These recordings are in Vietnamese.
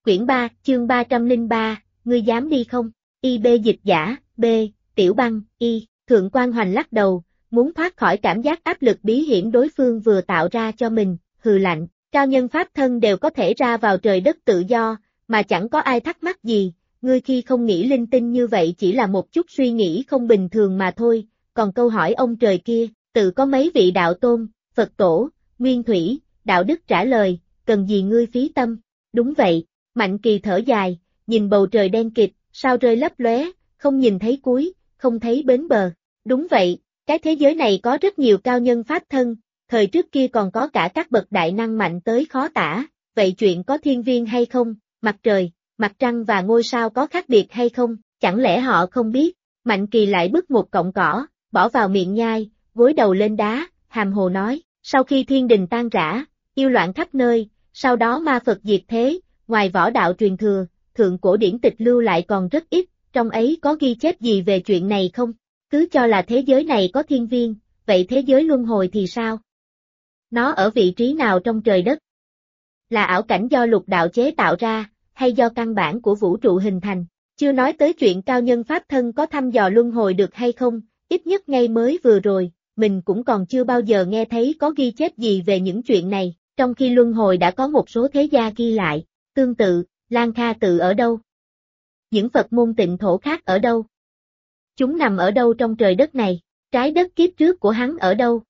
Quyển 3, chương 303, ngươi dám đi không? IB dịch giả, B, Tiểu Băng, Y, Thượng Quan Hoành lắc đầu, muốn thoát khỏi cảm giác áp lực bí hiểm đối phương vừa tạo ra cho mình, hừ lạnh, cao nhân pháp thân đều có thể ra vào trời đất tự do, mà chẳng có ai thắc mắc gì, ngươi khi không nghĩ linh tinh như vậy chỉ là một chút suy nghĩ không bình thường mà thôi, còn câu hỏi ông trời kia, tự có mấy vị đạo tôn, Phật tổ, Nguyên Thủy, Đạo Đức trả lời, cần gì ngươi phí tâm, đúng vậy. Mạnh Kỳ thở dài, nhìn bầu trời đen kịt, sao rơi lấp lóe, không nhìn thấy cuối, không thấy bến bờ. Đúng vậy, cái thế giới này có rất nhiều cao nhân pháp thân, thời trước kia còn có cả các bậc đại năng mạnh tới khó tả, vậy chuyện có thiên viên hay không, mặt trời, mặt trăng và ngôi sao có khác biệt hay không, chẳng lẽ họ không biết? Mạnh Kỳ lại bứt một cọng cỏ, bỏ vào miệng nhai, gối đầu lên đá, hàm hồ nói, sau khi thiên đình tan rã, yêu loạn khắp nơi, sau đó ma Phật diệt thế, ngoài võ đạo truyền thừa, thượng cổ điển tịch lưu lại còn rất ít, trong ấy có ghi chép gì về chuyện này không? Cứ cho là thế giới này có thiên viên, vậy thế giới luân hồi thì sao? Nó ở vị trí nào trong trời đất? Là ảo cảnh do lục đạo chế tạo ra, hay do căn bản của vũ trụ hình thành? Chưa nói tới chuyện cao nhân pháp thân có thăm dò luân hồi được hay không, ít nhất ngay mới vừa rồi, mình cũng còn chưa bao giờ nghe thấy có ghi chép gì về những chuyện này, trong khi luân hồi đã có một số thế gia ghi lại. Tương tự, Lan Kha tự ở đâu? Những Phật môn tịnh thổ khác ở đâu? Chúng nằm ở đâu trong trời đất này? Trái đất kiếp trước của hắn ở đâu?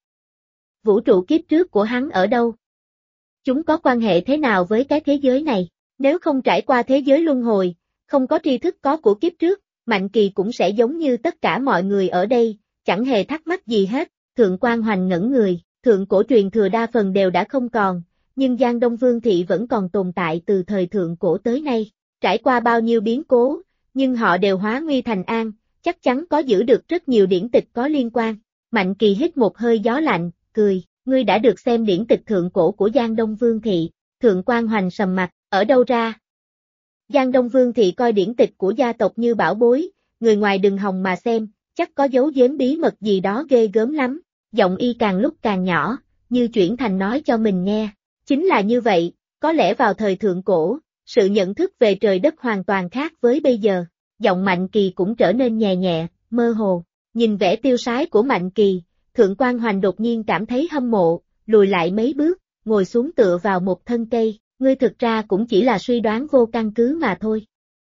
Vũ trụ kiếp trước của hắn ở đâu? Chúng có quan hệ thế nào với cái thế giới này? Nếu không trải qua thế giới luân hồi, không có tri thức có của kiếp trước, Mạnh Kỳ cũng sẽ giống như tất cả mọi người ở đây, chẳng hề thắc mắc gì hết. Thượng Quan Hoành ngẩn người, thượng cổ truyền thừa đa phần đều đã không còn. Nhưng Giang Đông Vương Thị vẫn còn tồn tại từ thời thượng cổ tới nay, trải qua bao nhiêu biến cố, nhưng họ đều hóa nguy thành an, chắc chắn có giữ được rất nhiều điển tịch có liên quan. Mạnh Kỳ hít một hơi gió lạnh, cười, ngươi đã được xem điển tịch thượng cổ của Giang Đông Vương Thị, Thượng Quan Hoành sầm mặt, ở đâu ra? Giang Đông Vương Thị coi điển tịch của gia tộc như bảo bối, người ngoài đừng hòng mà xem, chắc có giấu giếm bí mật gì đó ghê gớm lắm, giọng y càng lúc càng nhỏ, như chuyển thành nói cho mình nghe. Chính là như vậy, có lẽ vào thời thượng cổ, sự nhận thức về trời đất hoàn toàn khác với bây giờ, giọng Mạnh Kỳ cũng trở nên nhẹ nhẹ, mơ hồ, nhìn vẻ tiêu sái của Mạnh Kỳ, Thượng Quan Hoành đột nhiên cảm thấy hâm mộ, lùi lại mấy bước, ngồi xuống tựa vào một thân cây, ngươi thực ra cũng chỉ là suy đoán vô căn cứ mà thôi.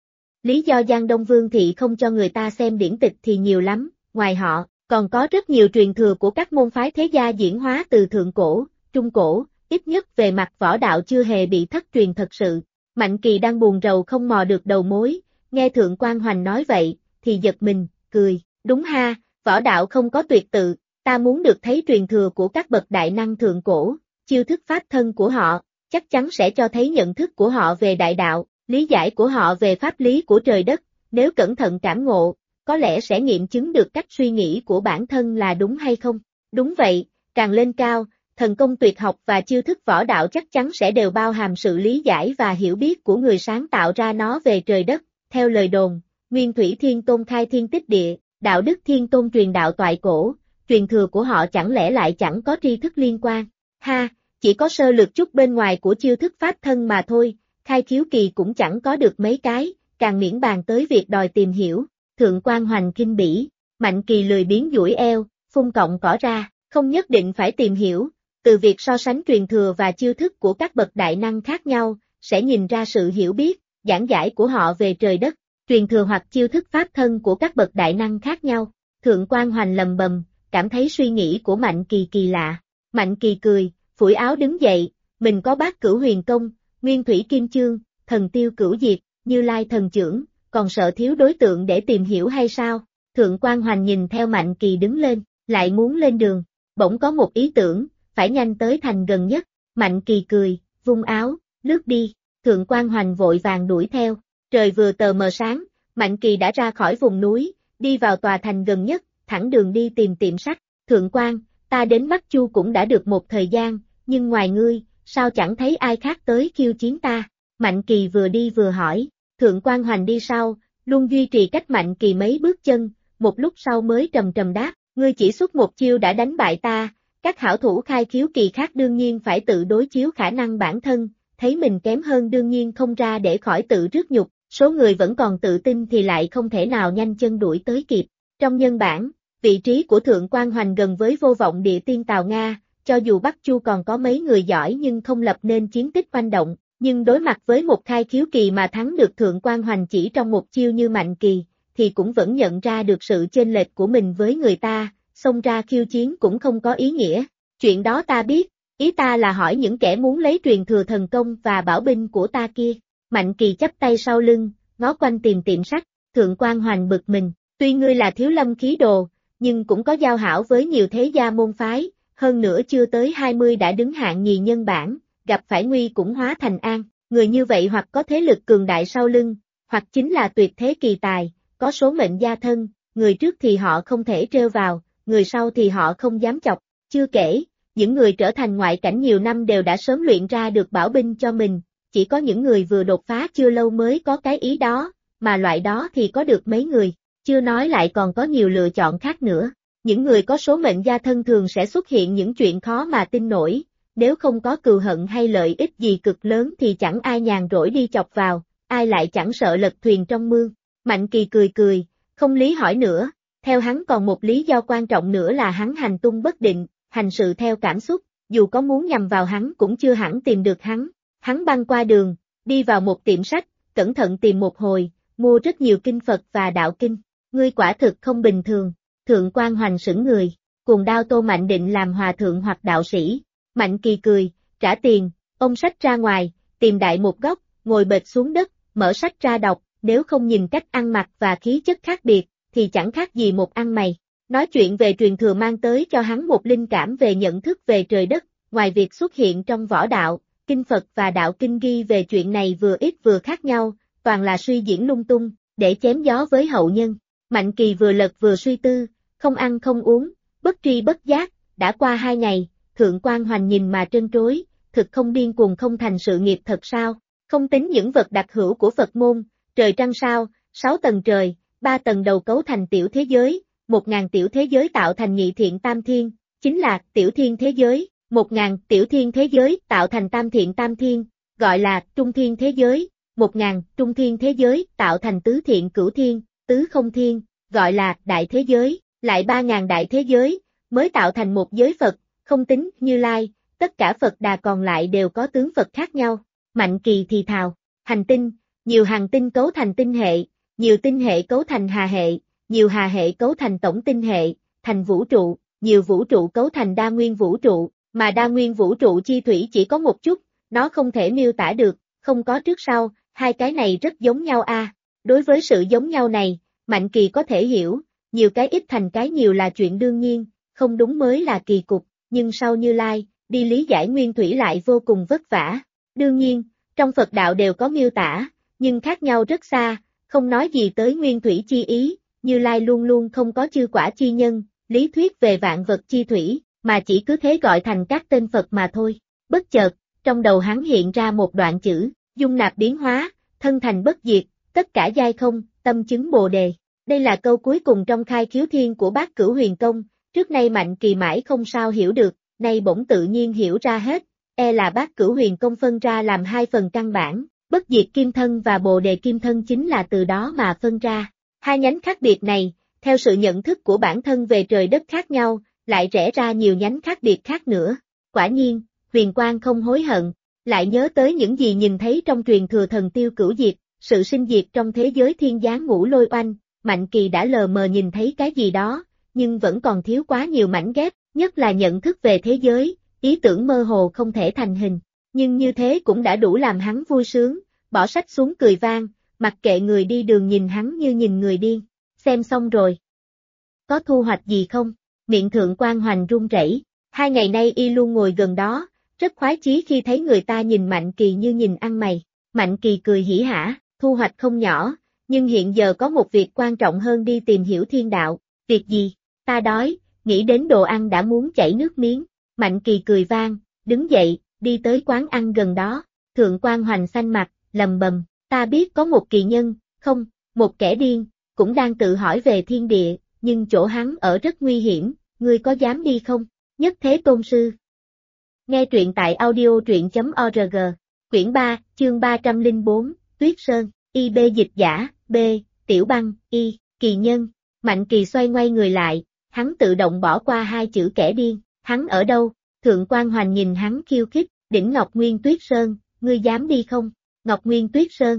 Lý do Giang Đông Vương Thị không cho người ta xem điển tịch thì nhiều lắm, ngoài họ, còn có rất nhiều truyền thừa của các môn phái thế gia diễn hóa từ thượng cổ, trung cổ, ít nhất về mặt võ đạo chưa hề bị thất truyền thật sự. Mạnh Kỳ đang buồn rầu không mò được đầu mối, nghe Thượng Quan Hoành nói vậy, thì giật mình, cười, đúng ha, võ đạo không có tuyệt tự, ta muốn được thấy truyền thừa của các bậc đại năng thượng cổ, chiêu thức pháp thân của họ, chắc chắn sẽ cho thấy nhận thức của họ về đại đạo, lý giải của họ về pháp lý của trời đất, nếu cẩn thận cảm ngộ, có lẽ sẽ nghiệm chứng được cách suy nghĩ của bản thân là đúng hay không. Đúng vậy, càng lên cao, thần công tuyệt học và chiêu thức võ đạo chắc chắn sẽ đều bao hàm sự lý giải và hiểu biết của người sáng tạo ra nó về trời đất. Theo lời đồn, Nguyên Thủy Thiên Tôn khai thiên tích địa, Đạo Đức Thiên Tôn truyền đạo toại cổ, truyền thừa của họ chẳng lẽ lại chẳng có tri thức liên quan. Ha, chỉ có sơ lược chút bên ngoài của chiêu thức pháp thân mà thôi, khai khiếu kỳ cũng chẳng có được mấy cái, càng miễn bàn tới việc đòi tìm hiểu. Thượng Quan Hoành khinh bỉ, Mạnh Kỳ lười biếng duỗi eo, phun cọng cỏ ra, không nhất định phải tìm hiểu. Từ việc so sánh truyền thừa và chiêu thức của các bậc đại năng khác nhau, sẽ nhìn ra sự hiểu biết, giảng giải của họ về trời đất, truyền thừa hoặc chiêu thức pháp thân của các bậc đại năng khác nhau. Thượng Quan Hoành lầm bầm, cảm thấy suy nghĩ của Mạnh Kỳ kỳ lạ. Mạnh Kỳ cười, phủi áo đứng dậy, mình có Bát Cửu Huyền Công, Nguyên Thủy Kim Chương, Thần Tiêu Cửu Diệt, Như Lai Thần Chưởng, còn sợ thiếu đối tượng để tìm hiểu hay sao? Thượng Quan Hoành nhìn theo Mạnh Kỳ đứng lên, lại muốn lên đường, bỗng có một ý tưởng, phải nhanh tới thành gần nhất. Mạnh Kỳ cười, vung áo, lướt đi. Thượng Quan Hoành vội vàng đuổi theo. Trời vừa tờ mờ sáng, Mạnh Kỳ đã ra khỏi vùng núi, đi vào tòa thành gần nhất, thẳng đường đi tìm tiệm sách. Thượng Quan, ta đến Bắc Chu cũng đã được một thời gian, nhưng ngoài ngươi, sao chẳng thấy ai khác tới khiêu chiến ta? Mạnh Kỳ vừa đi vừa hỏi. Thượng Quan Hoành đi sau, luôn duy trì cách Mạnh Kỳ mấy bước chân, một lúc sau mới trầm trầm đáp, ngươi chỉ xuất một chiêu đã đánh bại ta. Các hảo thủ khai khiếu kỳ khác đương nhiên phải tự đối chiếu khả năng bản thân, thấy mình kém hơn đương nhiên không ra để khỏi tự rước nhục, số người vẫn còn tự tin thì lại không thể nào nhanh chân đuổi tới kịp. Trong nhân bản, vị trí của Thượng Quan Hoành gần với vô vọng địa tiên Tào Nga, cho dù Bắc Chu còn có mấy người giỏi nhưng không lập nên chiến tích oanh động, nhưng đối mặt với một khai khiếu kỳ mà thắng được Thượng Quan Hoành chỉ trong một chiêu như Mạnh Kỳ, thì cũng vẫn nhận ra được sự chênh lệch của mình với người ta, xông ra khiêu chiến cũng không có ý nghĩa. Chuyện đó ta biết, ý ta là hỏi những kẻ muốn lấy truyền thừa thần công và bảo binh của ta kia. Mạnh Kỳ chắp tay sau lưng, ngó quanh tìm tiệm sách, Thượng Quan Hoành bực mình, tuy ngươi là thiếu lâm khí đồ, nhưng cũng có giao hảo với nhiều thế gia môn phái, hơn nữa chưa tới 20 đã đứng hạng nhì nhân bản, gặp phải nguy cũng hóa thành an, người như vậy hoặc có thế lực cường đại sau lưng, hoặc chính là tuyệt thế kỳ tài, có số mệnh gia thân, người trước thì họ không thể trêu vào, người sau thì họ không dám chọc, chưa kể, những người trở thành ngoại cảnh nhiều năm đều đã sớm luyện ra được bảo binh cho mình, chỉ có những người vừa đột phá chưa lâu mới có cái ý đó, mà loại đó thì có được mấy người, chưa nói lại còn có nhiều lựa chọn khác nữa. Những người có số mệnh gia thân thường sẽ xuất hiện những chuyện khó mà tin nổi, nếu không có cừu hận hay lợi ích gì cực lớn thì chẳng ai nhàn rỗi đi chọc vào, ai lại chẳng sợ lật thuyền trong mương. Mạnh Kỳ cười cười, không lý hỏi nữa, theo hắn còn một lý do quan trọng nữa là hắn hành tung bất định, hành sự theo cảm xúc, dù có muốn nhằm vào hắn cũng chưa hẳn tìm được hắn. Hắn băng qua đường, đi vào một tiệm sách, cẩn thận tìm một hồi, mua rất nhiều kinh Phật và đạo kinh. Ngươi quả thực không bình thường. Thượng Quan Hoành sững người, cùng đao Tô Mạnh định làm hòa thượng hoặc đạo sĩ. Mạnh Kỳ cười, trả tiền, ông sách ra ngoài, tìm đại một góc, ngồi bệt xuống đất, mở sách ra đọc, nếu không nhìn cách ăn mặc và khí chất khác biệt, thì chẳng khác gì một ăn mày. Nói chuyện về truyền thừa mang tới cho hắn một linh cảm về nhận thức về trời đất, ngoài việc xuất hiện trong võ đạo, kinh Phật và đạo kinh ghi về chuyện này vừa ít vừa khác nhau, toàn là suy diễn lung tung, để chém gió với hậu nhân. Mạnh Kỳ vừa lật vừa suy tư, không ăn không uống, bất tri bất giác, đã qua 2 ngày, Thượng Quan Hoành nhìn mà trân trối, thực không điên cuồng không thành sự nghiệp thật sao, không tính những vật đặc hữu của Phật môn, trời trăng sao, 6 tầng trời, 3 tầng đầu cấu thành tiểu thế giới, 1000 tiểu thế giới tạo thành nhị thiện tam thiên, chính là tiểu thiên thế giới, 1000 tiểu thiên thế giới tạo thành tam thiện tam thiên, gọi là trung thiên thế giới, 1000 trung thiên thế giới tạo thành tứ thiện cửu thiên, tứ không thiên, gọi là đại thế giới, lại 3000 đại thế giới, mới tạo thành một giới Phật, không tính Như Lai, tất cả Phật Đà còn lại đều có tướng Phật khác nhau. Mạnh Kỳ thì thào, hành tinh, nhiều hành tinh cấu thành tinh hệ, nhiều tinh hệ cấu thành hà hệ, nhiều hà hệ cấu thành tổng tinh hệ, thành vũ trụ, nhiều vũ trụ cấu thành đa nguyên vũ trụ, mà đa nguyên vũ trụ chi thủy chỉ có một chút, nó không thể miêu tả được, không có trước sau, hai cái này rất giống nhau a. Đối với sự giống nhau này, Mạnh Kỳ có thể hiểu, nhiều cái ít thành cái nhiều là chuyện đương nhiên, không đúng mới là kỳ cục, nhưng sau Như Lai, đi lý giải nguyên thủy lại vô cùng vất vả. Đương nhiên, trong Phật đạo đều có miêu tả, nhưng khác nhau rất xa, không nói gì tới nguyên thủy chi ý, Như Lai luôn luôn không có chư quả chi nhân, lý thuyết về vạn vật chi thủy, mà chỉ cứ thế gọi thành các tên Phật mà thôi. Bất chợt, trong đầu hắn hiện ra một đoạn chữ, dung nạp biến hóa, thân thành bất diệt, tất cả giai không, tâm chứng Bồ Đề. Đây là câu cuối cùng trong khai khiếu thiên của Bát Cửu Huyền Công, trước nay Mạnh Kỳ mãi không sao hiểu được, nay bỗng tự nhiên hiểu ra hết, là Bát Cửu Huyền Công phân ra làm 2 phần căn bản, bất diệt kim thân và Bồ Đề kim thân chính là từ đó mà phân ra. 2 nhánh khác biệt này, theo sự nhận thức của bản thân về trời đất khác nhau, lại rẽ ra nhiều nhánh khác biệt khác nữa. Quả nhiên, Huyền Quang không hối hận, lại nhớ tới những gì nhìn thấy trong truyền thừa thần tiêu cửu diệt, sự sinh diệt trong thế giới thiên giáng ngũ lôi oanh, Mạnh Kỳ đã lờ mờ nhìn thấy cái gì đó, nhưng vẫn còn thiếu quá nhiều mảnh ghép, nhất là nhận thức về thế giới, ý tưởng mơ hồ không thể thành hình, nhưng như thế cũng đã đủ làm hắn vui sướng, bỏ sách xuống cười vang, mặc kệ người đi đường nhìn hắn như nhìn người điên. Xem xong rồi. Có thu hoạch gì không? Miệng Thượng Quan Hoành run rẩy. 2 ngày nay y luôn ngồi gần đó, rất khoái chí khi thấy người ta nhìn Mạnh Kỳ như nhìn ăn mày. Mạnh Kỳ cười hỉ hả, thu hoạch không nhỏ, nhưng hiện giờ có một việc quan trọng hơn đi tìm hiểu thiên đạo. Việc gì? Ta đói, nghĩ đến đồ ăn đã muốn chảy nước miếng. Mạnh Kỳ cười vang, đứng dậy, đi tới quán ăn gần đó. Thượng Quan Hoành xanh mặt, lầm bầm, ta biết có một kỳ nhân, không, một kẻ điên, cũng đang tự hỏi về thiên địa, nhưng chỗ hắn ở rất nguy hiểm, ngươi có dám đi không? Nhất Thế Tôn Sư. Nghe truyện tại audio truyện.org Quyển 3, chương 304, Tuyết Sơn, IB dịch giả, B, Tiểu Băng, Y, Kỳ Nhân. Mạnh Kỳ xoay ngoay người lại, hắn tự động bỏ qua hai chữ kẻ điên, hắn ở đâu? Thượng Quan Hoành nhìn hắn khiêu khích, đỉnh Ngọc Nguyên Tuyết Sơn, ngươi dám đi không? Ngọc Nguyên Tuyết Sơn.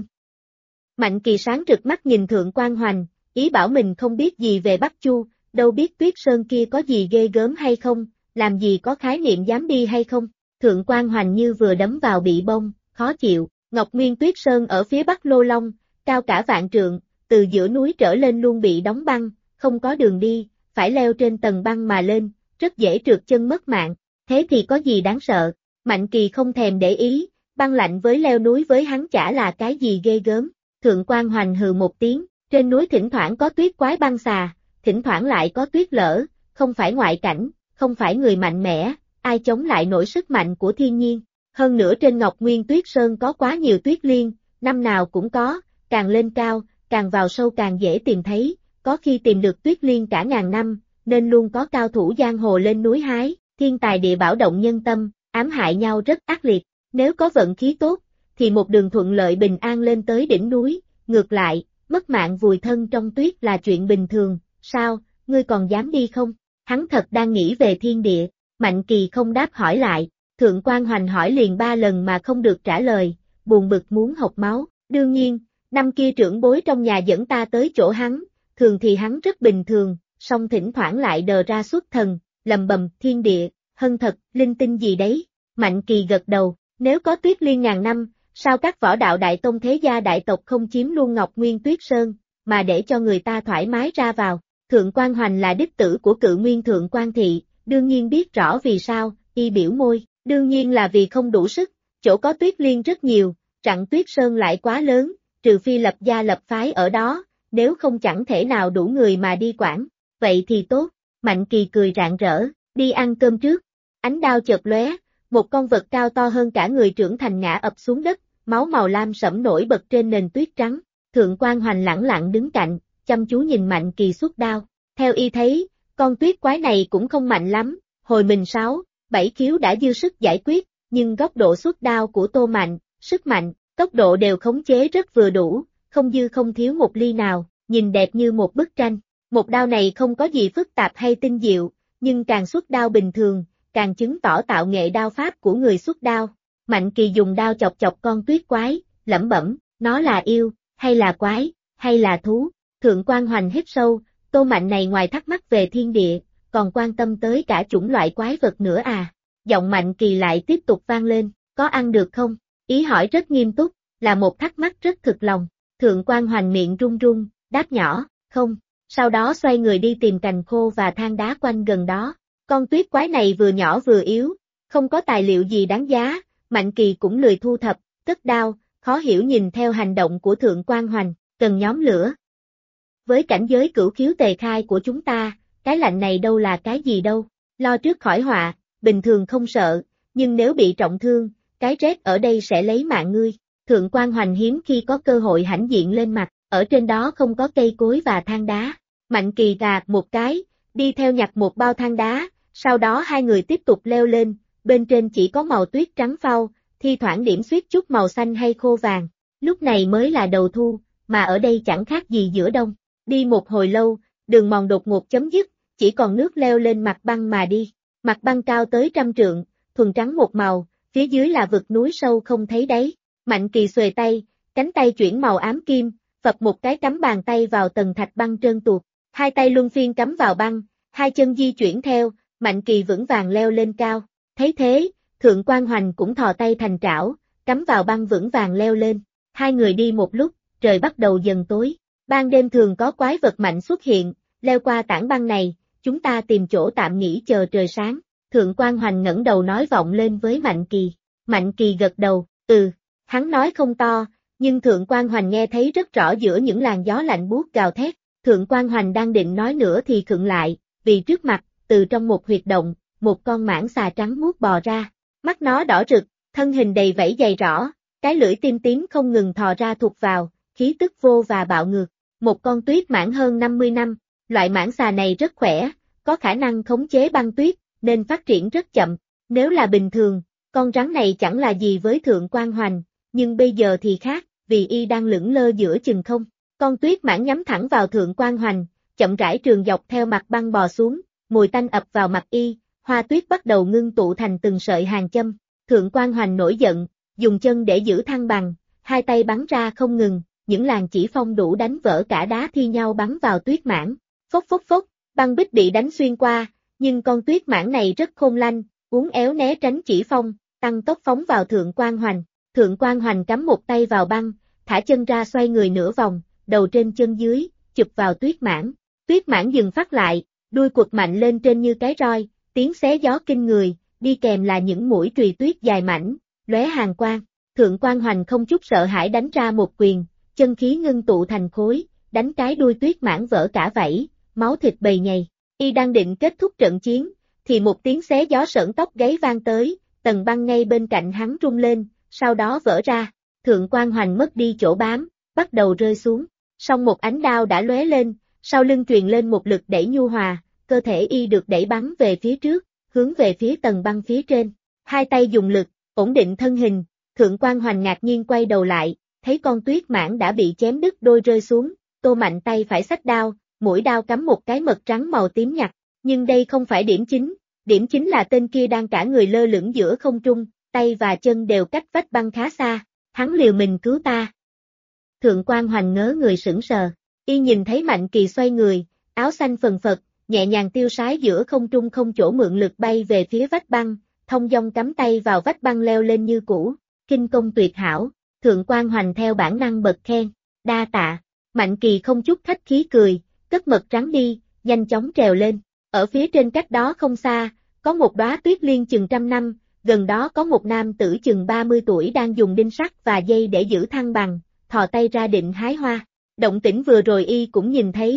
Mạnh Kỳ sáng rực mắt nhìn Thượng Quan Hoành, ý bảo mình không biết gì về Bắc Chu, đâu biết Tuyết Sơn kia có gì ghê gớm hay không, làm gì có khái niệm dám đi hay không. Thượng Quan Hoành như vừa đấm vào bị bông, khó chịu. Ngọc Nguyên Tuyết Sơn ở phía Bắc Lô Long, cao cả vạn trượng, từ giữa núi trở lên luôn bị đóng băng, không có đường đi, phải leo trên tầng băng mà lên, rất dễ trượt chân mất mạng. Thế thì có gì đáng sợ? Mạnh Kỳ không thèm để ý, băng lạnh với leo núi với hắn chả là cái gì ghê gớm. Thượng Quan Hoành hừ một tiếng, trên núi thỉnh thoảng có tuyết quái băng xà, thỉnh thoảng lại có tuyết lở, không phải ngoại cảnh, không phải người mạnh mẽ, ai chống lại nổi sức mạnh của thiên nhiên. Hơn nữa trên Ngọc Nguyên Tuyết Sơn có quá nhiều tuyết liên, năm nào cũng có, càng lên cao, càng vào sâu càng dễ tìm thấy, có khi tìm được tuyết liên cả ngàn năm, nên luôn có cao thủ giang hồ lên núi hái, thiên tài địa bảo động nhân tâm, ám hại nhau rất ác liệt. Nếu có vận khí tốt, thì một đường thuận lợi bình an lên tới đỉnh núi, ngược lại, mất mạng vùi thân trong tuyết là chuyện bình thường. Sao, ngươi còn dám đi không? Hắn thật đang nghĩ về thiên địa. Mạnh Kỳ không đáp hỏi lại. Thượng Quan Hoành hỏi liền 3 lần mà không được trả lời, buồn bực muốn hộc máu. Đương nhiên, năm kia trưởng bối trong nhà dẫn ta tới chỗ hắn, thường thì hắn rất bình thường, song thỉnh thoảng lại đờ ra xuất thần, lầm bầm thiên địa, hân thật, linh tinh gì đấy. Mạnh Kỳ gật đầu, nếu có tuyết liên ngàn năm, sao các võ đạo đại tông thế gia đại tộc không chiếm luôn Ngọc Nguyên Tuyết Sơn, mà để cho người ta thoải mái ra vào. Thượng Quan Hoành là đích tử của cự nguyên Thượng Quan Thị, đương nhiên biết rõ vì sao, y biểu môi, đương nhiên là vì không đủ sức, chỗ có tuyết liên rất nhiều, Trặn Tuyết Sơn lại quá lớn, trừ phi lập gia lập phái ở đó, nếu không chẳng thể nào đủ người mà đi quản. Vậy thì tốt, Mạnh Kỳ cười rạng rỡ, đi ăn cơm trước. Ánh đao chợt lóe, một con vật cao to hơn cả người trưởng thành ngã ập xuống đất, máu màu lam sẫm nổi bật trên nền tuyết trắng. Thượng Quan Hoành lẳng lặng đứng cạnh, chăm chú nhìn Mạnh Kỳ xuất đao. Theo y thấy, con tuyết quái này cũng không mạnh lắm, hồi mình 6-7 khiếu đã dư sức giải quyết, nhưng góc độ xuất đao của Tô Mạnh, sức mạnh, tốc độ đều khống chế rất vừa đủ, không dư không thiếu một ly nào, nhìn đẹp như một bức tranh. Một đao này không có gì phức tạp hay tinh diệu, nhưng càng xuất đao bình thường, càng chứng tỏ tạo nghệ đao pháp của người xuất đao. Mạnh Kỳ dùng đao chọc chọc con tuyết quái, lẩm bẩm, nó là yêu, hay là quái, hay là thú. Thượng Quan Hoành hít sâu, Tô Mạnh này ngoài thắc mắc về thiên địa, còn quan tâm tới cả chủng loại quái vật nữa à. Giọng Mạnh Kỳ lại tiếp tục vang lên, có ăn được không? Ý hỏi rất nghiêm túc, là một thắc mắc rất thực lòng. Thượng Quan Hoành miệng run run, đáp nhỏ, không. Sau đó xoay người đi tìm cành khô và than đá quanh gần đó. Con tuyết quái này vừa nhỏ vừa yếu, không có tài liệu gì đáng giá, Mạnh Kỳ cũng lười thu thập, cất đao, khó hiểu nhìn theo hành động của Thượng Quan Hoành, cần nhóm lửa. Với cảnh giới cửu khiếu tề khai của chúng ta, cái lạnh này đâu là cái gì đâu, lo trước khỏi họa, bình thường không sợ, nhưng nếu bị trọng thương, cái rét ở đây sẽ lấy mạng ngươi. Thượng Quan Hoành hiếm khi có cơ hội hãnh diện lên mặt, ở trên đó không có cây cối và than đá. Mạnh Kỳ gạt một cái, đi theo nhặt một bao than đá, sau đó hai người tiếp tục leo lên, bên trên chỉ có màu tuyết trắng phau, thi thoảng điểm xuyết chút màu xanh hay khô vàng. Lúc này mới là đầu thu, mà ở đây chẳng khác gì giữa đông. Đi một hồi lâu, đường mòn đột ngột chấm dứt, chỉ còn nước leo lên mặt băng mà đi. Mặt băng cao tới 100 trượng, thuần trắng một màu, phía dưới là vực núi sâu không thấy đáy. Mạnh Kỳ xuề tay, cánh tay chuyển màu ám kim, phập một cái cắm bàn tay vào tầng thạch băng trơn tuột. Hai tay luân phiên cắm vào băng, hai chân di chuyển theo, Mạnh Kỳ vững vàng leo lên cao. Thấy thế, Thượng Quan Hoành cũng thò tay thành trảo, cắm vào băng vững vàng leo lên. Hai người đi một lúc, trời bắt đầu dần tối. Ban đêm thường có quái vật mạnh xuất hiện, leo qua tảng băng này, chúng ta tìm chỗ tạm nghỉ chờ trời sáng. Thượng Quan Hoành ngẩng đầu nói vọng lên với Mạnh Kỳ. Mạnh Kỳ gật đầu, hắn nói không to, nhưng Thượng Quan Hoành nghe thấy rất rõ giữa những làn gió lạnh buốt gào thét. Thượng Quan Hoành đang định nói nữa thì khựng lại, vì trước mặt, từ trong một huyệt động, một con mãng xà trắng muốt bò ra. Mắt nó đỏ rực, thân hình đầy vảy dày rõ, cái lưỡi tim tím không ngừng thò ra thụt vào, khí tức vô và bạo ngược. Một con tuyết mãng hơn 50 năm, loại mãng xà này rất khỏe, có khả năng khống chế băng tuyết, nên phát triển rất chậm. Nếu là bình thường, Con rắn này chẳng là gì với Thượng Quan Hoành, nhưng bây giờ thì khác, vì y đang lững lơ giữa chừng không. Con tuyết mãng nhắm thẳng vào Thượng Quan Hoành, chậm rãi trường dọc theo mặt băng bò xuống, mùi tanh ập vào mặt y, hoa tuyết bắt đầu ngưng tụ thành từng sợi hàn châm. Thượng Quan Hoành nổi giận, dùng chân để giữ thăng bằng, hai tay bắn ra không ngừng, những làn chỉ phong đủ đánh vỡ cả đá thi nhau bắn vào tuyết mãng. Phốc phốc phốc, băng bích bị đánh xuyên qua, nhưng con tuyết mãng này rất khôn lanh, uốn éo né tránh chỉ phong, tăng tốc phóng vào Thượng Quan Hoành. Thượng Quan Hoành cắm một tay vào băng, thả chân ra xoay người nửa vòng, đầu trên chân dưới, chụp vào tuyết mãng. Tuyết mãng dừng phát lại, đuôi quật mạnh lên trên như cái roi, tiếng xé gió kinh người, đi kèm là những mũi chùy tuyết dài mảnh, lóe hàn quang. Thượng Quan Hoành không chút sợ hãi đánh ra một quyền, chân khí ngưng tụ thành khối, đánh cái đuôi tuyết mãng vỡ cả vảy, máu thịt bầy nhầy. Y đang định kết thúc trận chiến, thì một tiếng xé gió sởn tóc gáy vang tới, tầng băng ngay bên cạnh hắn rung lên, sau đó vỡ ra. Thượng Quan Hoành mất đi chỗ bám, bắt đầu rơi xuống. Song một ánh đao đã lóe lên, sau lưng truyền lên một lực đẩy nhu hòa, cơ thể y được đẩy bắn về phía trước, hướng về phía tầng băng phía trên. Hai tay dùng lực, ổn định thân hình, Thượng Quan Hoành ngạc nhiên quay đầu lại, thấy con tuyết mãng đã bị chém đứt đôi rơi xuống, tô mạnh tay phải xách đao, mũi đao cắm một cái mật trắng màu tím nhạt. Nhưng đây không phải điểm chính là tên kia đang cả người lơ lửng giữa không trung, tay và chân đều cách vách băng khá xa, hắn liều mình cứu ta. Thượng Quan Hoành ngớ người sững sờ, y nhìn thấy Mạnh Kỳ xoay người, áo xanh phần phật, nhẹ nhàng tiêu sái giữa không trung không chỗ mượn lực bay về phía vách băng, thông dong cắm tay vào vách băng leo lên như cũ, kinh công tuyệt hảo. Thượng Quan Hoành theo bản năng bật khen, đa tạ. Mạnh Kỳ không chút khách khí cười, cất mật trắng đi, nhanh chóng trèo lên. Ở phía trên cách đó không xa, có một đóa tuyết liên chừng 100 năm, gần đó có một nam tử chừng 30 tuổi đang dùng đinh sắt và dây để giữ thăng bằng, thò tay ra định hái hoa. Động tĩnh vừa rồi y cũng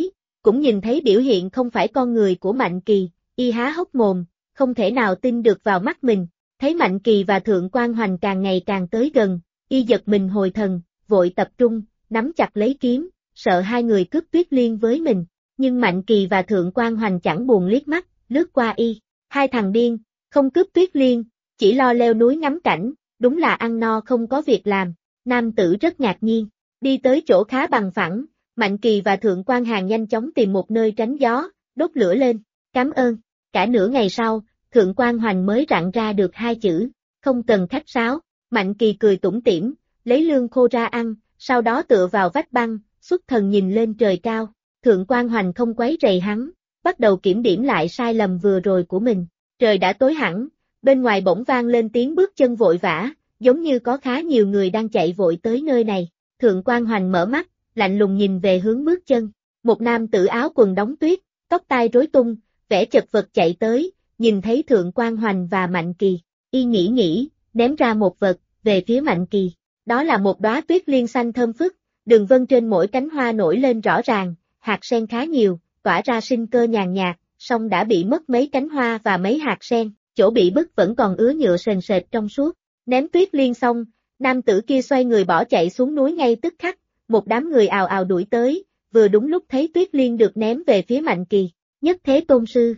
nhìn thấy biểu hiện không phải con người của Mạnh Kỳ, y há hốc mồm, không thể nào tin được vào mắt mình. Thấy Mạnh Kỳ và Thượng Quan Hoành càng ngày càng tới gần, y giật mình hồi thần, vội tập trung, nắm chặt lấy kiếm, sợ hai người cướp tuyết liên với mình. Nhưng Mạnh Kỳ và Thượng Quan Hoành chẳng buồn liếc mắt, lướt qua y. Hai thằng điên, không cướp tuyết liên, chỉ lo leo núi ngắm cảnh, đúng là ăn no không có việc làm. Nam tử rất ngạc nhiên, đi tới chỗ khá bằng phẳng, Mạnh Kỳ và Thượng Quan Hàn nhanh chóng tìm một nơi tránh gió, đốt lửa lên, cảm ơn. Cả nửa ngày sau, Thượng Quan Hoành mới rặn ra được hai chữ, không cần khách sáo. Mạnh Kỳ cười tủm tỉm, lấy lương khô ra ăn, sau đó tựa vào vách băng, xuất thần nhìn lên trời cao. Thượng Quan Hoành không quấy rầy hắn, bắt đầu kiểm điểm lại sai lầm vừa rồi của mình. Trời đã tối hẳn, bên ngoài bỗng vang lên tiếng bước chân vội vã, giống như có khá nhiều người đang chạy vội tới nơi này. Thượng Quan Hoành mở mắt, lạnh lùng nhìn về hướng bước chân. Một nam tử áo quần đóng tuyết, tóc tai rối tung, vẻ chật vật chạy tới, nhìn thấy Thượng Quan Hoành và Mạnh Kỳ. Y nghĩ, ném ra một vật, về phía Mạnh Kỳ. Đó là một đóa tuyết liên xanh thơm phức, đường vân trên mỗi cánh hoa nổi lên rõ ràng, hạt sen khá nhiều, tỏa ra sinh cơ nhàn nhạt, song đã bị mất mấy cánh hoa và mấy hạt sen, chỗ bị bứt vẫn còn ứa nhựa sền sệt trong suốt. Ném tuyết liên xong, nam tử kia xoay người bỏ chạy xuống núi ngay tức khắc, một đám người ào ào đuổi tới, vừa đúng lúc thấy tuyết liên được ném về phía Mạnh Kỳ. Nhất Thế Tôn Sư.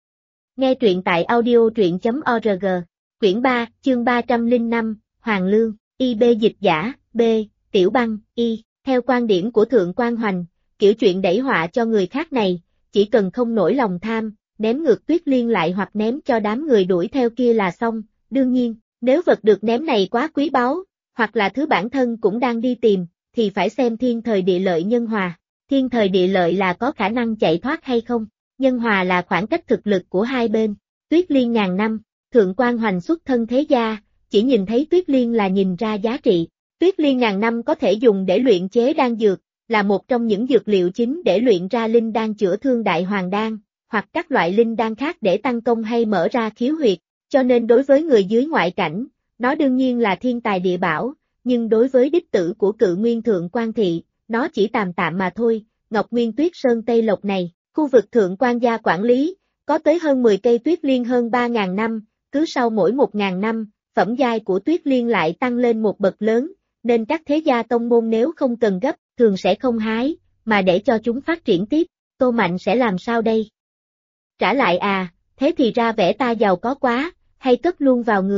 Nghe truyện tại audio.truyện.org, quyển 3, chương 305, Hoàng Lương, IB dịch giả, B, Tiểu Băng, Y. Theo quan điểm của Thượng Quan Hoành, kiểu chuyện đẩy họa cho người khác này, chỉ cần không nổi lòng tham, ném ngược tuyết liên lại hoặc ném cho đám người đuổi theo kia là xong. Đương nhiên, nếu vật được ném này quá quý báu, hoặc là thứ bản thân cũng đang đi tìm, thì phải xem thiên thời địa lợi nhân hòa. Thiên thời địa lợi là có khả năng chạy thoát hay không, nhân hòa là khoảng cách thực lực của hai bên. Tuyết liên ngàn năm, Thượng Quan Hoành xuất thân thế gia, chỉ nhìn thấy tuyết liên là nhìn ra giá trị. Tuyết liên ngàn năm có thể dùng để luyện chế đan dược, là một trong những dược liệu chính để luyện ra linh đan chữa thương đại hoàng đan, hoặc các loại linh đan khác để tăng công hay mở ra khiếu huyệt, cho nên đối với người dưới ngoại cảnh, nó đương nhiên là thiên tài địa bảo, nhưng đối với đích tử của cự nguyên Thượng Quan thị, nó chỉ tạm tạm mà thôi. Ngọc Nguyên Tuyết Sơn Tây Lộc này, khu vực Thượng Quan gia quản lý, có tới hơn 10 cây tuyết liên hơn 3.000 năm, cứ sau mỗi 1.000 năm, phẩm giai của tuyết liên lại tăng lên một bậc lớn, nên các thế gia tông môn nếu không cần gấp, thường sẽ không hái, mà để cho chúng phát triển tiếp. Tô Mạnh sẽ làm sao đây? Trả lại à, thế thì ra vẻ ta giàu có quá, hay cất luôn vào người,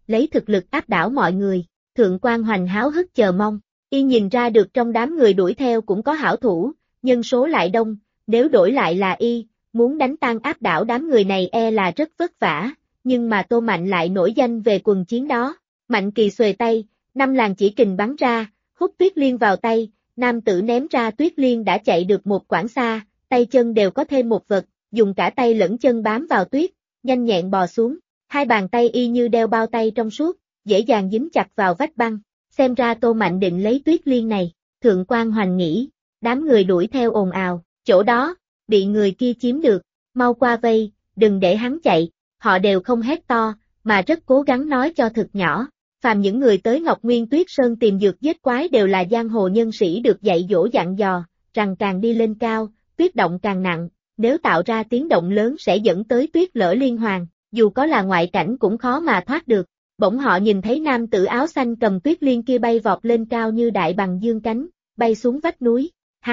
lấy thực lực áp đảo mọi người. Thượng quan Hoành háo hức chờ mong, y nhìn ra được trong đám người đuổi theo cũng có hảo thủ, nhân số lại đông, nếu đổi lại là y, muốn đánh tan áp đảo đám người này e là rất vất vả, nhưng mà Tô Mạnh lại nổi danh về quần chiến đó. Mạnh Kỳ xuề tay, 5 làn chỉ kình bắn ra, hút Tuyết Liên vào tay, nam tử ném ra Tuyết Liên đã chạy được một quãng xa, tay chân đều có thêm một vật, dùng cả tay lẫn chân bám vào tuyết, nhanh nhẹn bò xuống, hai bàn tay y như đeo bao tay trong suốt, dễ dàng dính chặt vào vách băng, xem ra Tô Mạnh định lấy Tuyết Liên này. Thượng quan Hoành nghĩ, đám người đuổi theo ồn ào, chỗ đó, bị người kia chiếm được, mau qua vây, đừng để hắn chạy, họ đều không hét to, mà rất cố gắng nói cho thật nhỏ. Phàm những người tới Ngọc Nguyên Tuyết Sơn tìm dược giết quái đều là giang hồ nhân sĩ được dạy dỗ dặn dò, rằng càng đi lên cao, tuyết động càng nặng, nếu tạo ra tiếng động lớn sẽ dẫn tới tuyết lở liên hoàn, dù có là ngoại cảnh cũng khó mà thoát được. Bỗng họ nhìn thấy nam tử áo xanh cầm Tuyết Liên kia bay vọt lên cao như đại bằng dương cánh, bay xuống vách núi,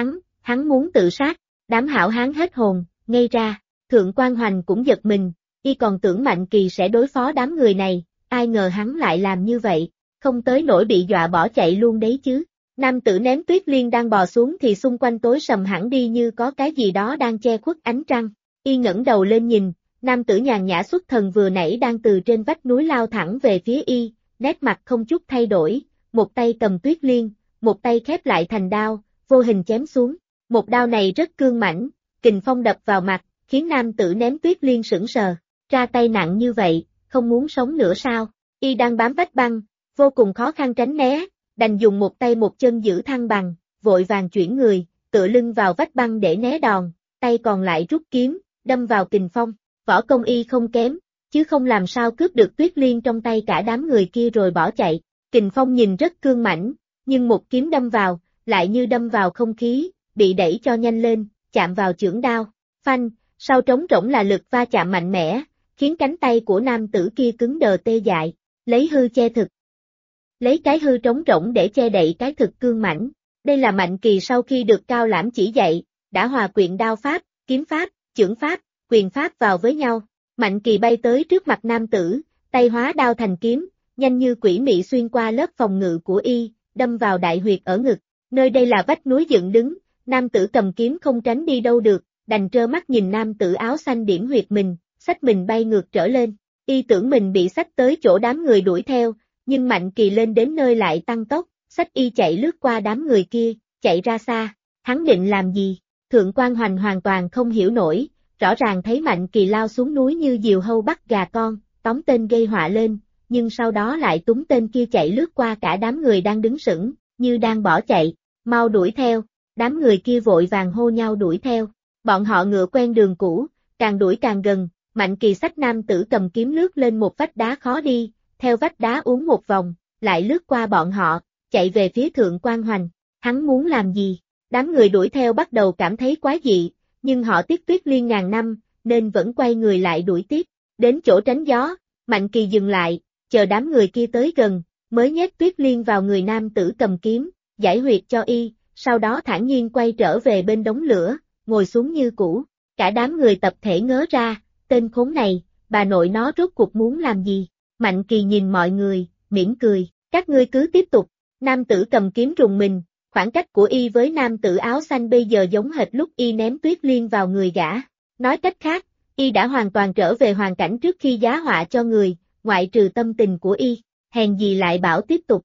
hắn muốn tự sát, đám hảo hán hết hồn, ngây ra, Thượng quan Hoành cũng giật mình, y còn tưởng Mạnh Kỳ sẽ đối phó đám người này, ai ngờ hắn lại làm như vậy, không tới nỗi bị dọa bỏ chạy luôn đấy chứ. Nam tử ném Tuyết Liên đang bò xuống thì xung quanh tối sầm hẳn đi như có cái gì đó đang che khuất ánh trăng, y ngẩng đầu lên nhìn, nam tử nhàn nhã xuất thần vừa nãy đang từ trên vách núi lao thẳng về phía y, nét mặt không chút thay đổi, một tay cầm Tuyết Liên, một tay khép lại thành đao, vô hình chém xuống, một đao này rất cương mãnh, kình phong đập vào mặt, khiến nam tử ném Tuyết Liên sững sờ, ra tay nặng như vậy, không muốn sống nữa sao, y đang bám vách băng, vô cùng khó khăn tránh né, đành dùng một tay một chân giữ thăng bằng, vội vàng chuyển người, tựa lưng vào vách băng để né đòn, tay còn lại rút kiếm, đâm vào kình phong, võ công y không kém, chứ không làm sao cướp được Tuyết Liên trong tay cả đám người kia rồi bỏ chạy, kình phong nhìn rất cương mãnh, nhưng một kiếm đâm vào, lại như đâm vào không khí, bị đẩy cho nhanh lên, chạm vào chưởng đao, phanh, sau trống rỗng là lực va chạm mạnh mẽ, khiến cánh tay của nam tử kia cứng đờ tê dại, lấy hư che thực. Lấy cái hư trống rỗng để che đậy cái thực cương mãnh. Đây là Mạnh Kỳ sau khi được Cao Lãm chỉ dạy, đã hòa quyện đao pháp, kiếm pháp, chưởng pháp, quyền pháp vào với nhau. Mạnh Kỳ bay tới trước mặt nam tử, tay hóa đao thành kiếm, nhanh như quỷ mị xuyên qua lớp phòng ngự của y, đâm vào đại huyệt ở ngực. Nơi đây là vách núi dựng đứng, nam tử cầm kiếm không tránh đi đâu được, đành trơ mắt nhìn nam tử áo xanh điểm huyệt mình, xách mình bay ngược trở lên. Y tưởng mình bị xách tới chỗ đám người đuổi theo, nhưng Mạnh Kỳ lên đến nơi lại tăng tốc, xách y chạy lướt qua đám người kia, chạy ra xa. Hắn định làm gì? Thượng quan Hoành hoàn toàn không hiểu nổi, rõ ràng thấy Mạnh Kỳ lao xuống núi như diều hâu bắt gà con, tóm tên gây họa lên, nhưng sau đó lại túm tên kia chạy lướt qua cả đám người đang đứng sững, như đang bỏ chạy, mau đuổi theo, đám người kia vội vàng hô nhau đuổi theo. Bọn họ ngựa quen đường cũ, càng đuổi càng gần, Mạnh Kỳ xách nam tử cầm kiếm lướt lên một vách đá khó đi, theo vách đá uốn một vòng, lại lướt qua bọn họ, chạy về phía Thượng quan Hoành. Hắn muốn làm gì? Đám người đuổi theo bắt đầu cảm thấy quái dị, nhưng họ tiếc Tuyết Liên ngàn năm, nên vẫn quay người lại đuổi tiếp. Đến chỗ tránh gió, Mạnh Kỳ dừng lại, chờ đám người kia tới gần, mới nhét Tuyết Liên vào người nam tử cầm kiếm, giải huyệt cho y, sau đó thản nhiên quay trở về bên đống lửa, ngồi xuống như cũ. Cả đám người tập thể ngớ ra, tên khốn này, bà nội nó rốt cuộc muốn làm gì? Mạnh Kỳ nhìn mọi người, mỉm cười, các ngươi cứ tiếp tục. Nam tử cầm kiếm rùng mình, khoảng cách của y với nam tử áo xanh bây giờ giống hệt lúc y ném Tuyết Liên vào người gã. Nói cách khác, y đã hoàn toàn trở về hoàn cảnh trước khi giá họa cho người, ngoại trừ tâm tình của y, hèn gì lại bảo tiếp tục.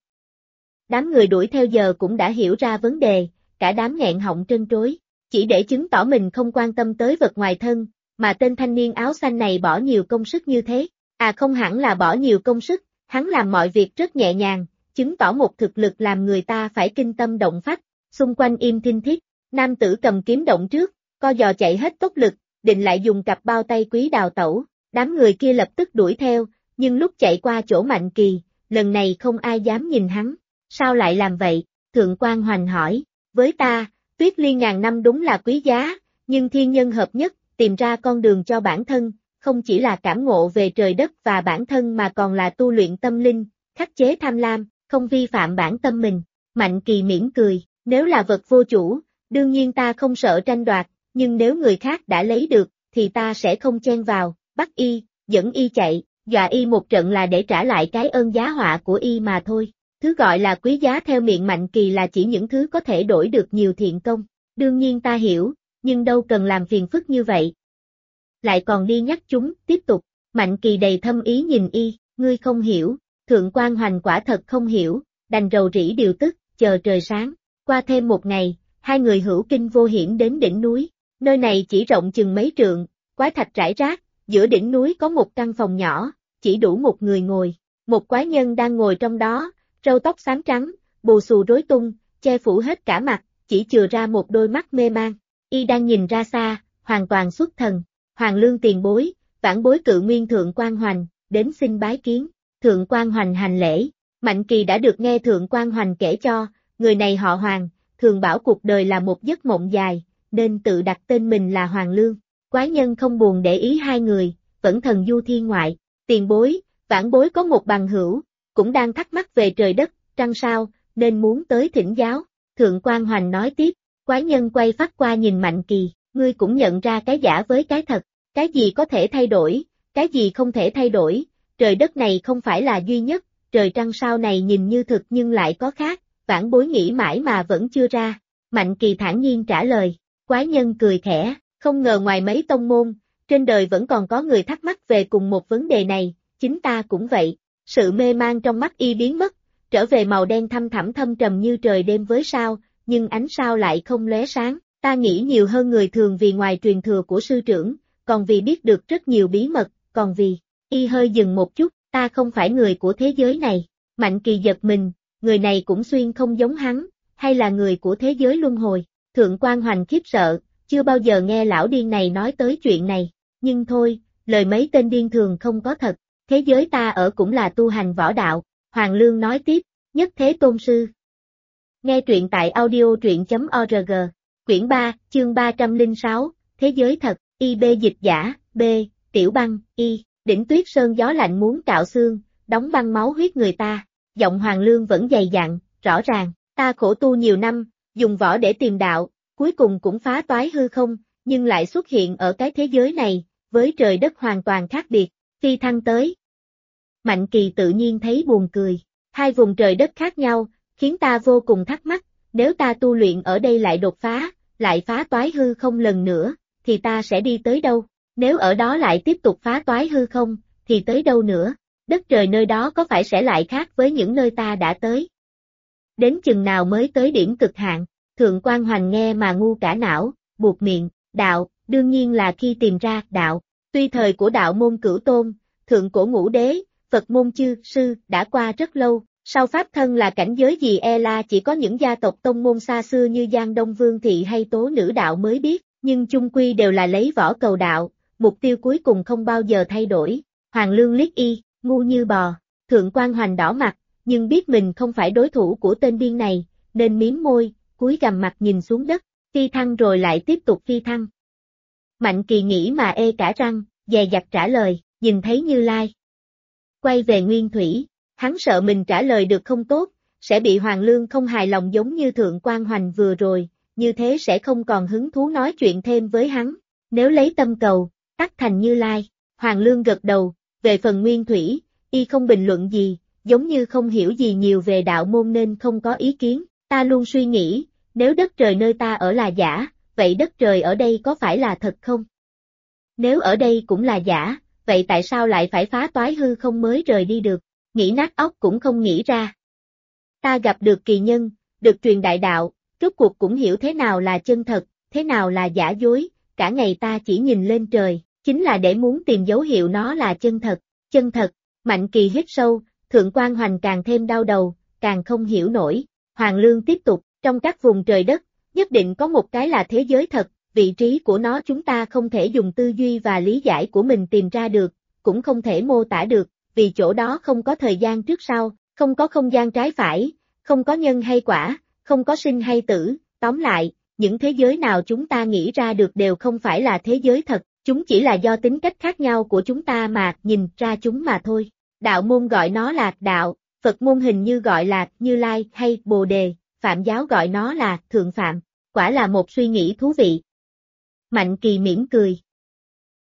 Đám người đuổi theo giờ cũng đã hiểu ra vấn đề, cả đám nghẹn họng trân trối, chỉ để chứng tỏ mình không quan tâm tới vật ngoài thân, mà tên thanh niên áo xanh này bỏ nhiều công sức như thế. À không hẳn là bỏ nhiều công sức, hắn làm mọi việc rất nhẹ nhàng, chứng tỏ một thực lực làm người ta phải kinh tâm động phách. Xung quanh im thinh thít, nam tử cầm kiếm động trước, co giò chạy hết tốc lực, định lại dùng cặp bao tay quý đào tẩu. Đám người kia lập tức đuổi theo, nhưng lúc chạy qua chỗ Mạnh Kỳ, lần này không ai dám nhìn hắn. Sao lại làm vậy? Thượng quan Hoành hỏi. Với ta, Tuyết Liên ngàn năm đúng là quý giá, nhưng thiên nhân hợp nhất, tìm ra con đường cho bản thân, không chỉ là cảm ngộ về trời đất và bản thân mà còn là tu luyện tâm linh, khắc chế tham lam, không vi phạm bản tâm mình. Mạnh Kỳ mỉm cười, nếu là vật vô chủ, đương nhiên ta không sợ tranh đoạt, nhưng nếu người khác đã lấy được, thì ta sẽ không chen vào, bắt y, dẫn y chạy. dọa y một trận là để trả lại cái ơn giá họa của y mà thôi. Thứ gọi là quý giá theo miệng Mạnh Kỳ là chỉ những thứ có thể đổi được nhiều thiện công. Đương nhiên ta hiểu, nhưng đâu cần làm phiền phức như vậy. Lại còn đi nhắc chúng, tiếp tục. Mạnh Kỳ đầy thâm ý nhìn y, ngươi không hiểu, Thượng Quan Hoành quả thật không hiểu, đành rầu rĩ điều tức, chờ trời sáng. Qua thêm một ngày, hai người hữu kinh vô hiểm đến đỉnh núi. Nơi này chỉ rộng chừng mấy trượng, quái thạch rải rác, giữa đỉnh núi có một căn phòng nhỏ, chỉ đủ một người ngồi. Một quái nhân đang ngồi trong đó, râu tóc xám trắng, bù xù rối tung, che phủ hết cả mặt, chỉ chừa ra một đôi mắt mê man. Y đang nhìn ra xa, hoàn toàn xuất thần. Hoàng Lương tiền bối, vãn bối cự nguyên Thượng Quan Hoành, đến xin bái kiến. Thượng Quan Hoành hành lễ. Mạnh Kỳ đã được nghe Thượng Quan Hoành kể cho, người này họ Hoàng, thường bảo cuộc đời là một giấc mộng dài, nên tự đặt tên mình là Hoàng Lương. Quái nhân không buồn để ý hai người, vẫn thần du thiên ngoại. Tiền bối, vãn bối có một bằng hữu, cũng đang thắc mắc về trời đất, trăng sao, nên muốn tới thỉnh giáo. Thượng Quan Hoành nói tiếp, quái nhân quay phát qua nhìn Mạnh Kỳ, ngươi cũng nhận ra cái giả với cái thật, cái gì có thể thay đổi, cái gì không thể thay đổi, trời đất này không phải là duy nhất, trời trăng sao này nhìn như thực nhưng lại có khác, vãn bối nghĩ mãi mà vẫn chưa ra. Mạnh Kỳ thản nhiên trả lời, quái nhân cười khẽ, không ngờ ngoài mấy tông môn, trên đời vẫn còn có người thắc mắc về cùng một vấn đề này, chính ta cũng vậy. Sự mê man trong mắt y biến mất, trở về màu đen thăm thẳm thâm trầm như trời đêm với sao, nhưng ánh sao lại không lóe sáng. Ta nghĩ nhiều hơn người thường vì ngoài truyền thừa của sư trưởng, còn vì biết được rất nhiều bí mật, còn vì, y hơi dừng một chút, ta không phải người của thế giới này. Mạnh Kỳ giật mình, người này cũng xuyên không giống hắn, hay là người của thế giới luân hồi. Thượng Quan Hoành khiếp sợ, chưa bao giờ nghe lão điên này nói tới chuyện này, nhưng thôi, lời mấy tên điên thường không có thật, thế giới ta ở cũng là tu hành võ đạo. Hoàng Lương nói tiếp, nhất thế tôn sư. Nghe truyện tại audio.org, quyển 3, chương 306, thế giới thật, IB dịch giả, B, Tiểu Băng, Y, đỉnh tuyết sơn gió lạnh muốn cạo xương, đóng băng máu huyết người ta. Giọng Hoàng Lương vẫn dày dặn, rõ ràng, ta khổ tu nhiều năm, dùng võ để tìm đạo, cuối cùng cũng phá toái hư không, nhưng lại xuất hiện ở cái thế giới này, với trời đất hoàn toàn khác biệt, phi thăng tới. Mạnh Kỳ tự nhiên thấy buồn cười, hai vùng trời đất khác nhau, khiến ta vô cùng thắc mắc, nếu ta tu luyện ở đây lại đột phá, lại phá toái hư không lần nữa, thì ta sẽ đi tới đâu? Nếu ở đó lại tiếp tục phá toái hư không, thì tới đâu nữa? Đất trời nơi đó có phải sẽ lại khác với những nơi ta đã tới? Đến chừng nào mới tới điểm cực hạn? Thượng Quan Hoành nghe mà ngu cả não, buột miệng, đạo, đương nhiên là khi tìm ra đạo. Tuy thời của đạo môn Cửu Tôn, thượng cổ Ngũ Đế, Phật môn Chư Sư đã qua rất lâu, sau pháp thân là cảnh giới gì là chỉ có những gia tộc tông môn xa xưa như Giang Đông Vương Thị hay Tố Nữ Đạo mới biết, nhưng chung quy đều là lấy võ cầu đạo, mục tiêu cuối cùng không bao giờ thay đổi. Hoàng Lương liếc y, ngu như bò. Thượng Quan Hoành đỏ mặt, nhưng biết mình không phải đối thủ của tên điên này, nên mím môi, cúi gằm mặt nhìn xuống đất, phi thăng rồi lại tiếp tục phi thăng. Mạnh Kỳ nghĩ mà ê cả răng, dè dặt trả lời, nhìn thấy Như Lai. Quay về Nguyên Thủy, hắn sợ mình trả lời được không tốt, sẽ bị Hoàng Lương không hài lòng giống như Thượng Quan Hoành vừa rồi, như thế sẽ không còn hứng thú nói chuyện thêm với hắn. Nếu lấy tâm cầu, tắc thành Như Lai. Hoàng Lương gật đầu, về phần Nguyên Thủy, y không bình luận gì, giống như không hiểu gì nhiều về đạo môn nên không có ý kiến. Ta luôn suy nghĩ, nếu đất trời nơi ta ở là giả, vậy đất trời ở đây có phải là thật không? Nếu ở đây cũng là giả, vậy tại sao lại phải phá toái hư không mới rời đi được? Nghĩ nát óc cũng không nghĩ ra. Ta gặp được kỳ nhân, được truyền đại đạo, rốt cuộc cũng hiểu thế nào là chân thật, thế nào là giả dối, cả ngày ta chỉ nhìn lên trời, chính là để muốn tìm dấu hiệu nó là chân thật. Chân thật, Mạnh Kỳ hít sâu, Thượng Quan Hoành càng thêm đau đầu, càng không hiểu nổi. Hoàng Lương tiếp tục, trong các vùng trời đất, nhất định có một cái là thế giới thật, vị trí của nó chúng ta không thể dùng tư duy và lý giải của mình tìm ra được, cũng không thể mô tả được, vì chỗ đó không có thời gian trước sau, không có không gian trái phải, không có nhân hay quả, không có sinh hay tử, tóm lại, những thế giới nào chúng ta nghĩ ra được đều không phải là thế giới thật, chúng chỉ là do tính cách khác nhau của chúng ta mà nhìn ra chúng mà thôi. Đạo môn gọi nó là đạo, Phật môn hình như gọi là Như Lai hay Bồ Đề, Phạm giáo gọi nó là Thượng Phạm, quả là một suy nghĩ thú vị. Mạnh Kỳ mỉm cười.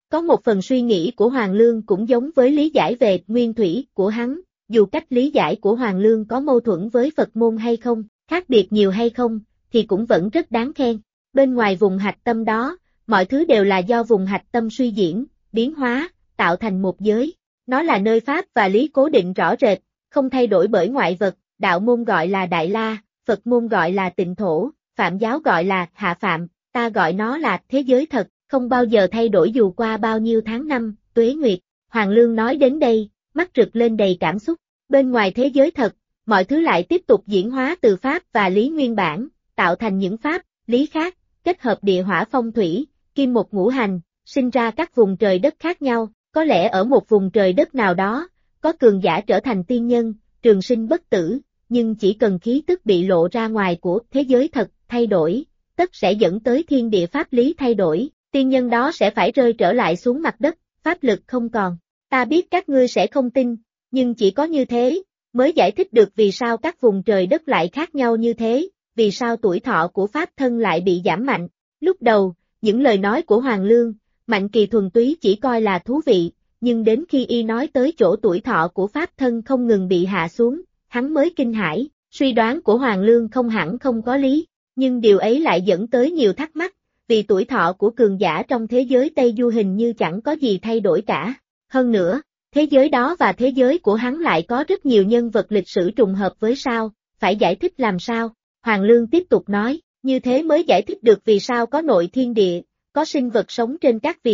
Có một phần suy nghĩ của Hoàng Lương cũng giống với lý giải về nguyên thủy của hắn, dù cách lý giải của Hoàng Lương có mâu thuẫn với Phật môn hay không, khác biệt nhiều hay không, thì cũng vẫn rất đáng khen. Bên ngoài vùng hạch tâm đó, mọi thứ đều là do vùng hạch tâm suy diễn, biến hóa, tạo thành một giới. Nó là nơi pháp và lý cố định rõ rệt, không thay đổi bởi ngoại vật, đạo môn gọi là Đại La, Phật môn gọi là Tịnh Thổ, Phạm giáo gọi là Hạ Phạm, ta gọi nó là thế giới thật, không bao giờ thay đổi dù qua bao nhiêu tháng năm, tuế nguyệt. Hoàng Lương nói đến đây, mắt rực lên đầy cảm xúc. Bên ngoài thế giới thật, mọi thứ lại tiếp tục diễn hóa từ pháp và lý nguyên bản, tạo thành những pháp, lý khác, kết hợp địa hỏa phong thủy, kim một ngũ hành, sinh ra các vùng trời đất khác nhau. Có lẽ ở một vùng trời đất nào đó, có cường giả trở thành tiên nhân, trường sinh bất tử, nhưng chỉ cần khí tức bị lộ ra ngoài của thế giới thật thay đổi, tất sẽ dẫn tới thiên địa pháp lý thay đổi, tiên nhân đó sẽ phải rơi trở lại xuống mặt đất, pháp lực không còn. Ta biết các ngươi sẽ không tin, nhưng chỉ có như thế, mới giải thích được vì sao các vùng trời đất lại khác nhau như thế, vì sao tuổi thọ của pháp thân lại bị giảm mạnh. Lúc đầu, những lời nói của Hoàng Lương, Mạnh Kỳ thuần túy chỉ coi là thú vị, nhưng đến khi y nói tới chỗ tuổi thọ của pháp thân không ngừng bị hạ xuống, hắn mới kinh hãi. Suy đoán của Hoàng Lương không hẳn không có lý, nhưng điều ấy lại dẫn tới nhiều thắc mắc, vì tuổi thọ của cường giả trong thế giới Tây Du hình như chẳng có gì thay đổi cả. Hơn nữa, thế giới đó và thế giới của hắn lại có rất nhiều nhân vật lịch sử trùng hợp với sao, phải giải thích làm sao? Hoàng Lương tiếp tục nói, như thế mới giải thích được vì sao có nội thiên địa, có sinh vật sống trên các vì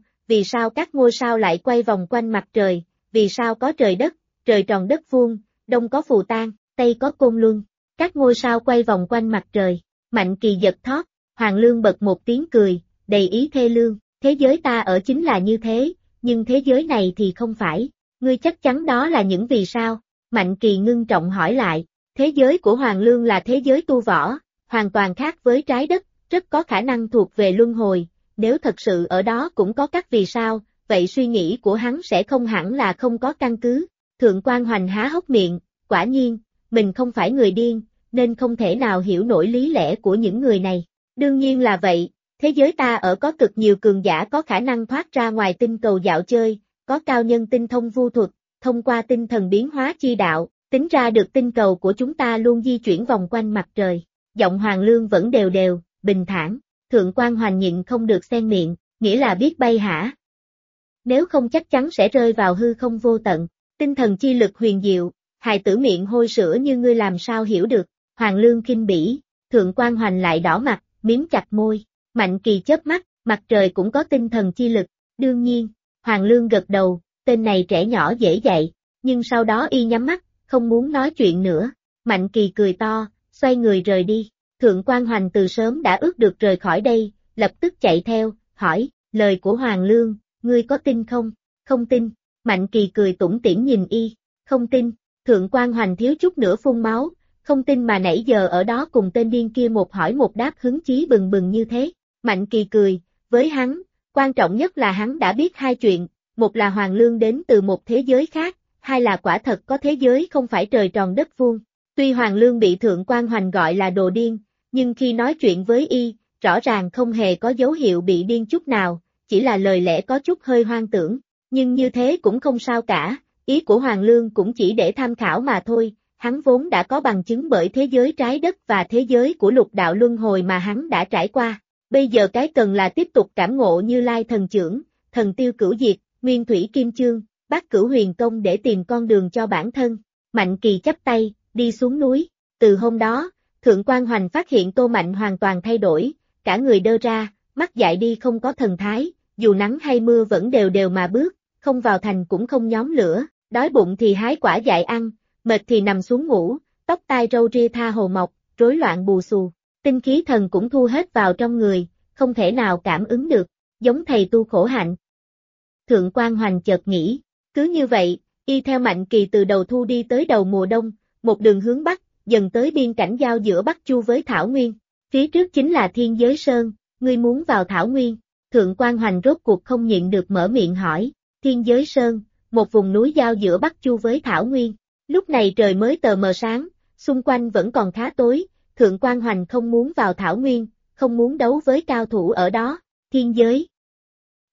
sao các ngôi sao lại quay vòng quanh mặt trời, vì sao có trời đất, trời tròn đất vuông, đông có Phù Tang, tây có Côn Luân, các ngôi sao quay vòng quanh mặt trời. Mạnh Kỳ giật thót, Hoàng Lương bật một tiếng cười, đầy ý thê lương, thế giới ta ở chính là như thế, nhưng thế giới này thì không phải, ngươi chắc chắn đó là những vì sao? Mạnh Kỳ ngưng trọng hỏi lại, thế giới của Hoàng Lương là thế giới tu võ, hoàn toàn khác với trái đất, rất có khả năng thuộc về luân hồi, nếu thật sự ở đó cũng có các vì sao, vậy suy nghĩ của hắn sẽ không hẳn là không có căn cứ. Thượng Quan Hoành há hốc miệng, quả nhiên, mình không phải người điên, nên không thể nào hiểu nổi lý lẽ của những người này. Đương nhiên là vậy, thế giới ta ở có cực nhiều cường giả có khả năng thoát ra ngoài tinh cầu dạo chơi, có cao nhân tinh thông vu thuật, thông qua tinh thần biến hóa chi đạo, tính ra được tinh cầu của chúng ta luôn di chuyển vòng quanh mặt trời. Giọng Hoàng Lương vẫn đều đều, bình thản. Thượng Quan Hoành nhịn không được xen miệng, nghĩa là biết bay hả? Nếu không chắc chắn sẽ rơi vào hư không vô tận. Tinh thần chi lực huyền diệu, hài tử miệng hôi sữa như ngươi làm sao hiểu được? Hoàng Lương khinh bỉ. Thượng Quan Hoành lại đỏ mặt, miếm chặt môi. Mạnh Kỳ chớp mắt, mặt trời cũng có tinh thần chi lực. Đương nhiên, Hoàng Lương gật đầu, tên này trẻ nhỏ dễ dạy, nhưng sau đó y nhắm mắt, không muốn nói chuyện nữa. Mạnh Kỳ cười to, xoay người rời đi. Thượng Quan Hoành từ sớm đã ước được rời khỏi đây, lập tức chạy theo, hỏi, lời của Hoàng Lương, ngươi có tin không? Không tin. Mạnh Kỳ cười tủm tỉm nhìn y, không tin. Thượng Quan Hoành thiếu chút nữa phun máu, không tin mà nãy giờ ở đó cùng tên điên kia một hỏi một đáp hứng chí bừng bừng như thế. Mạnh Kỳ cười, với hắn, quan trọng nhất là hắn đã biết hai chuyện, một là Hoàng Lương đến từ một thế giới khác, hai là quả thật có thế giới không phải trời tròn đất vuông. Tuy Hoàng Lương bị Thượng Quan Hoành gọi là đồ điên, nhưng khi nói chuyện với y, rõ ràng không hề có dấu hiệu bị điên chút nào, chỉ là lời lẽ có chút hơi hoang tưởng, nhưng như thế cũng không sao cả, ý của Hoàng Lương cũng chỉ để tham khảo mà thôi, hắn vốn đã có bằng chứng bởi thế giới trái đất và thế giới của lục đạo luân hồi mà hắn đã trải qua, bây giờ cái cần là tiếp tục cảm ngộ Như Lai thần chưởng, thần tiêu cửu diệt, nguyên thủy kim chương, bát cửu huyền công để tìm con đường cho bản thân. Mạnh Kỳ chắp tay, đi xuống núi, từ hôm đó, Thượng Quan Hoành phát hiện Tô Mạnh hoàn toàn thay đổi, cả người đơ ra, mắt dại đi không có thần thái, dù nắng hay mưa vẫn đều đều mà bước, không vào thành cũng không nhóm lửa, đói bụng thì hái quả dại ăn, mệt thì nằm xuống ngủ, tóc tai râu ria tha hồ mọc, rối loạn bù xù, tinh khí thần cũng thu hết vào trong người, không thể nào cảm ứng được, giống thầy tu khổ hạnh. Thượng Quan Hoành chợt nghĩ, cứ như vậy, y theo Mạnh Kỳ từ đầu thu đi tới đầu mùa đông, một đường hướng bắc, dần tới biên cảnh giao giữa Bắc Chu với Thảo Nguyên. Phía trước chính là Thiên Giới Sơn, ngươi muốn vào Thảo Nguyên. Thượng Quan Hoành rốt cuộc không nhịn được mở miệng hỏi, Thiên Giới Sơn, một vùng núi giao giữa Bắc Chu với Thảo Nguyên. Lúc này trời mới tờ mờ sáng, xung quanh vẫn còn khá tối, Thượng Quan Hoành không muốn vào Thảo Nguyên, không muốn đấu với cao thủ ở đó. Thiên Giới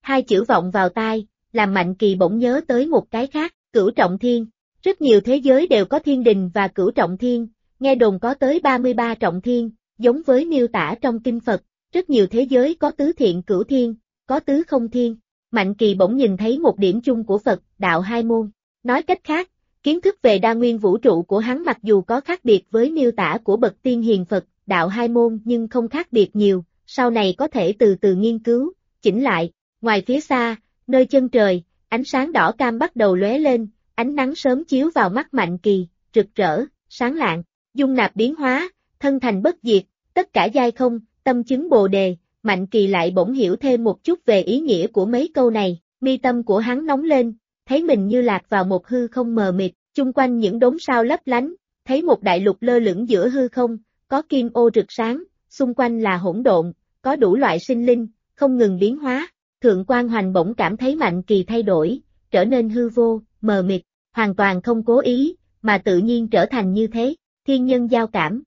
Hai chữ vọng vào tai, làm Mạnh Kỳ bỗng nhớ tới một cái khác, Cửu Trọng Thiên. Rất nhiều thế giới đều có thiên đình và Cửu Trọng Thiên, nghe đồn có tới 33 trọng thiên, giống với miêu tả trong kinh Phật, rất nhiều thế giới có tứ thiện cửu thiên, có tứ không thiên. Mạnh Kỳ bỗng nhìn thấy một điểm chung của Phật, đạo hai môn. Nói cách khác, kiến thức về đa nguyên vũ trụ của hắn mặc dù có khác biệt với miêu tả của bậc tiên hiền Phật, đạo hai môn nhưng không khác biệt nhiều, sau này có thể từ từ nghiên cứu, chỉnh lại. Ngoài phía xa, nơi chân trời, ánh sáng đỏ cam bắt đầu lóe lên, ánh nắng sớm chiếu vào mắt Mạnh Kỳ, rực rỡ, sáng lạng, dung nạp biến hóa, thân thành bất diệt, tất cả giai không, tâm chứng Bồ đề. Mạnh Kỳ lại bỗng hiểu thêm một chút về ý nghĩa của mấy câu này, mi tâm của hắn nóng lên, thấy mình như lạc vào một hư không mờ mịt, chung quanh những đốm sao lấp lánh, thấy một đại lục lơ lửng giữa hư không, có kim ô rực sáng, xung quanh là hỗn độn, có đủ loại sinh linh, không ngừng biến hóa. Thượng Quan Hoành bỗng cảm thấy Mạnh Kỳ thay đổi, trở nên hư vô, mờ mịt, hoàn toàn không cố ý, mà tự nhiên trở thành như thế, thiên nhân giao cảm.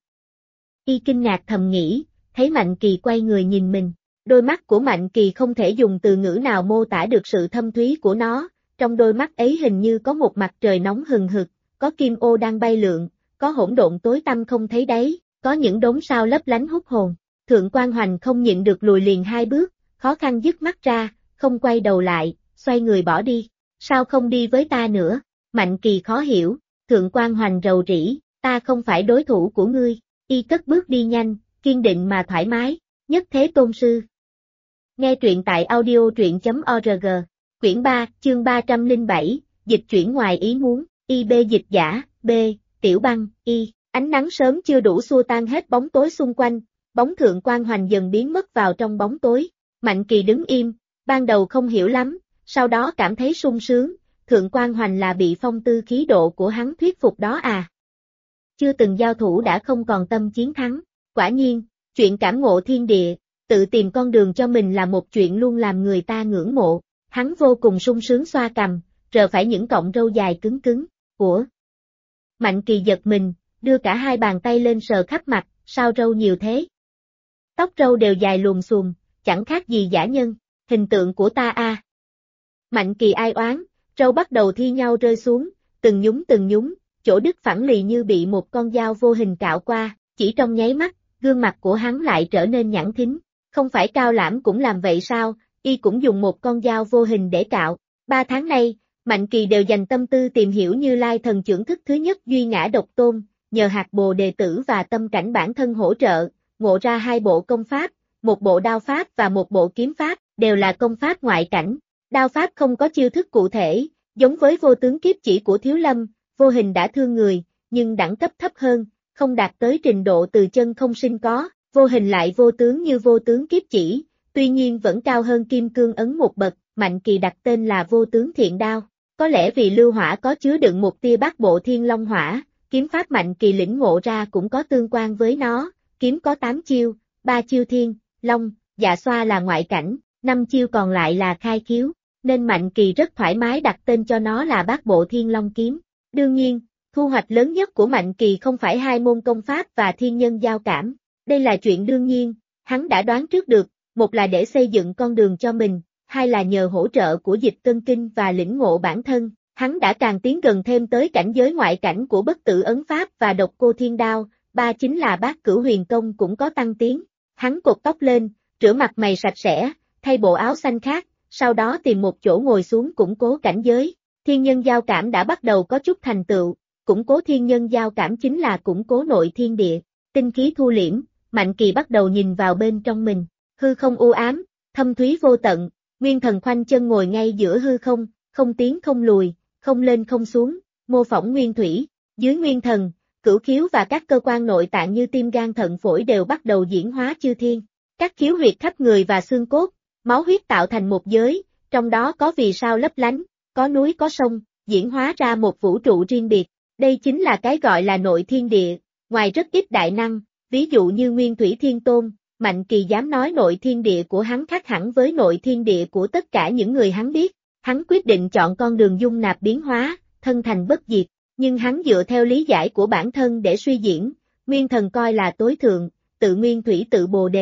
Y kinh ngạc thầm nghĩ, thấy Mạnh Kỳ quay người nhìn mình, đôi mắt của Mạnh Kỳ không thể dùng từ ngữ nào mô tả được sự thâm thúy của nó, trong đôi mắt ấy hình như có một mặt trời nóng hừng hực, có kim ô đang bay lượn, có hỗn độn tối tăm không thấy đáy, có những đốm sao lấp lánh hút hồn. Thượng Quan Hoành không nhịn được lùi liền hai bước, khó khăn dứt mắt ra, không quay đầu lại, xoay người bỏ đi. Sao không đi với ta nữa? Mạnh Kỳ khó hiểu, Thượng Quan Hoành rầu rĩ, ta không phải đối thủ của ngươi. Y cất bước đi nhanh, kiên định mà thoải mái, nhất thế tôn sư. Nghe truyện tại audio.org, quyển 3, chương 307, dịch chuyển ngoài ý muốn, IB dịch giả, B, Tiểu Băng, Y, ánh nắng sớm chưa đủ xua tan hết bóng tối xung quanh, bóng Thượng Quan Hoành dần biến mất vào trong bóng tối. Mạnh Kỳ đứng im, ban đầu không hiểu lắm, sau đó cảm thấy sung sướng, Thượng Quan Hoành là bị phong tư khí độ của hắn thuyết phục đó à. Chưa từng giao thủ đã không còn tâm chiến thắng, quả nhiên, chuyện cảm ngộ thiên địa, tự tìm con đường cho mình là một chuyện luôn làm người ta ngưỡng mộ, hắn vô cùng sung sướng xoa cằm, rờ phải những cọng râu dài cứng cứng, của. Mạnh Kỳ giật mình, đưa cả hai bàn tay lên sờ khắp mặt, sao râu nhiều thế? Tóc râu đều dài lùm xùm, chẳng khác gì dã nhân, hình tượng của ta a. Mạnh Kỳ ai oán, râu bắt đầu thi nhau rơi xuống, từng nhúng, chỗ đứt phẳng lì như bị một con dao vô hình cạo qua, chỉ trong nháy mắt, gương mặt của hắn lại trở nên nhẵn thính, không phải Cao Lãm cũng làm vậy sao, y cũng dùng một con dao vô hình để cạo. 3 tháng nay, Mạnh Kỳ đều dành tâm tư tìm hiểu Như Lai thần chưởng thức thứ nhất duy ngã độc tôn, nhờ hạt bồ đề tử và tâm cảnh bản thân hỗ trợ, ngộ ra 2 bộ công pháp, một bộ đao pháp và một bộ kiếm pháp, đều là công pháp ngoại cảnh. Đao pháp không có chiêu thức cụ thể, giống với vô tướng kiếp chỉ của Thiếu Lâm, vô hình đã thương người, nhưng đẳng cấp thấp hơn, không đạt tới trình độ từ chân không sinh có, vô hình lại vô tướng như vô tướng kiếp chỉ, tuy nhiên vẫn cao hơn Kim Cương Ấn một bậc. Mạnh Kỳ đặt tên là Vô Tướng Thiện Đao, có lẽ vì lưu hỏa có chứa đựng một tia Bát Bộ Thiên Long Hỏa, kiếm pháp Mạnh Kỳ lĩnh ngộ ra cũng có tương quan với nó, kiếm có 8 chiêu, 3 chiêu Thiên, Long, Dạ Xoa là ngoại cảnh, 5 chiêu còn lại là khai khiếu, nên Mạnh Kỳ rất thoải mái đặt tên cho nó là Bát Bộ Thiên Long Kiếm. Đương nhiên, thu hoạch lớn nhất của Mạnh Kỳ không phải 2 môn công pháp và thiên nhân giao cảm, đây là chuyện đương nhiên, hắn đã đoán trước được, một là để xây dựng con đường cho mình, hai là nhờ hỗ trợ của dịch cân kinh và lĩnh ngộ bản thân, hắn đã càng tiến gần thêm tới cảnh giới ngoại cảnh của bất tử ấn pháp và độc cô thiên đao, 3 chính là Bát Cửu Huyền Công cũng có tăng tiến. Hắn cột tóc lên, rửa mặt mày sạch sẽ, thay bộ áo xanh khác, sau đó tìm một chỗ ngồi xuống củng cố cảnh giới. Thiên nhân giao cảm đã bắt đầu có chút thành tựu, củng cố thiên nhân giao cảm chính là củng cố nội thiên địa. Tinh khí thu liễm, Mạnh Kỳ bắt đầu nhìn vào bên trong mình, hư không u ám, thâm thúy vô tận, Nguyên Thần khoanh chân ngồi ngay giữa hư không, không tiến không lùi, không lên không xuống, mô phỏng nguyên thủy. Dưới Nguyên Thần, cửu khiếu và các cơ quan nội tạng như tim gan thận phổi đều bắt đầu diễn hóa chư thiên. Các khiếu huyệt khắp người và xương cốt, máu huyết tạo thành một giới, trong đó có vì sao lấp lánh, có núi có sông, diễn hóa ra một vũ trụ riêng biệt. Đây chính là cái gọi là nội thiên địa, ngoài rất ít đại năng, ví dụ như Nguyên Thủy Thiên Tôn, Mạnh Kỳ dám nói nội thiên địa của hắn khác hẳn với nội thiên địa của tất cả những người hắn biết. Hắn quyết định chọn con đường dung nạp biến hóa, thân thành bất diệt, nhưng hắn dựa theo lý giải của bản thân để suy diễn, Nguyên Thần coi là tối thượng, tự Nguyên Thủy tự Bồ Đề,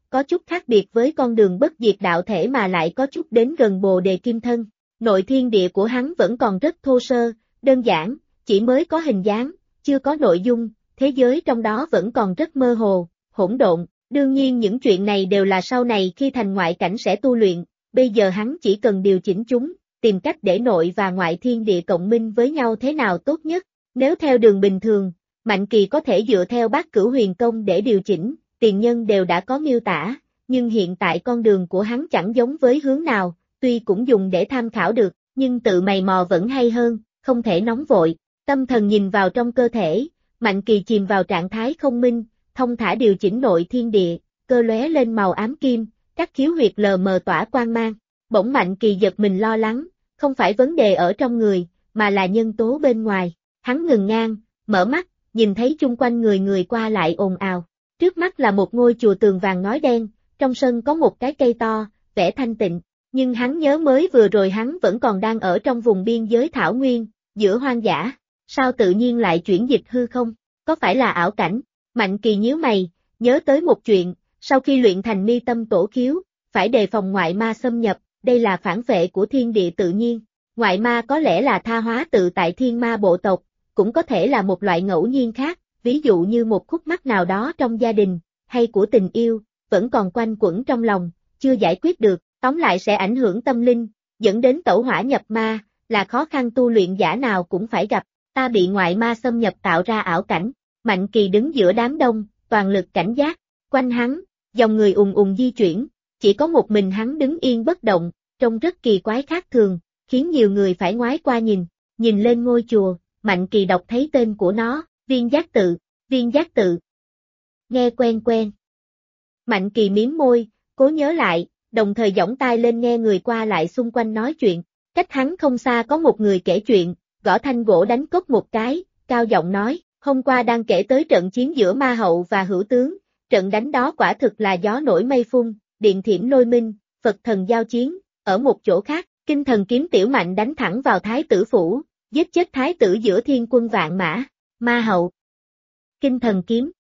có chút khác biệt với con đường bất diệt đạo thể mà lại có chút đến gần Bồ Đề Kim Thân. Nội thiên địa của hắn vẫn còn rất thô sơ, đơn giản, chỉ mới có hình dáng, chưa có nội dung, thế giới trong đó vẫn còn rất mơ hồ, hỗn độn. Đương nhiên những chuyện này đều là sau này khi thành ngoại cảnh sẽ tu luyện, bây giờ hắn chỉ cần điều chỉnh chúng, tìm cách để nội và ngoại thiên địa cộng minh với nhau thế nào tốt nhất. Nếu theo đường bình thường, Mạnh Kỳ có thể dựa theo Bát Cửu Huyền Công để điều chỉnh, tiền nhân đều đã có miêu tả, nhưng hiện tại con đường của hắn chẳng giống với hướng nào, tuy cũng dùng để tham khảo được, nhưng tự mày mò vẫn hay hơn, không thể nóng vội. Tâm thần nhìn vào trong cơ thể, Mạnh Kỳ chìm vào trạng thái không minh, thông thả điều chỉnh nội thiên địa, cơ lóe lên màu ám kim, các khiếu huyệt lờ mờ tỏa quang mang. Bỗng Mạnh Kỳ giật mình lo lắng, không phải vấn đề ở trong người, mà là nhân tố bên ngoài. Hắn ngừng ngang, mở mắt, nhìn thấy chung quanh người người qua lại ồn ào. Trước mắt là một ngôi chùa tường vàng ngói đen, trong sân có một cái cây to, vẻ thanh tịnh. Nhưng hắn nhớ mới vừa rồi hắn vẫn còn đang ở trong vùng biên giới thảo nguyên, giữa hoang dã. Sao tự nhiên lại chuyển dịch hư không? Có phải là ảo cảnh? Mạnh Kỳ nhíu mày, nhớ tới một chuyện, sau khi luyện thành mi tâm tổ khiếu, phải đề phòng ngoại ma xâm nhập, đây là phản vệ của thiên địa tự nhiên. Ngoại ma có lẽ là tha hóa tự tại thiên ma bộ tộc, cũng có thể là một loại ngẫu nhiên khác, ví dụ như một khúc mắc nào đó trong gia đình, hay của tình yêu, vẫn còn quanh quẩn trong lòng, chưa giải quyết được, tóm lại sẽ ảnh hưởng tâm linh, dẫn đến tẩu hỏa nhập ma, là khó khăn tu luyện giả nào cũng phải gặp. Ta bị ngoại ma xâm nhập tạo ra ảo cảnh. Mạnh Kỳ đứng giữa đám đông, toàn lực cảnh giác, quanh hắn, dòng người ùn ùn di chuyển, chỉ có một mình hắn đứng yên bất động, trông rất kỳ quái khác thường, khiến nhiều người phải ngoái qua nhìn lên ngôi chùa, Mạnh Kỳ đọc thấy tên của nó, Viên Giác Tự, Viên Giác Tự. Nghe quen quen. Mạnh Kỳ mím môi, cố nhớ lại, đồng thời giỏng tai lên nghe người qua lại xung quanh nói chuyện, cách hắn không xa có một người kể chuyện, gõ thanh gỗ đánh cốc một cái, cao giọng nói, hôm qua đang kể tới trận chiến giữa ma hậu và hữu tướng, trận đánh đó quả thực là gió nổi mây phun, điện thiểm lôi minh, Phật thần giao chiến, ở một chỗ khác, kinh thần kiếm Tiểu Mạnh đánh thẳng vào thái tử phủ, giết chết thái tử giữa thiên quân vạn mã, ma hậu. Kinh thần kiếm.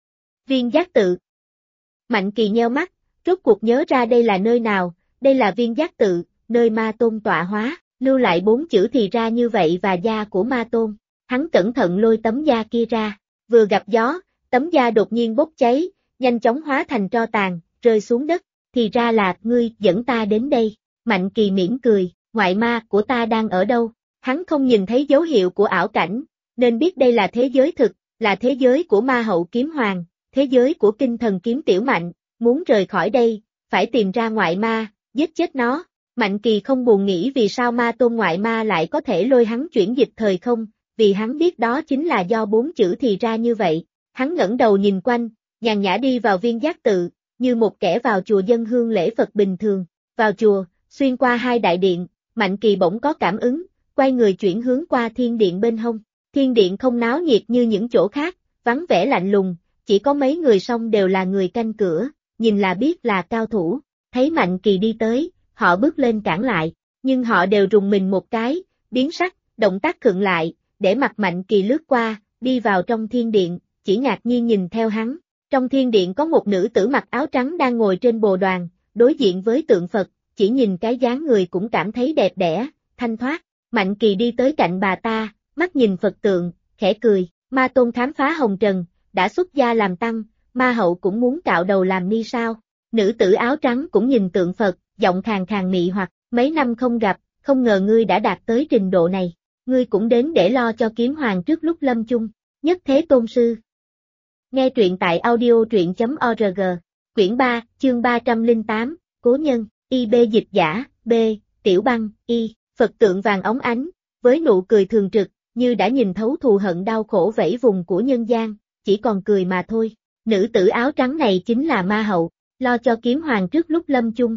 Viên Giác Tự. Mạnh Kỳ nheo mắt, rốt cuộc nhớ ra đây là nơi nào, đây là Viên Giác Tự, nơi ma tôn tọa hóa, lưu lại 4 chữ thì ra như vậy và da của ma tôn. Hắn cẩn thận lôi tấm da kia ra, vừa gặp gió, tấm da đột nhiên bốc cháy, nhanh chóng hóa thành tro tàn, rơi xuống đất, thì ra là ngươi dẫn ta đến đây. Mạnh Kỳ mỉm cười, ngoại ma của ta đang ở đâu? Hắn không nhìn thấy dấu hiệu của ảo cảnh, nên biết đây là thế giới thực, là thế giới của ma hậu kiếm hoàng, thế giới của kinh thần kiếm Tiểu Mạnh, muốn rời khỏi đây, phải tìm ra ngoại ma, giết chết nó. Mạnh Kỳ không buồn nghĩ vì sao ma tôn ngoại ma lại có thể lôi hắn chuyển dịch thời không, vì hắn biết đó chính là do 4 chữ thì ra như vậy. Hắn ngẩng đầu nhìn quanh, nhàn nhã đi vào Viên Giác Tự, như một kẻ vào chùa dân hương lễ Phật bình thường. Vào chùa, xuyên qua 2 đại điện, Mạnh Kỳ bỗng có cảm ứng, quay người chuyển hướng qua thiên điện bên hông. Thiên điện không náo nhiệt như những chỗ khác, vắng vẻ lạnh lùng, chỉ có mấy người song đều là người canh cửa, nhìn là biết là cao thủ. Thấy Mạnh Kỳ đi tới, họ bước lên cản lại, nhưng họ đều rùng mình một cái, biến sắc, động tác khựng lại, để mặc Mạnh Kỳ lướt qua, đi vào trong thiên điện, chỉ ngạc nhiên nhìn theo hắn. Trong thiên điện có một nữ tử mặc áo trắng đang ngồi trên bồ đoàn, đối diện với tượng Phật, chỉ nhìn cái dáng người cũng cảm thấy đẹp đẽ, thanh thoát. Mạnh Kỳ đi tới cạnh bà ta, mắt nhìn Phật tượng, khẽ cười, ma tôn khám phá hồng trần, đã xuất gia làm tăng, ma hậu cũng muốn cạo đầu làm ni sao. Nữ tử áo trắng cũng nhìn tượng Phật, giọng khàn khàn mị hoặc, mấy năm không gặp, không ngờ ngươi đã đạt tới trình độ này, ngươi cũng đến để lo cho kiếm hoàng trước lúc lâm chung, nhất thế tôn sư. Nghe truyện tại audio.org, quyển 3, chương 308, Cố Nhân, IB dịch giả, B, Tiểu Băng, Y, Phật tượng vàng óng ánh, với nụ cười thường trực, như đã nhìn thấu thù hận đau khổ vẫy vùng của nhân gian, chỉ còn cười mà thôi. Nữ tử áo trắng này chính là ma hậu, lo cho kiếm hoàng trước lúc lâm chung.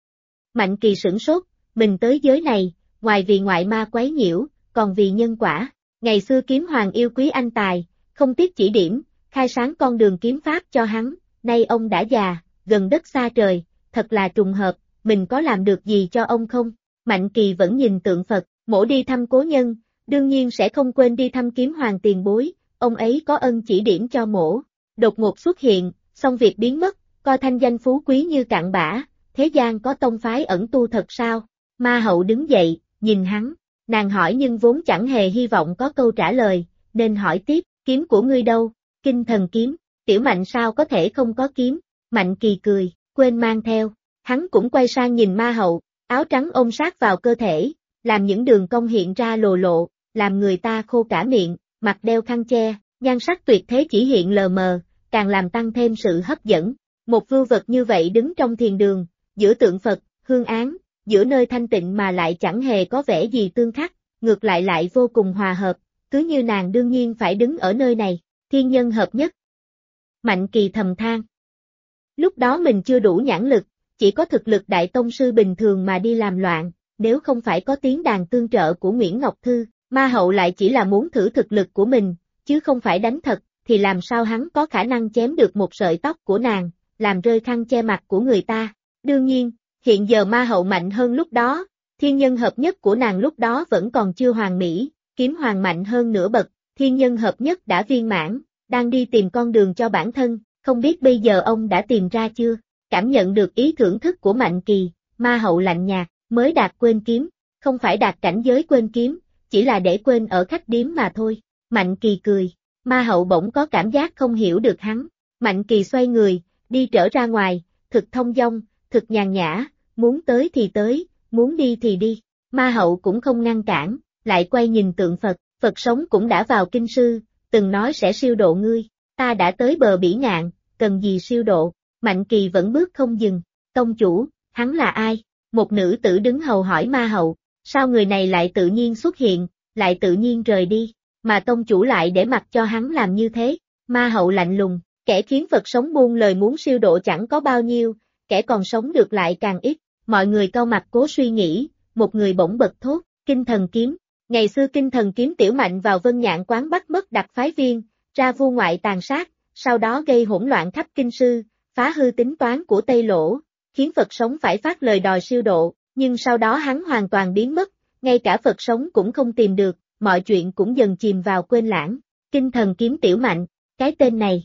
Mạnh Kỳ sửng sốt, mình tới giới này, ngoài vì ngoại ma quấy nhiễu, còn vì nhân quả. Ngày xưa kiếm hoàng yêu quý anh tài, không tiếc chỉ điểm, khai sáng con đường kiếm pháp cho hắn, nay ông đã già, gần đất xa trời, thật là trùng hợp, mình có làm được gì cho ông không? Mạnh Kỳ vẫn nhìn tượng Phật, mỗi đi thăm cố nhân, đương nhiên sẽ không quên đi thăm kiếm hoàng tiền bối, ông ấy có ân chỉ điểm cho mổ. Đột ngột xuất hiện, xong việc biến mất, coi thanh danh phú quý như cặn bã, thế gian có tông phái ẩn tu thật sao? Ma hậu đứng dậy, nhìn hắn, nàng hỏi nhưng vốn chẳng hề hy vọng có câu trả lời, nên hỏi tiếp, kiếm của ngươi đâu? Kinh thần kiếm, Tiểu Mạnh sao có thể không có kiếm? Mạnh Kỳ cười, quên mang theo. Hắn cũng quay sang nhìn ma hậu, áo trắng ôm sát vào cơ thể, làm những đường cong hiện ra lồ lộ, làm người ta khô cả miệng, mặt đeo khăn che, nhan sắc tuyệt thế chỉ hiện lờ mờ, càng làm tăng thêm sự hấp dẫn. Một vưu vật như vậy đứng trong thiền đường, giữa tượng Phật, hương án, giữa nơi thanh tịnh mà lại chẳng hề có vẻ gì tương khắc, ngược lại lại vô cùng hòa hợp, cứ như nàng đương nhiên phải đứng ở nơi này, thiên nhân hợp nhất. Mạnh Kỳ thầm than. Lúc đó mình chưa đủ nhãn lực, chỉ có thực lực đại tông sư bình thường mà đi làm loạn, nếu không phải có tiếng đàn tương trợ của Nguyễn Ngọc Thư, ma hậu lại chỉ là muốn thử thực lực của mình, chứ không phải đánh thật, thì làm sao hắn có khả năng chém được một sợi tóc của nàng, làm rơi khăn che mặt của người ta. Đương nhiên, hiện giờ ma hậu mạnh hơn lúc đó, thiên nhân hợp nhất của nàng lúc đó vẫn còn chưa hoàn mỹ, kiếm hoàng mạnh hơn nửa bậc, thiên nhân hợp nhất đã viên mãn, đang đi tìm con đường cho bản thân, không biết bây giờ ông đã tìm ra chưa? Cảm nhận được ý thưởng thức của Mạnh Kỳ, ma hậu lạnh nhạt, mới đạt quên kiếm, không phải đạt cảnh giới quên kiếm, chỉ là để quên ở khách điếm mà thôi. Mạnh Kỳ cười, ma hậu bỗng có cảm giác không hiểu được hắn. Mạnh Kỳ xoay người, đi trở ra ngoài, thực thông dong, thực nhàn nhã, muốn tới thì tới, muốn đi thì đi. Ma hậu cũng không ngăn cản, lại quay nhìn tượng Phật, Phật sống cũng đã vào kinh sư, từng nói sẽ siêu độ ngươi, ta đã tới bờ bỉ ngạn, cần gì siêu độ. Mạnh Kỳ vẫn bước không dừng, tông chủ, hắn là ai? Một nữ tử đứng hầu hỏi ma hậu, sao người này lại tự nhiên xuất hiện, lại tự nhiên rời đi, mà tông chủ lại để mặc cho hắn làm như thế? Ma hậu lạnh lùng, kẻ khiến Phật sống buông lời muốn siêu độ chẳng có bao nhiêu, kẻ còn sống được lại càng ít. Mọi người cau mặt cố suy nghĩ, một người bỗng bật thốt, Kinh Thần Kiếm. Ngày xưa Kinh Thần Kiếm Tiểu Mạnh vào Vân Nhạn quán bắt mất đặc phái viên, ra vu ngoại tàn sát, sau đó gây hỗn loạn khắp kinh sư, phá hư tính toán của Tây Lỗ, khiến Phật sống phải phát lời đòi siêu độ, nhưng sau đó hắn hoàn toàn biến mất, ngay cả Phật sống cũng không tìm được, mọi chuyện cũng dần chìm vào quên lãng. Kinh Thần Kiếm Tiểu Mạnh, cái tên này.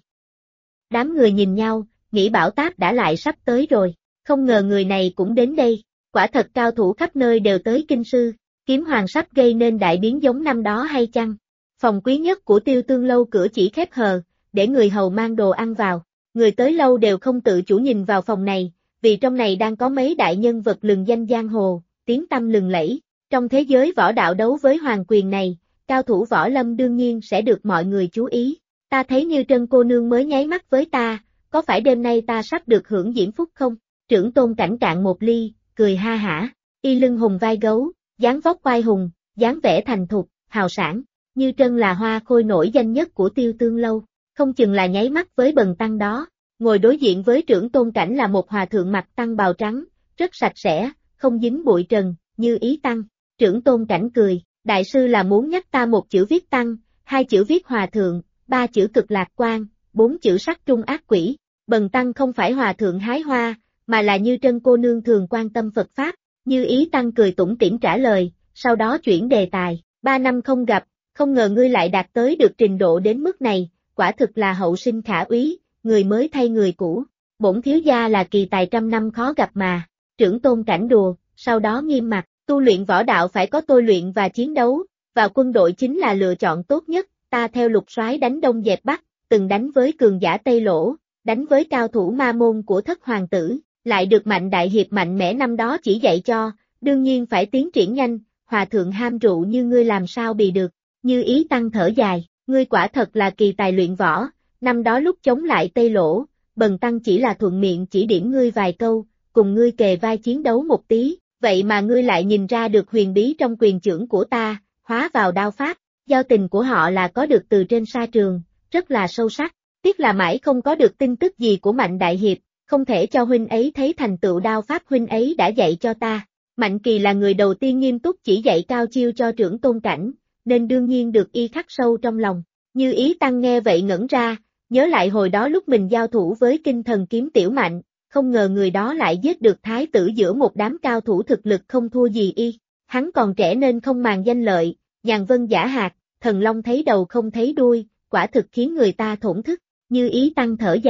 Đám người nhìn nhau, nghĩ Bảo Táp đã lại sắp tới rồi, không ngờ người này cũng đến đây, quả thật cao thủ khắp nơi đều tới kinh sư, kiếm hoàng sắp gây nên đại biến giống năm đó hay chăng? Phòng quý nhất của Tiêu Tương Lâu cửa chỉ khép hờ, để người hầu mang đồ ăn vào, người tới lâu đều không tự chủ nhìn vào phòng này, vì trong này đang có mấy đại nhân vật lừng danh giang hồ, tiếng tăm lừng lẫy. Trong thế giới võ đạo đấu với hoàng quyền này, cao thủ võ lâm đương nhiên sẽ được mọi người chú ý. Ta thấy như Trân cô nương mới nháy mắt với ta, có phải đêm nay ta sắp được hưởng diễm phúc không? Trưởng Tôn Cảnh cạn một ly, cười ha hả, y lưng hùng vai gấu, dáng vóc oai hùng, dáng vẻ thành thục, hào sản. Như Trân là hoa khôi nổi danh nhất của Tiêu Tương Lâu, không chừng là nháy mắt với bần tăng đó. Ngồi đối diện với Trưởng Tôn Cảnh là một hòa thượng mặc tăng bào trắng, rất sạch sẽ, không dính bụi trần, Như Ý Tăng. Trưởng Tôn Cảnh cười, đại sư là muốn nhắc ta một chữ viết tăng, hai chữ viết hòa thượng, ba chữ cực lạc quan, bốn chữ sắc trung ác quỷ. Bần tăng không phải hòa thượng hái hoa, mà là Như Trân cô nương thường quan tâm Phật Pháp. Như Ý Tăng cười tủm tỉm trả lời, sau đó chuyển đề tài, 3 năm không gặp, không ngờ ngươi lại đạt tới được trình độ đến mức này, quả thực là hậu sinh khả úy, người mới thay người cũ. Bổn thiếu gia là kỳ tài trăm năm khó gặp mà. Trưởng Tôn Cảnh đùa, sau đó nghiêm mặt, tu luyện võ đạo phải có tôi luyện và chiến đấu, và quân đội chính là lựa chọn tốt nhất. Ta theo Lục soái đánh Đông dẹp Bắc, từng đánh với cường giả Tây Lỗ, đánh với cao thủ ma môn của Thất hoàng tử, lại được Mạnh đại hiệp mạnh mẽ năm đó chỉ dạy cho, đương nhiên phải tiến triển nhanh. Hòa thượng ham rượu như ngươi làm sao bì được? Như Ý Tăng thở dài, ngươi quả thật là kỳ tài luyện võ, năm đó lúc chống lại Tây Lỗ, bần tăng chỉ là thuận miệng chỉ điểm ngươi vài câu, cùng ngươi kề vai chiến đấu một tí, vậy mà ngươi lại nhìn ra được huyền bí trong quyền chưởng của ta, hóa vào đao pháp. Giao tình của họ là có được từ trên sa trường, rất là sâu sắc, tiếc là mãi không có được tin tức gì của Mạnh đại hiệp, không thể cho huynh ấy thấy thành tựu đao pháp huynh ấy đã dạy cho ta. Mạnh Kỳ là người đầu tiên nghiêm túc chỉ dạy cao chiêu cho Trưởng Tôn Cảnh, nên đương nhiên được y khắc sâu trong lòng. Như Ý Tăng nghe vậy ngẩn ra, nhớ lại hồi đó lúc mình giao thủ với Kinh Thần Kiếm Tiểu Mạnh, không ngờ người đó lại giết được thái tử giữa một đám cao thủ thực lực không thua gì y. Hắn còn trẻ nên không màng danh lợi, nhàn vân giả hạt, thần long thấy đầu không thấy đuôi, quả thực khiến người ta thổn thức. Như Ý Tăng thở dài,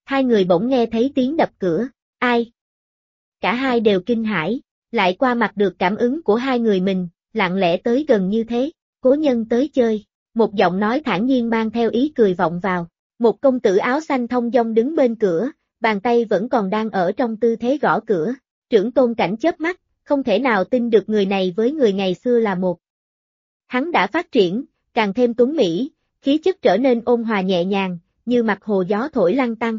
Hai người bỗng nghe thấy tiếng đập cửa, ai? Cả hai đều kinh hãi, lại qua mặt được cảm ứng của hai người mình, lặng lẽ tới gần như thế, cố nhân tới chơi, một giọng nói thản nhiên mang theo ý cười vọng vào, một công tử áo xanh thong dong đứng bên cửa, bàn tay vẫn còn đang ở trong tư thế gõ cửa, Trưởng Tôn Cảnh chớp mắt, không thể nào tin được người này với người ngày xưa là một. Hắn đã phát triển, càng thêm tuấn mỹ, khí chất trở nên ôn hòa nhẹ nhàng, như mặt hồ gió thổi lăn tăn,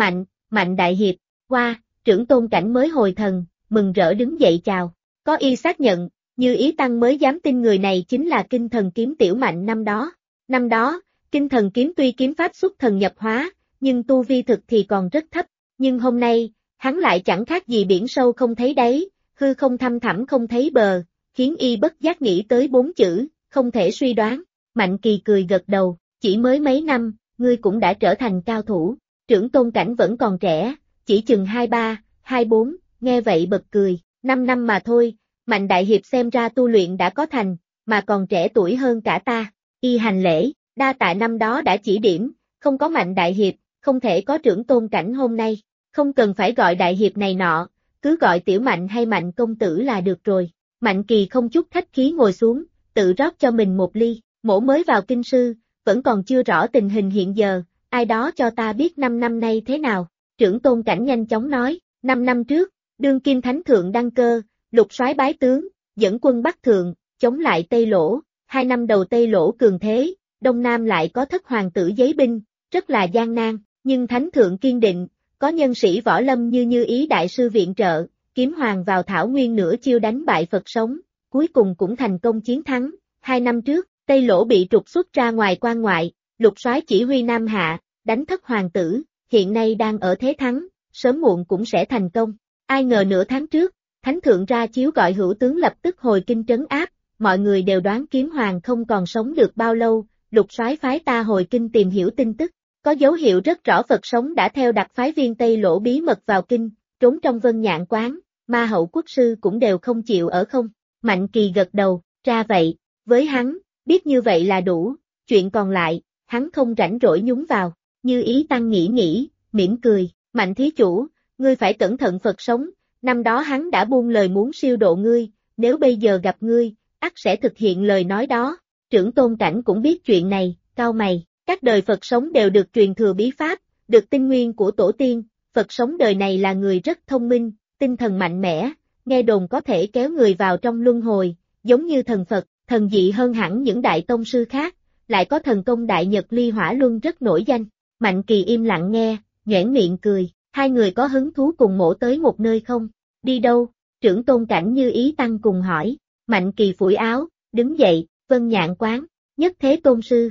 Mạnh đại hiệp, qua, Trưởng Tôn Cảnh mới hồi thần, mừng rỡ đứng dậy chào, có y xác nhận, Như Ý Tăng mới dám tin người này chính là Kinh Thần Kiếm Tiểu Mạnh năm đó, Kinh Thần Kiếm tuy kiếm pháp xuất thần nhập hóa, nhưng tu vi thực thì còn rất thấp, nhưng hôm nay, hắn lại chẳng khác gì biển sâu không thấy đáy, hư không thăm thẳm không thấy bờ, khiến y bất giác nghĩ tới 4 chữ, không thể suy đoán. Mạnh Kỳ cười gật đầu, chỉ mới mấy năm, ngươi cũng đã trở thành cao thủ, Trưởng Tôn Cảnh vẫn còn trẻ, chỉ chừng 23, 24, nghe vậy bật cười, 5 năm mà thôi, Mạnh đại hiệp xem ra tu luyện đã có thành, mà còn trẻ tuổi hơn cả ta, y hành lễ, đa tạ năm đó đã chỉ điểm, không có Mạnh đại hiệp, không thể có Trưởng Tôn Cảnh hôm nay, không cần phải gọi đại hiệp này nọ, cứ gọi Tiểu Mạnh hay Mạnh công tử là được rồi. Mạnh Kỳ không chút khách khí ngồi xuống, tự rót cho mình một ly, mỗ mới vào kinh sư, vẫn còn chưa rõ tình hình hiện giờ, ai đó cho ta biết 5 năm nay thế nào. Trưởng Tôn Cảnh nhanh chóng nói, 5 năm trước, đương kim thánh thượng đăng cơ, lục soái bái tướng, dẫn quân Bắc Thượng, chống lại Tây Lỗ, 2 năm đầu Tây Lỗ cường thế, Đông Nam lại có thất hoàng tử giấy binh, rất là gian nan, nhưng thánh thượng kiên định, có nhân sĩ võ lâm như Ý đại sư viện trợ, kiếm hoàng vào thảo nguyên nửa chiêu đánh bại Phật sống, cuối cùng cũng thành công chiến thắng. 2 năm trước, Tây Lỗ bị trục xuất ra ngoài quan ngoại, lục soái chỉ huy Nam Hạ, đánh thất hoàng tử, hiện nay đang ở thế thắng, sớm muộn cũng sẽ thành công. Ai ngờ nửa tháng trước, thánh thượng ra chiếu gọi hữu tướng lập tức hồi kinh trấn áp, mọi người đều đoán kiếm hoàng không còn sống được bao lâu, lục soái phái ta hồi kinh tìm hiểu tin tức. Có dấu hiệu rất rõ Phật sống đã theo đặc phái viên Tây Lỗ bí mật vào kinh, trốn trong Vân Nhạn quán, Ma Hậu quốc sư cũng đều không chịu ở không. Mạnh Kỳ gật đầu, ra vậy, với hắn, biết như vậy là đủ, chuyện còn lại, hắn không rảnh rỗi nhúng vào. Như Ý Tăng nghĩ, mỉm cười, Mạnh thí chủ, ngươi phải cẩn thận Phật sống, năm đó hắn đã buông lời muốn siêu độ ngươi, nếu bây giờ gặp ngươi, ắt sẽ thực hiện lời nói đó. Trưởng Tôn Cảnh cũng biết chuyện này, cau mày. Các đời Phật sống đều được truyền thừa bí pháp, được tinh nguyên của tổ tiên, Phật sống đời này là người rất thông minh, tinh thần mạnh mẽ, nghe đồn có thể kéo người vào trong luân hồi, giống như thần Phật, thần dị hơn hẳn những đại tông sư khác, lại có thần công đại nhật ly hỏa luân rất nổi danh. Mạnh Kỳ im lặng nghe, nhoẻn miệng cười, hai người có hứng thú cùng mổ tới một nơi không? Đi đâu? Trưởng Tôn Cảnh Như Ý Tăng cùng hỏi. Mạnh Kỳ phủi áo, đứng dậy, Vân Nhạn quán, Nhất Thế Tôn sư.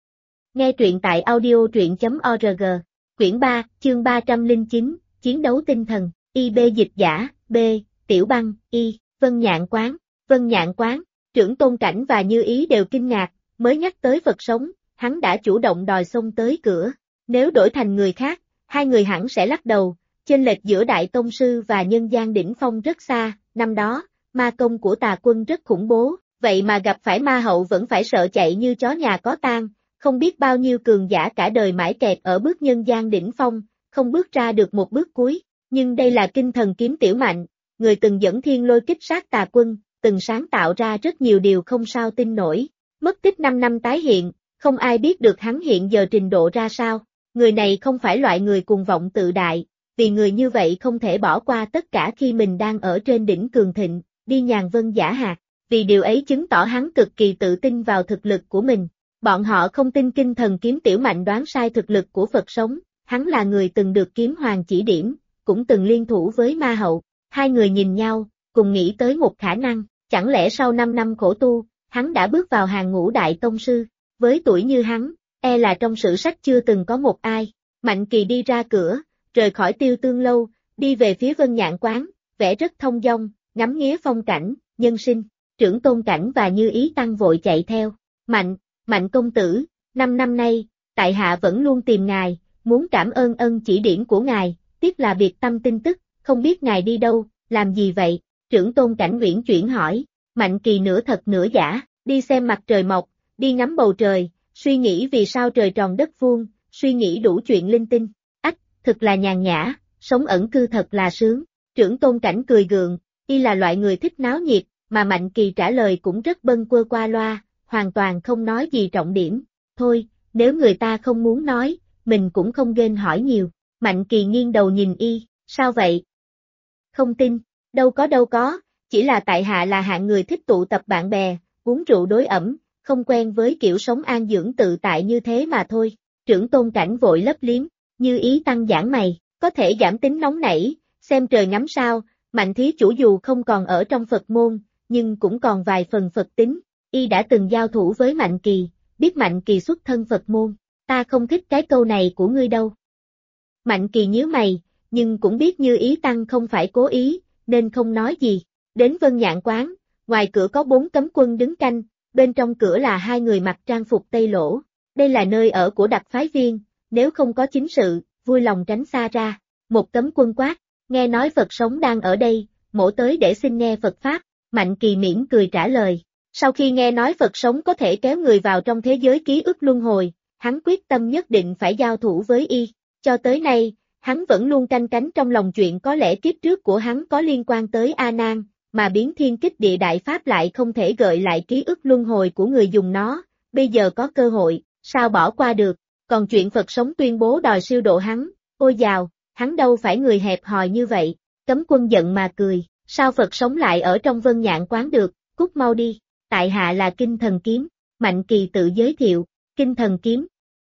Nghe truyện tại audio.org, quyển 3, chương 309, Chiến đấu tinh thần, IB dịch giả, B, Tiểu Băng, Y, Vân Nhạn quán, Trưởng Tôn Cảnh và Như Ý đều kinh ngạc, mới nhắc tới Phật sống, hắn đã chủ động đòi xông tới cửa, nếu đổi thành người khác, hai người hẳn sẽ lắc đầu, chênh lệch giữa Đại Tông Sư và nhân gian đỉnh phong rất xa, năm đó, ma công của Tà Quân rất khủng bố, vậy mà gặp phải Ma Hậu vẫn phải sợ chạy như chó nhà có tang. Không biết bao nhiêu cường giả cả đời mãi kẹt ở bước nhân gian đỉnh phong, không bước ra được một bước cuối, nhưng đây là Kinh Thần Kiếm Tiểu Mạnh, người từng dẫn thiên lôi kích sát Tà Quân, từng sáng tạo ra rất nhiều điều không sao tin nổi, mất tích 5 năm tái hiện, không ai biết được hắn hiện giờ trình độ ra sao, người này không phải loại người cuồng vọng tự đại, vì người như vậy không thể bỏ qua tất cả khi mình đang ở trên đỉnh cường thịnh, đi nhàn vân giả hạt, vì điều ấy chứng tỏ hắn cực kỳ tự tin vào thực lực của mình. Bọn họ không tin Kinh Thần Kiếm Tiểu Mạnh đoán sai thực lực của Phật sống, hắn là người từng được kiếm hoàng chỉ điểm, cũng từng liên thủ với Ma Hậu. Hai người nhìn nhau, cùng nghĩ tới một khả năng, chẳng lẽ sau 5 năm khổ tu, hắn đã bước vào hàng ngũ đại tông sư, với tuổi như hắn, e là trong sử sách chưa từng có một ai. Mạnh Kỳ đi ra cửa, rời khỏi Tiêu Tương lâu, đi về phía Vân Nhạn quán, vẻ rất thông dong, ngắm nghía phong cảnh, nhân sinh. Trưởng Tôn Cảnh và Như Ý Tăng vội chạy theo. Mạnh công tử, 5 năm nay, tại hạ vẫn luôn tìm ngài, muốn cảm ơn ân chỉ điểm của ngài, tiếc là biệt tâm tin tức, không biết ngài đi đâu, làm gì vậy? Trưởng Tôn Cảnh uyển chuyển hỏi. Mạnh Kỳ nửa thật nửa giả, đi xem mặt trời mọc, đi ngắm bầu trời, suy nghĩ vì sao trời tròn đất vuông, suy nghĩ đủ chuyện linh tinh. thực là nhàn nhã, sống ẩn cư thật là sướng. Trưởng Tôn Cảnh cười gượng, y là loại người thích náo nhiệt, mà Mạnh Kỳ trả lời cũng rất bâng quơ qua loa, hoàn toàn không nói gì trọng điểm. Thôi, nếu người ta không muốn nói, mình cũng không gênh hỏi nhiều. Mạnh Kỳ nghiêng đầu nhìn y, sao vậy? Không tin, đâu có, chỉ là tại hạ là hạng người thích tụ tập bạn bè, uống rượu đối ẩm, không quen với kiểu sống an dưỡng tự tại như thế mà thôi. Trưởng Tôn Cảnh vội lấp liếm, Như Ý tăng giảng mày, có thể giảm tính nóng nảy, xem trời ngắm sao, Mạnh thí chủ dù không còn ở trong Phật môn, nhưng cũng còn vài phần Phật tính, y đã từng giao thủ với Mạnh Kỳ, biết Mạnh Kỳ xuất thân Phật môn, ta không thích cái câu này của ngươi đâu. Mạnh Kỳ nhíu mày, nhưng cũng biết Như Ý tăng không phải cố ý, nên không nói gì. Đến Vân Nhạn quán, ngoài cửa có 4 cấm quân đứng canh, bên trong cửa là 2 người mặc trang phục Tây Lỗ. Đây là nơi ở của đặc phái viên, nếu không có chính sự, vui lòng tránh xa ra. Một cấm quân quát, nghe nói Phật sống đang ở đây, mổ tới để xin nghe Phật Pháp. Mạnh Kỳ mỉm cười trả lời. Sau khi nghe nói Phật sống có thể kéo người vào trong thế giới ký ức luân hồi, hắn quyết tâm nhất định phải giao thủ với y. Cho tới nay, hắn vẫn luôn canh cánh trong lòng chuyện có lẽ kiếp trước của hắn có liên quan tới A Nan, mà biến thiên kích địa đại pháp lại không thể gợi lại ký ức luân hồi của người dùng nó, bây giờ có cơ hội, sao bỏ qua được, còn chuyện Phật sống tuyên bố đòi siêu độ hắn, ôi dào, hắn đâu phải người hẹp hòi như vậy, cấm quân giận mà cười, sao Phật sống lại ở trong Vân Nhạn quán được, cút mau đi, tại hạ là Kinh Thần Kiếm, Mạnh Kỳ tự giới thiệu, Kinh Thần Kiếm.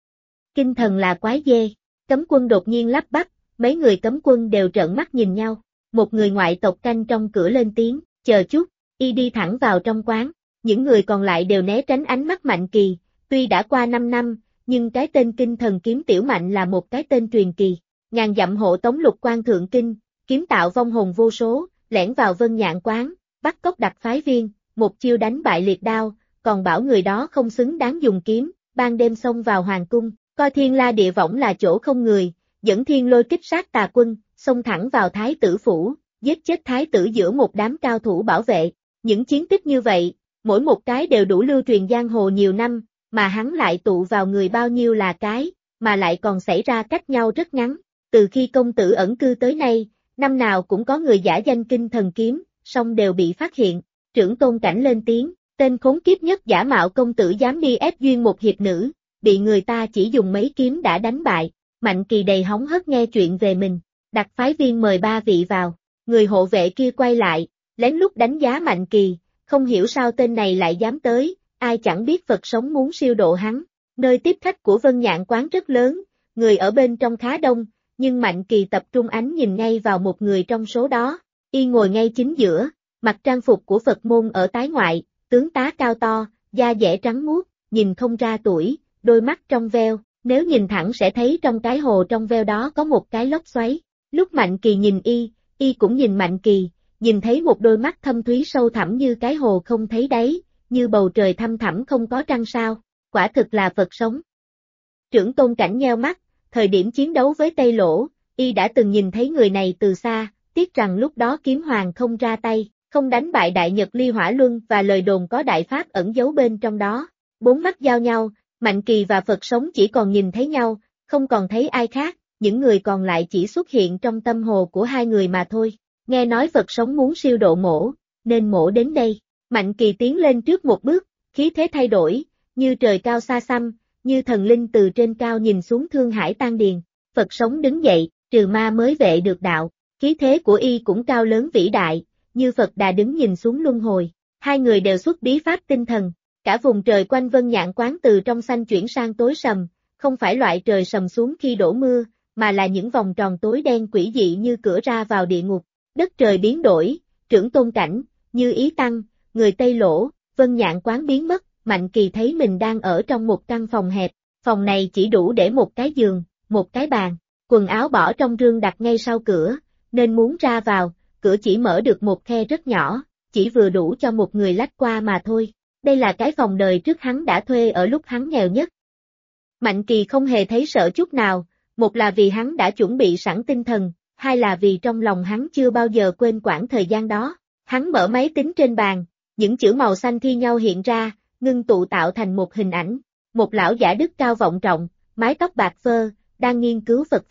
Kinh Thần là quái dê, cấm quân đột nhiên lắp bắp, mấy người cấm quân đều trợn mắt nhìn nhau, một người ngoại tộc canh trong cửa lên tiếng, chờ chút, y đi thẳng vào trong quán, những người còn lại đều né tránh ánh mắt Mạnh Kỳ, tuy đã qua 5 năm, nhưng cái tên Kinh Thần Kiếm Tiểu Mạnh là một cái tên truyền kỳ, ngàn dặm hộ tống lục quan thượng kinh, kiếm tạo vong hồn vô số, lẻn vào Vân Nhạn quán, bắt cóc đặc phái viên, một chiêu đánh bại liệt đao, còn bảo người đó không xứng đáng dùng kiếm, ban đêm xông vào hoàng cung, coi thiên la địa võng là chỗ không người, dẫn thiên lôi kích sát tà quân, xông thẳng vào thái tử phủ, giết chết thái tử giữa một đám cao thủ bảo vệ. Những chiến tích như vậy, mỗi một cái đều đủ lưu truyền giang hồ nhiều năm, mà hắn lại tụ vào người bao nhiêu là cái, mà lại còn xảy ra cách nhau rất ngắn. Từ khi công tử ẩn cư tới nay, năm nào cũng có người giả danh Kinh Thần Kiếm, song đều bị phát hiện. Trưởng Tôn Cảnh lên tiếng, tên khốn kiếp nhất giả mạo công tử dám đi ép duyên một hiệp nữ, bị người ta chỉ dùng mấy kiếm đã đánh bại. Mạnh Kỳ đầy hóng hớt nghe chuyện về mình, đặc phái viên mời 3 vị vào, người hộ vệ kia quay lại, lén lút đánh giá Mạnh Kỳ, không hiểu sao tên này lại dám tới, ai chẳng biết Phật sống muốn siêu độ hắn. Nơi tiếp khách của Vân Nhạn quán rất lớn, người ở bên trong khá đông, nhưng Mạnh Kỳ tập trung ánh nhìn ngay vào một người trong số đó, y ngồi ngay chính giữa, mặc trang phục của Phật môn ở tái ngoại, tướng tá cao to, da dẻ trắng muốt, nhìn không ra tuổi, đôi mắt trong veo, nếu nhìn thẳng sẽ thấy trong cái hồ trong veo đó có một cái lốc xoáy. Lúc Mạnh Kỳ nhìn y cũng nhìn Mạnh Kỳ, nhìn thấy một đôi mắt thâm thúy sâu thẳm như cái hồ không thấy đáy, như bầu trời thăm thẳm không có trăng sao, quả thực là Phật sống. Trưởng Tôn Cảnh nheo mắt, thời điểm chiến đấu với Tây Lỗ, y đã từng nhìn thấy người này từ xa, tiếc rằng lúc đó kiếm hoàng không ra tay, không đánh bại Đại Nhật Ly Hỏa Luân và lời đồn có đại pháp ẩn giấu bên trong đó. 4 mắt giao nhau, Mạnh Kỳ và Phật sống chỉ còn nhìn thấy nhau, không còn thấy ai khác, những người còn lại chỉ xuất hiện trong tâm hồ của 2 người mà thôi. Nghe nói Phật sống muốn siêu độ mổ, nên mổ đến đây. Mạnh Kỳ tiến lên trước một bước, khí thế thay đổi, như trời cao xa xăm, như thần linh từ trên cao nhìn xuống Thương Hải Tan Điền. Phật sống đứng dậy, trừ ma mới vệ được đạo, khí thế của y cũng cao lớn vĩ đại, như Phật Đà đứng nhìn xuống luân hồi. 2 người đều xuất bí pháp tinh thần, cả vùng trời quanh Vân Nhạn quán từ trong xanh chuyển sang tối sầm, không phải loại trời sầm xuống khi đổ mưa, mà là những vòng tròn tối đen quỷ dị như cửa ra vào địa ngục. Đất trời biến đổi, Trưởng Tôn Cảnh, Như Ý tăng, người Tây Lỗ, Vân Nhạn quán biến mất, Mạnh Kỳ thấy mình đang ở trong một căn phòng hẹp, phòng này chỉ đủ để một cái giường, một cái bàn, quần áo bỏ trong rương đặt ngay sau cửa, nên muốn ra vào, cửa chỉ mở được một khe rất nhỏ, chỉ vừa đủ cho một người lách qua mà thôi. Đây là cái phòng đời trước hắn đã thuê ở lúc hắn nghèo nhất. Mạnh Kỳ không hề thấy sợ chút nào, một là vì hắn đã chuẩn bị sẵn tinh thần, hai là vì trong lòng hắn chưa bao giờ quên quãng thời gian đó. Hắn mở máy tính trên bàn, những chữ màu xanh thi nhau hiện ra, ngưng tụ tạo thành một hình ảnh. Một lão giả đức cao vọng trọng, mái tóc bạc phơ, đang nghiên cứu Phật Pháp.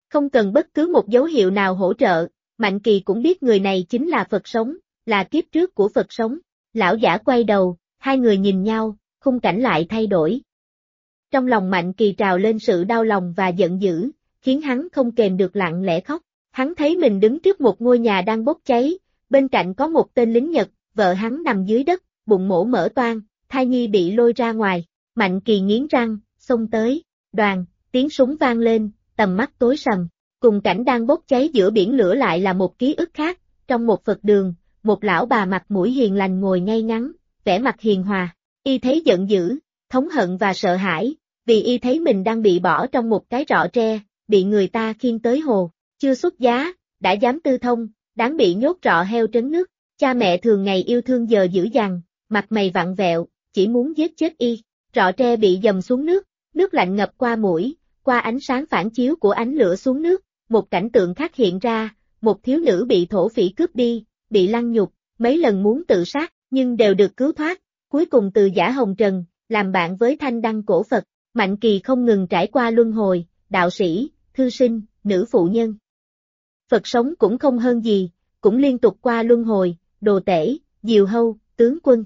Không cần bất cứ một dấu hiệu nào hỗ trợ, Mạnh Kỳ cũng biết người này chính là Phật sống, là kiếp trước của Phật sống. Lão giả quay đầu, hai người nhìn nhau, khung cảnh lại thay đổi. Trong lòng Mạnh Kỳ trào lên sự đau lòng và giận dữ, khiến hắn không kềm được lặng lẽ khóc. Hắn thấy mình đứng trước một ngôi nhà đang bốc cháy, bên cạnh có một tên lính Nhật, vợ hắn nằm dưới đất, bụng mổ mở toang, thai nhi bị lôi ra ngoài. Mạnh Kỳ nghiến răng, xông tới, đoàn, tiếng súng vang lên, tầm mắt tối sầm. Cùng cảnh đang bốc cháy giữa biển lửa lại là một ký ức khác, trong một Phật đường, một lão bà mặt mũi hiền lành ngồi ngay ngắn, vẻ mặt hiền hòa. Y thấy giận dữ, thống hận và sợ hãi, vì y thấy mình đang bị bỏ trong một cái rọ tre, bị người ta khiêng tới hồ, chưa xuất giá, đã dám tư thông, đáng bị nhốt rọ heo trấn nước. Cha mẹ thường ngày yêu thương giờ dữ dằn, mặt mày vặn vẹo, chỉ muốn giết chết y. Rọ tre bị dầm xuống nước, nước lạnh ngập qua mũi, qua ánh sáng phản chiếu của ánh lửa xuống nước, một cảnh tượng khác hiện ra, một thiếu nữ bị thổ phỉ cướp đi, bị lăng nhục, mấy lần muốn tự sát, nhưng đều được cứu thoát, cuối cùng từ giả hồng trần, làm bạn với thanh đăng cổ Phật. Mạnh Kỳ không ngừng trải qua luân hồi, đạo sĩ, thư sinh, nữ phụ nhân. Phật sống cũng không hơn gì, cũng liên tục qua luân hồi, đồ tể, diều hâu, tướng quân.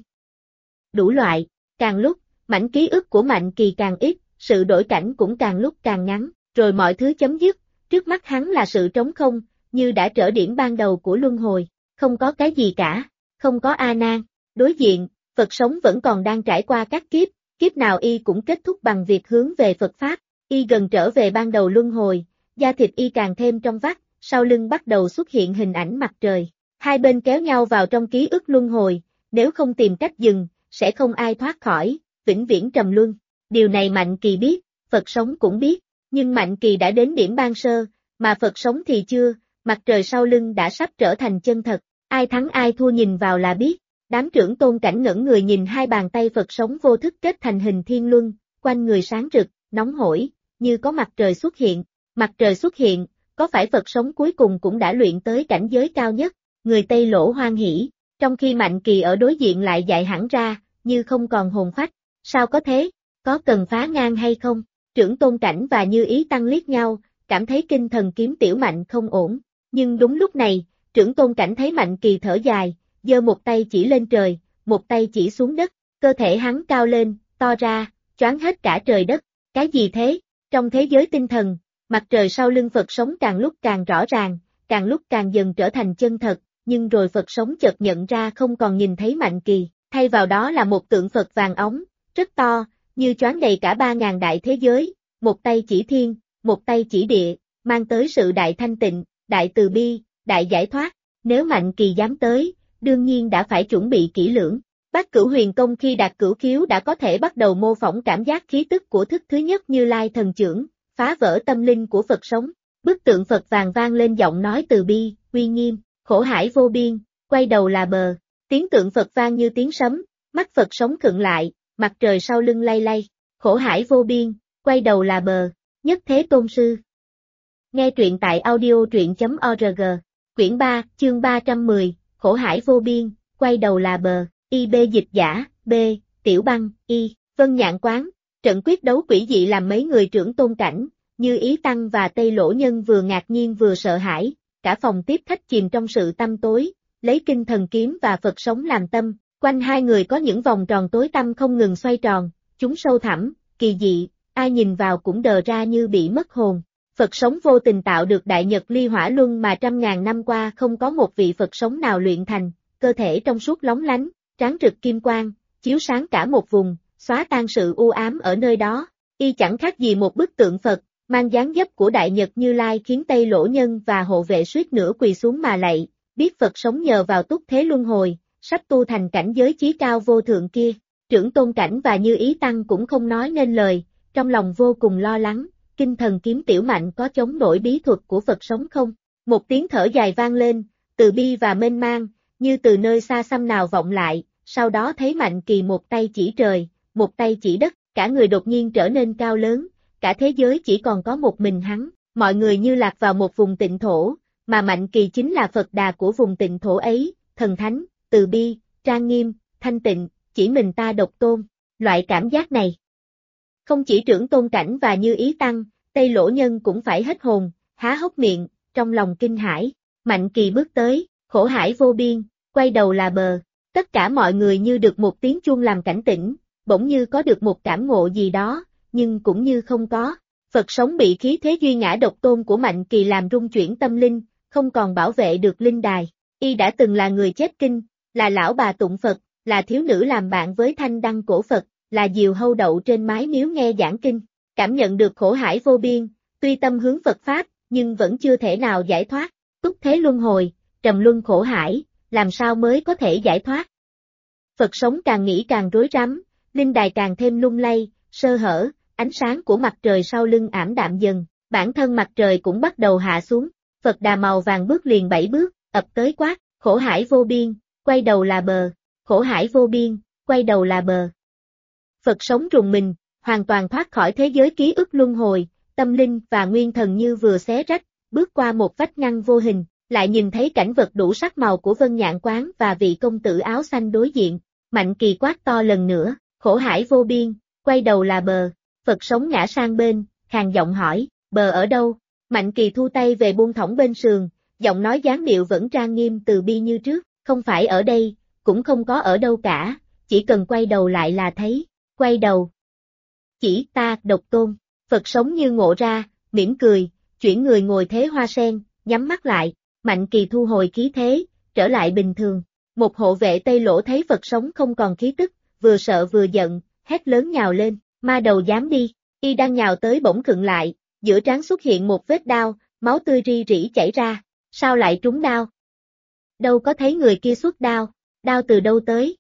Đủ loại, càng lúc, mảnh ký ức của Mạnh Kỳ càng ít, sự đổi cảnh cũng càng lúc càng ngắn, rồi mọi thứ chấm dứt, trước mắt hắn là sự trống không, như đã trở điểm ban đầu của luân hồi, không có cái gì cả, không có A Nan. Đối diện, Phật sống vẫn còn đang trải qua các kiếp, kiếp nào y cũng kết thúc bằng việc hướng về Phật Pháp, y gần trở về ban đầu luân hồi, da thịt y càng thêm trong vắt, sau lưng bắt đầu xuất hiện hình ảnh mặt trời. Hai bên kéo nhau vào trong ký ức luân hồi, nếu không tìm cách dừng, sẽ không ai thoát khỏi, vĩnh viễn trầm luân. Điều này Mạnh Kỳ biết, Phật sống cũng biết, nhưng Mạnh Kỳ đã đến điểm ban sơ, mà Phật sống thì chưa, mặt trời sau lưng đã sắp trở thành chân thật, ai thắng ai thua nhìn vào là biết. Đám trưởng tôn cảnh ngẩn người nhìn hai bàn tay Phật sống vô thức kết thành hình thiên luân, quanh người sáng rực, nóng hổi, như có mặt trời xuất hiện. Mặt trời xuất hiện, có phải Phật sống cuối cùng cũng đã luyện tới cảnh giới cao nhất? Người Tây Lỗ hoan hỉ, trong khi Mạnh Kỳ ở đối diện lại dại hẳn ra, như không còn hồn phách. Sao có thế? Có cần phá ngang hay không? Trưởng tôn cảnh và Như Ý Tăng liếc nhau, cảm thấy kinh thần kiếm tiểu Mạnh không ổn. Nhưng đúng lúc này, trưởng tôn cảnh thấy Mạnh Kỳ thở dài, giơ một tay chỉ lên trời, một tay chỉ xuống đất, cơ thể hắn cao lên, to ra, choáng hết cả trời đất. Cái gì thế? Trong thế giới tinh thần, mặt trời sau lưng Phật sống càng lúc càng rõ ràng, càng lúc càng dần trở thành chân thật, nhưng rồi Phật sống chợt nhận ra không còn nhìn thấy Mạnh Kỳ, thay vào đó là một tượng Phật vàng óng, rất to, như choáng đầy cả 3.000 đại thế giới, một tay chỉ thiên, một tay chỉ địa, mang tới sự đại thanh tịnh, đại từ bi, đại giải thoát. Nếu Mạnh Kỳ dám tới, đương nhiên đã phải chuẩn bị kỹ lưỡng. Bát Cửu Huyền Công khi đạt cửu khiếu đã có thể bắt đầu mô phỏng cảm giác khí tức của thức thứ nhất Như Lai thần chưởng, phá vỡ tâm linh của Phật sống. Bức tượng Phật vàng vang lên giọng nói từ bi, uy nghiêm, khổ hải vô biên, quay đầu là bờ. Tiếng tượng Phật vang như tiếng sấm, mắt Phật sống khựng lại, mặt trời sau lưng lay lay. Khổ hải vô biên, quay đầu là bờ. Nhất Thế Tôn Sư. Nghe truyện tại audio.org. Quyển 3, chương 310, Khổ hải vô biên, quay đầu là bờ. IB dịch giả, B, Tiểu Băng, Y, Vân Nhạn Quán. Trận quyết đấu quỷ dị làm mấy người trưởng tôn cảnh, Như Ý Tăng và Tây Lỗ Nhân vừa ngạc nhiên vừa sợ hãi, cả phòng tiếp khách chìm trong sự tăm tối, lấy kinh thần kiếm và Phật sống làm tâm, quanh hai người có những vòng tròn tối tăm không ngừng xoay tròn, chúng sâu thẳm, kỳ dị, ai nhìn vào cũng đờ ra như bị mất hồn. Phật sống vô tình tạo được đại nhật ly hỏa luân mà 100.000 năm qua không có một vị Phật sống nào luyện thành, cơ thể trong suốt lóng lánh, tráng rực kim quang, chiếu sáng cả một vùng, xóa tan sự u ám ở nơi đó. Y chẳng khác gì một bức tượng Phật, mang dáng dấp của Đại Nhật Như Lai khiến Tây Lỗ Nhân và hộ vệ suýt nữa quỳ xuống mà lạy, biết Phật sống nhờ vào túc thế luân hồi, sắp tu thành cảnh giới chí cao vô thượng kia. Trưởng tôn cảnh và Như Ý Tăng cũng không nói nên lời, trong lòng vô cùng lo lắng, kinh thần kiếm tiểu Mạnh có chống nổi bí thuật của Phật sống không? Một tiếng thở dài vang lên, từ bi và mênh mang, như từ nơi xa xăm nào vọng lại, sau đó thấy Mạnh Kỳ một tay chỉ trời, một tay chỉ đất, cả người đột nhiên trở nên cao lớn, cả thế giới chỉ còn có một mình hắn, mọi người như lạc vào một vùng tịnh thổ, mà Mạnh Kỳ chính là Phật Đà của vùng tịnh thổ ấy, thần thánh, từ bi, trang nghiêm, thanh tịnh, chỉ mình ta độc tôn. Loại cảm giác này, không chỉ trưởng tôn cảnh và Như Ý Tăng, Tây Lỗ Nhân cũng phải hết hồn, há hốc miệng, trong lòng kinh hãi. Mạnh Kỳ bước tới, khổ hải vô biên, quay đầu là bờ. Tất cả mọi người như được một tiếng chuông làm cảnh tỉnh, bỗng như có được một cảm ngộ gì đó, nhưng cũng như không có. Phật sống bị khí thế duy ngã độc tôn của Mạnh Kỳ làm rung chuyển tâm linh, không còn bảo vệ được linh đài. Y đã từng là người chép kinh, là lão bà tụng Phật, là thiếu nữ làm bạn với thanh đăng cổ Phật, là diều hâu đậu trên mái miếu nghe giảng kinh. Cảm nhận được khổ hải vô biên, tuy tâm hướng Phật Pháp, nhưng vẫn chưa thể nào giải thoát. Túc thế luân hồi, trầm luân khổ hải, làm sao mới có thể giải thoát. Phật sống càng nghĩ càng rối rắm, linh đài càng thêm lung lay, sơ hở, ánh sáng của mặt trời sau lưng ảm đạm dần, bản thân mặt trời cũng bắt đầu hạ xuống. Phật đà màu vàng bước liền 7 bước, ập tới quát, khổ hải vô biên, quay đầu là bờ, khổ hải vô biên, quay đầu là bờ. Phật sống rùng mình, hoàn toàn thoát khỏi thế giới ký ức luân hồi, tâm linh và nguyên thần như vừa xé rách, bước qua một vách ngăn vô hình, lại nhìn thấy cảnh vật đủ sắc màu của Vân Nhạn Quán và vị công tử áo xanh đối diện. Mạnh Kỳ quát to lần nữa, khổ hải vô biên, quay đầu là bờ. Phật sống ngã sang bên, khàn giọng hỏi, bờ ở đâu? Mạnh Kỳ thu tay về buông thõng bên sườn, giọng nói dáng điệu vẫn trang nghiêm từ bi như trước, không phải ở đây, cũng không có ở đâu cả, chỉ cần quay đầu lại là thấy, quay đầu. Chỉ ta, độc tôn. Phật sống như ngộ ra, mỉm cười, chuyển người ngồi thế hoa sen, nhắm mắt lại. Mạnh Kỳ thu hồi khí thế, trở lại bình thường. Một hộ vệ Tây Lỗ thấy Phật sống không còn khí tức, vừa sợ vừa giận, hét lớn nhào lên, ma đầu dám đi. Y đang nhào tới bỗng khựng lại, giữa trán xuất hiện một vết đao, máu tươi ri rỉ chảy ra. Sao lại trúng đao? Đâu có thấy người kia xuất đao, đao từ đâu tới?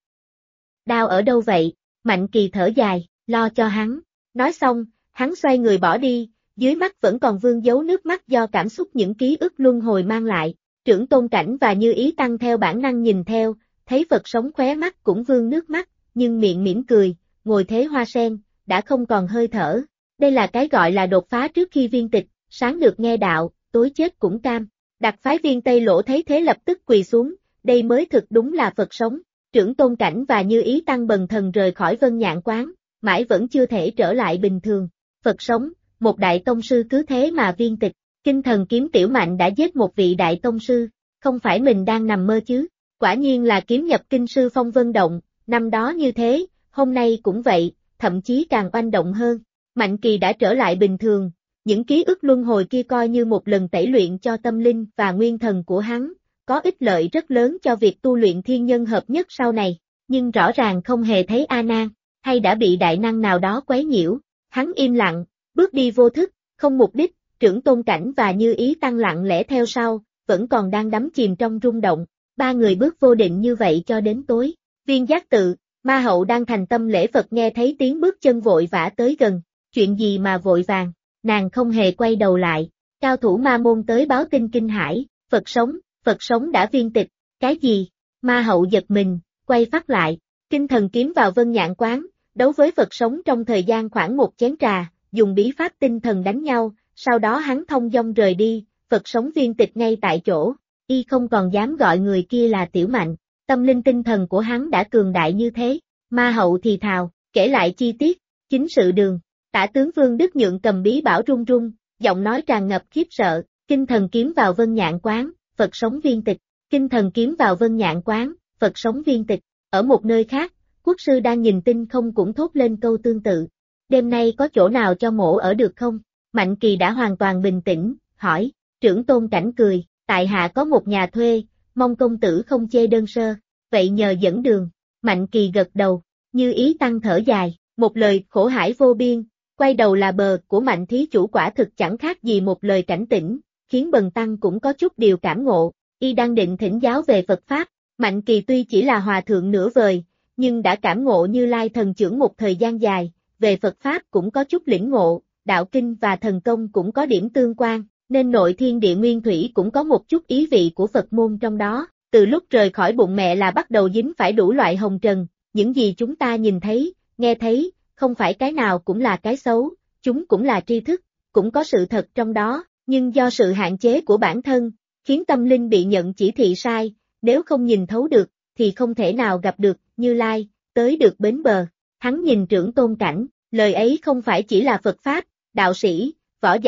Đao ở đâu vậy? Mạnh Kỳ thở dài, lo cho hắn. Nói xong, hắn xoay người bỏ đi, dưới mắt vẫn còn vương dấu nước mắt do cảm xúc những ký ức luân hồi mang lại. Trưởng Tôn Cảnh và Như Ý Tăng theo bản năng nhìn theo, thấy Phật sống khóe mắt cũng vương nước mắt, nhưng miệng mỉm cười, ngồi thế hoa sen, đã không còn hơi thở. Đây là cái gọi là đột phá trước khi viên tịch, sáng được nghe đạo, tối chết cũng cam. Đặc phái viên Tây Lỗ thấy thế lập tức quỳ xuống, đây mới thực đúng là Phật sống. Trưởng Tôn Cảnh và Như Ý Tăng bần thần rời khỏi Vân Nhạn Quán, mãi vẫn chưa thể trở lại bình thường. Phật sống, một đại tông sư cứ thế mà viên tịch. Kinh Thần Kiếm Tiểu Mạnh đã giết một vị đại tông sư, không phải mình đang nằm mơ chứ, quả nhiên là kiếm nhập kinh sư Phong Vân Động, năm đó như thế, hôm nay cũng vậy, thậm chí càng oanh động hơn. Mạnh Kỳ đã trở lại bình thường, những ký ức luân hồi kia coi như một lần tẩy luyện cho tâm linh và nguyên thần của hắn, có ích lợi rất lớn cho việc tu luyện thiên nhân hợp nhất sau này, nhưng rõ ràng không hề thấy A Nan, hay đã bị đại năng nào đó quấy nhiễu. Hắn im lặng, bước đi vô thức, không mục đích. Trưởng Tôn Cảnh và Như Ý Tăng lặng lẽ theo sau, vẫn còn đang đắm chìm trong rung động. Ba người bước vô định như vậy cho đến tối. Viên Giác Tự, Ma Hậu đang thành tâm lễ Phật nghe thấy tiếng bước chân vội vã tới gần. Chuyện gì mà vội vàng? Nàng không hề quay đầu lại. Cao thủ Ma Môn tới báo tin kinh hãi. Phật sống đã viên tịch. Cái gì? Ma Hậu giật mình, quay phát lại. Kinh Thần Kiếm vào Vân Nhạn Quán, đấu với Phật sống trong thời gian khoảng một chén trà, dùng bí pháp tinh thần đánh nhau. Sau đó hắn thông dong rời đi, Phật sống viên tịch ngay tại chỗ, y không còn dám gọi người kia là Tiểu Mạnh, tâm linh tinh thần của hắn đã cường đại như thế. Ma Hậu thì thào, kể lại chi tiết, chính sự đường, Tả tướng Vương Đức Nhượng cầm bí bảo run run, giọng nói tràn ngập khiếp sợ, Kinh Thần Kiếm vào Vân Nhạn Quán, Phật sống viên tịch, Kinh Thần Kiếm vào Vân Nhạn Quán, Phật sống viên tịch. Ở một nơi khác, quốc sư đang nhìn tin không cũng thốt lên câu tương tự, đêm nay có chỗ nào cho mổ ở được không? Mạnh Kỳ đã hoàn toàn bình tĩnh, hỏi. Trưởng Tôn Cảnh cười, tại hạ có một nhà thuê, mong công tử không chê đơn sơ, vậy nhờ dẫn đường. Mạnh Kỳ gật đầu, Như Ý Tăng thở dài, một lời khổ hải vô biên, quay đầu là bờ của Mạnh thí chủ quả thực chẳng khác gì một lời cảnh tỉnh, khiến Bần Tăng cũng có chút điều cảm ngộ. Y đang định thỉnh giáo về Phật Pháp, Mạnh Kỳ tuy chỉ là hòa thượng nửa vời, nhưng đã cảm ngộ Như Lai thần trưởng một thời gian dài, về Phật Pháp cũng có chút lĩnh ngộ. Đạo kinh và thần công cũng có điểm tương quan, nên nội thiên địa nguyên thủy cũng có một chút ý vị của Phật môn trong đó. Từ lúc rời khỏi bụng mẹ là bắt đầu dính phải đủ loại hồng trần, những gì chúng ta nhìn thấy, nghe thấy, không phải cái nào cũng là cái xấu, chúng cũng là tri thức, cũng có sự thật trong đó, nhưng do sự hạn chế của bản thân, khiến tâm linh bị nhận chỉ thị sai, nếu không nhìn thấu được, thì không thể nào gặp được Như Lai, tới được bến bờ. Hắn nhìn Trưởng Tôn Cảnh, lời ấy không phải chỉ là Phật Pháp, đạo sĩ, võ giả,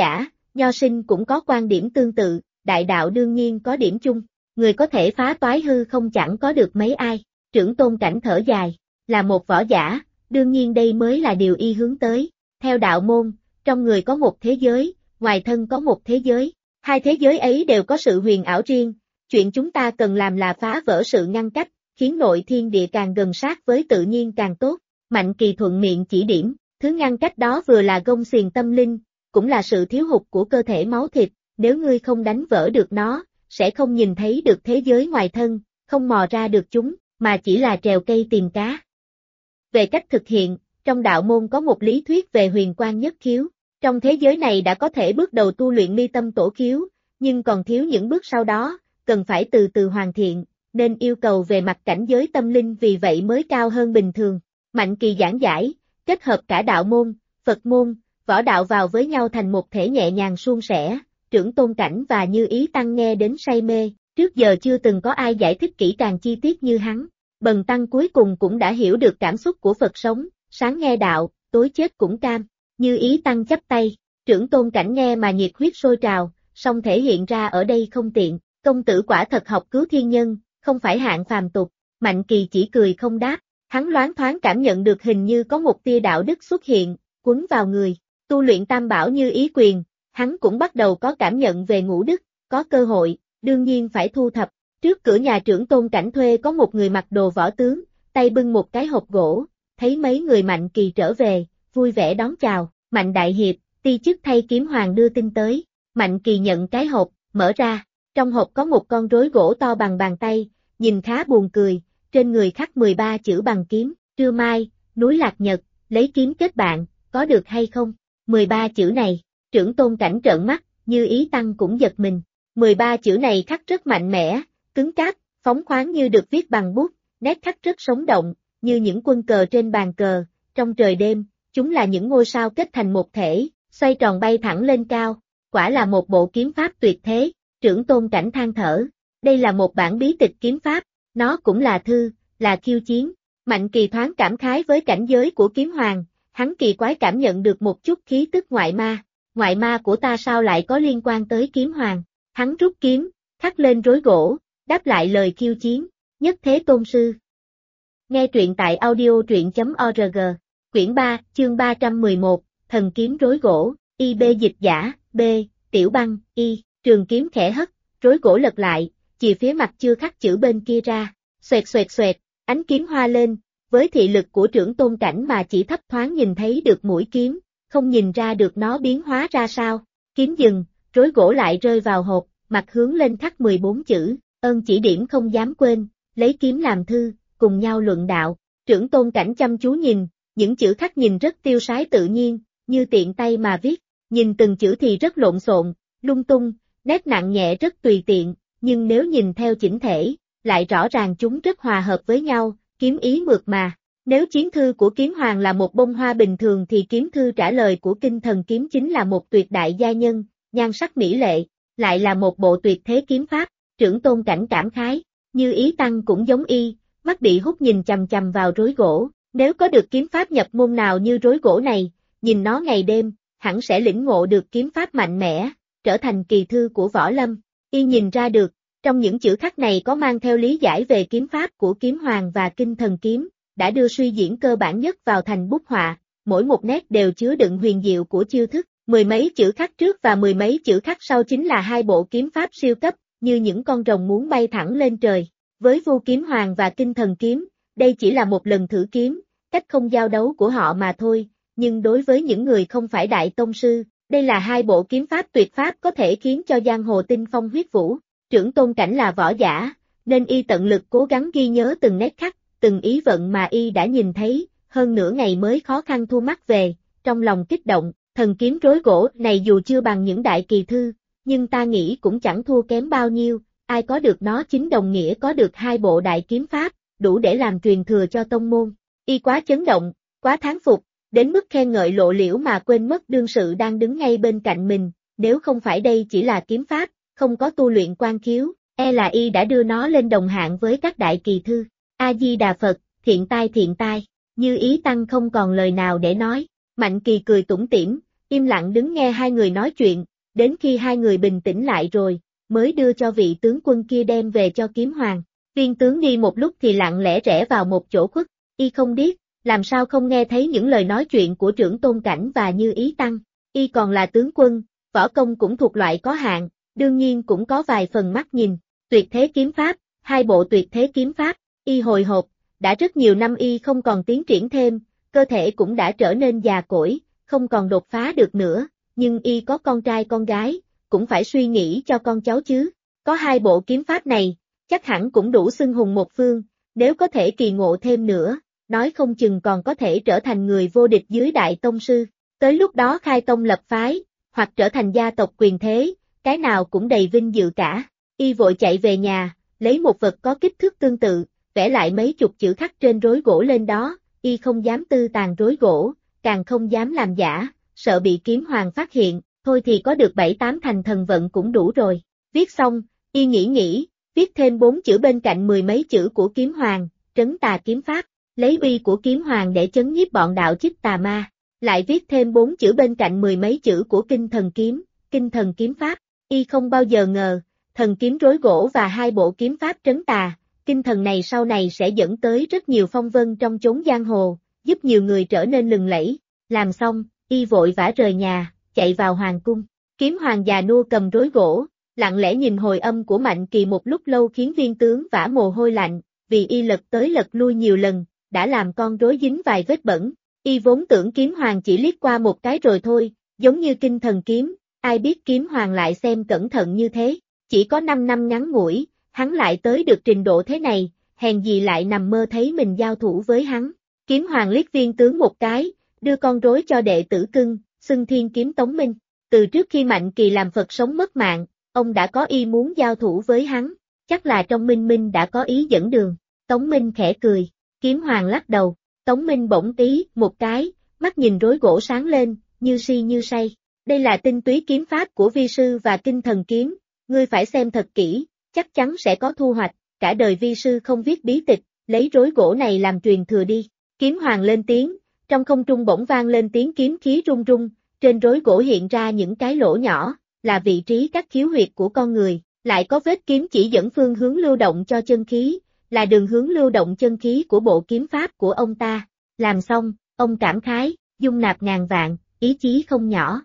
Nho sinh cũng có quan điểm tương tự, đại đạo đương nhiên có điểm chung, người có thể phá toái hư không chẳng có được mấy ai. Trưởng Tôn Cảnh thở dài, là một võ giả, đương nhiên đây mới là điều y hướng tới. Theo đạo môn, trong người có một thế giới, ngoài thân có một thế giới. Hai thế giới ấy đều có sự huyền ảo riêng, chuyện chúng ta cần làm là phá vỡ sự ngăn cách, khiến nội thiên địa càng gần sát với tự nhiên càng tốt. Mạnh Kỳ thuận miệng chỉ điểm, thứ ngăn cách đó vừa là gông xiềng tâm linh, cũng là sự thiếu hụt của cơ thể máu thịt, nếu ngươi không đánh vỡ được nó, sẽ không nhìn thấy được thế giới ngoài thân, không mò ra được chúng, mà chỉ là trèo cây tìm cá. Về cách thực hiện, trong đạo môn có một lý thuyết về huyền quang nhất khiếu. Trong thế giới này đã có thể bước đầu tu luyện mi tâm tổ khiếu, nhưng còn thiếu những bước sau đó, cần phải từ từ hoàn thiện, nên yêu cầu về mặt cảnh giới tâm linh vì vậy mới cao hơn bình thường. Mạnh Kỳ giảng giải, kết hợp cả đạo môn, Phật môn, võ đạo vào với nhau thành một thể nhẹ nhàng suôn sẻ, Trưởng Tôn Cảnh và Như Ý Tăng nghe đến say mê, trước giờ chưa từng có ai giải thích kỹ càng chi tiết như hắn. Bần Tăng cuối cùng cũng đã hiểu được cảm xúc của Phật sống, sáng nghe đạo, tối chết cũng cam. Như Ý Tăng chắp tay, Trưởng Tôn Cảnh nghe mà nhiệt huyết sôi trào, song thể hiện ra ở đây không tiện, công tử quả thật học cứu thiên nhân, không phải hạng phàm tục. Mạnh Kỳ chỉ cười không đáp, hắn loáng thoáng cảm nhận được hình như có một tia đạo đức xuất hiện, quấn vào người, tu luyện tam bảo Như Ý quyền, hắn cũng bắt đầu có cảm nhận về ngũ đức, có cơ hội, đương nhiên phải thu thập. Trước cửa nhà Trưởng Tôn Cảnh thuê có một người mặc đồ võ tướng, tay bưng một cái hộp gỗ, thấy mấy người Mạnh Kỳ trở về, vui vẻ đón chào. Mạnh Đại Hiệp, ti chức thay Kiếm Hoàng đưa tin tới. Mạnh Kỳ nhận cái hộp, mở ra, trong hộp có một con rối gỗ to bằng bàn tay, nhìn khá buồn cười, trên người khắc 13 chữ bằng kiếm, trưa mai, núi Lạc Nhật, lấy kiếm kết bạn, có được hay không? 13 chữ này, Trưởng Tôn Cảnh trợn mắt, Như Ý Tăng cũng giật mình. 13 chữ này khắc rất mạnh mẽ, cứng cáp, phóng khoáng như được viết bằng bút, nét khắc rất sống động, như những quân cờ trên bàn cờ, trong trời đêm, chúng là những ngôi sao kết thành một thể, xoay tròn bay thẳng lên cao, quả là một bộ kiếm pháp tuyệt thế. Trưởng Tôn Cảnh than thở, đây là một bản bí tịch kiếm pháp, nó cũng là thư, là khiêu chiến. Mạnh Kỳ thoáng cảm khái với cảnh giới của Kiếm Hoàng, hắn kỳ quái cảm nhận được một chút khí tức ngoại ma của ta sao lại có liên quan tới Kiếm Hoàng. Hắn rút kiếm, khắc lên rối gỗ, đáp lại lời khiêu chiến, nhất thế tôn sư. Nghe truyện tại audio.truyện.org, quyển 3, chương 311, thần kiếm rối gỗ, IB dịch giả, B, Tiểu Băng, Y, trường kiếm khẽ hất, rối gỗ lật lại, chìa phía mặt chưa khắc chữ bên kia ra, xoẹt xoẹt xoẹt, ánh kiếm hoa lên, với thị lực của Trưởng Tôn Cảnh mà chỉ thấp thoáng nhìn thấy được mũi kiếm, không nhìn ra được nó biến hóa ra sao. Kiếm dừng, rối gỗ lại rơi vào hộp, mặt hướng lên khắc 14 chữ, ơn chỉ điểm không dám quên, lấy kiếm làm thư, cùng nhau luận đạo. Trưởng Tôn Cảnh chăm chú nhìn, những chữ khắc nhìn rất tiêu sái tự nhiên, như tiện tay mà viết, nhìn từng chữ thì rất lộn xộn, lung tung, nét nặng nhẹ rất tùy tiện, nhưng nếu nhìn theo chỉnh thể, lại rõ ràng chúng rất hòa hợp với nhau, kiếm ý mượt mà. Nếu chiến thư của Kiếm Hoàng là một bông hoa bình thường thì kiếm thư trả lời của Kinh Thần Kiếm chính là một tuyệt đại gia nhân, nhan sắc mỹ lệ, lại là một bộ tuyệt thế kiếm pháp. Trưởng Tôn Cảnh cảm khái, Như Ý Tăng cũng giống y, mắt bị hút nhìn chằm chằm vào rối gỗ, nếu có được kiếm pháp nhập môn nào như rối gỗ này, nhìn nó ngày đêm, hẳn sẽ lĩnh ngộ được kiếm pháp mạnh mẽ, trở thành kỳ thư của võ lâm. Y nhìn ra được, trong những chữ khắc này có mang theo lý giải về kiếm pháp của Kiếm Hoàng và Kinh Thần Kiếm, đã đưa suy diễn cơ bản nhất vào thành bút họa, mỗi một nét đều chứa đựng huyền diệu của chiêu thức, mười mấy chữ khắc trước và mười mấy chữ khắc sau chính là hai bộ kiếm pháp siêu cấp, như những con rồng muốn bay thẳng lên trời. Với Vu Kiếm Hoàng và Kinh Thần Kiếm, đây chỉ là một lần thử kiếm, cách không giao đấu của họ mà thôi, nhưng đối với những người không phải đại tông sư, đây là hai bộ kiếm pháp tuyệt pháp có thể khiến cho giang hồ tinh phong huyết vũ. Trưởng Tôn Cảnh là võ giả, nên y tận lực cố gắng ghi nhớ từng nét khắc, từng ý vận mà y đã nhìn thấy, hơn nửa ngày mới khó khăn thu mắt về, trong lòng kích động, thần kiếm rối gỗ này dù chưa bằng những đại kỳ thư, nhưng ta nghĩ cũng chẳng thua kém bao nhiêu, ai có được nó chính đồng nghĩa có được hai bộ đại kiếm pháp, đủ để làm truyền thừa cho tông môn. Y quá chấn động, quá thán phục, đến mức khen ngợi lộ liễu mà quên mất đương sự đang đứng ngay bên cạnh mình, nếu không phải đây chỉ là kiếm pháp, không có tu luyện quan khiếu, e là y đã đưa nó lên đồng hạng với các đại kỳ thư. A-di-đà Phật, thiện tai, Như Ý Tăng không còn lời nào để nói, Mạnh Kỳ cười tủm tỉm, im lặng đứng nghe hai người nói chuyện, đến khi hai người bình tĩnh lại rồi, mới đưa cho vị tướng quân kia đem về cho kiếm hoàng. Viên tướng đi một lúc thì lặng lẽ rẽ vào một chỗ khuất, y không biết, làm sao không nghe thấy những lời nói chuyện của trưởng tôn cảnh và Như Ý Tăng. Y còn là tướng quân, võ công cũng thuộc loại có hạn, đương nhiên cũng có vài phần mắt nhìn. Tuyệt thế kiếm pháp, hai bộ tuyệt thế kiếm pháp, y hồi hộp, đã rất nhiều năm y không còn tiến triển thêm, cơ thể cũng đã trở nên già cỗi, không còn đột phá được nữa, nhưng y có con trai con gái, cũng phải suy nghĩ cho con cháu chứ. Có hai bộ kiếm pháp này, chắc hẳn cũng đủ xưng hùng một phương, nếu có thể kỳ ngộ thêm nữa, nói không chừng còn có thể trở thành người vô địch dưới đại tông sư. Tới lúc đó khai tông lập phái, hoặc trở thành gia tộc quyền thế, cái nào cũng đầy vinh dự cả. Y vội chạy về nhà, lấy một vật có kích thước tương tự, vẽ lại mấy chục chữ khắc trên rối gỗ lên đó, y không dám tư tàn rối gỗ, càng không dám làm giả, sợ bị kiếm hoàng phát hiện, thôi thì có được 7-8 thành thần vận cũng đủ rồi. Viết xong, y nghĩ, viết thêm 4 chữ bên cạnh 10 mấy chữ của kiếm hoàng, trấn tà kiếm pháp, lấy uy của kiếm hoàng để chấn nhiếp bọn đạo chích tà ma. Lại viết thêm 4 chữ bên cạnh 10 mấy chữ của kinh thần kiếm pháp, y không bao giờ ngờ, thần kiếm rối gỗ và hai bộ kiếm pháp trấn tà, kinh thần này sau này sẽ dẫn tới rất nhiều phong vân trong chốn giang hồ, giúp nhiều người trở nên lừng lẫy. Làm xong, y vội vã rời nhà, chạy vào hoàng cung. Kiếm hoàng già nua cầm rối gỗ, lặng lẽ nhìn hồi âm của Mạnh Kỳ một lúc lâu khiến viên tướng vã mồ hôi lạnh, vì y lật tới lật lui nhiều lần, đã làm con rối dính vài vết bẩn. Y vốn tưởng kiếm hoàng chỉ liếc qua một cái rồi thôi, giống như kinh thần kiếm, ai biết kiếm hoàng lại xem cẩn thận như thế, chỉ có 5 năm ngắn ngủi, hắn lại tới được trình độ thế này, hèn gì lại nằm mơ thấy mình giao thủ với hắn. Kiếm hoàng liếc viên tướng một cái, đưa con rối cho đệ tử cưng, xưng thiên kiếm Tống Minh. Từ trước khi Mạnh Kỳ làm Phật sống mất mạng, ông đã có ý muốn giao thủ với hắn, chắc là trong Minh Minh đã có ý dẫn đường. Tống Minh khẽ cười, kiếm hoàng lắc đầu. Tống Minh bỗng tí một cái, mắt nhìn rối gỗ sáng lên, như si như say. Đây là tinh túy kiếm pháp của vi sư và kinh thần kiếm, ngươi phải xem thật kỹ, chắc chắn sẽ có thu hoạch, cả đời vi sư không viết bí tịch, lấy rối gỗ này làm truyền thừa đi. Kiếm hoàng lên tiếng, trong không trung bỗng vang lên tiếng kiếm khí rung rung, trên rối gỗ hiện ra những cái lỗ nhỏ, là vị trí các khiếu huyệt của con người, lại có vết kiếm chỉ dẫn phương hướng lưu động cho chân khí, là đường hướng lưu động chân khí của bộ kiếm pháp của ông ta. Làm xong, ông cảm khái, dung nạp ngàn vạn, ý chí không nhỏ.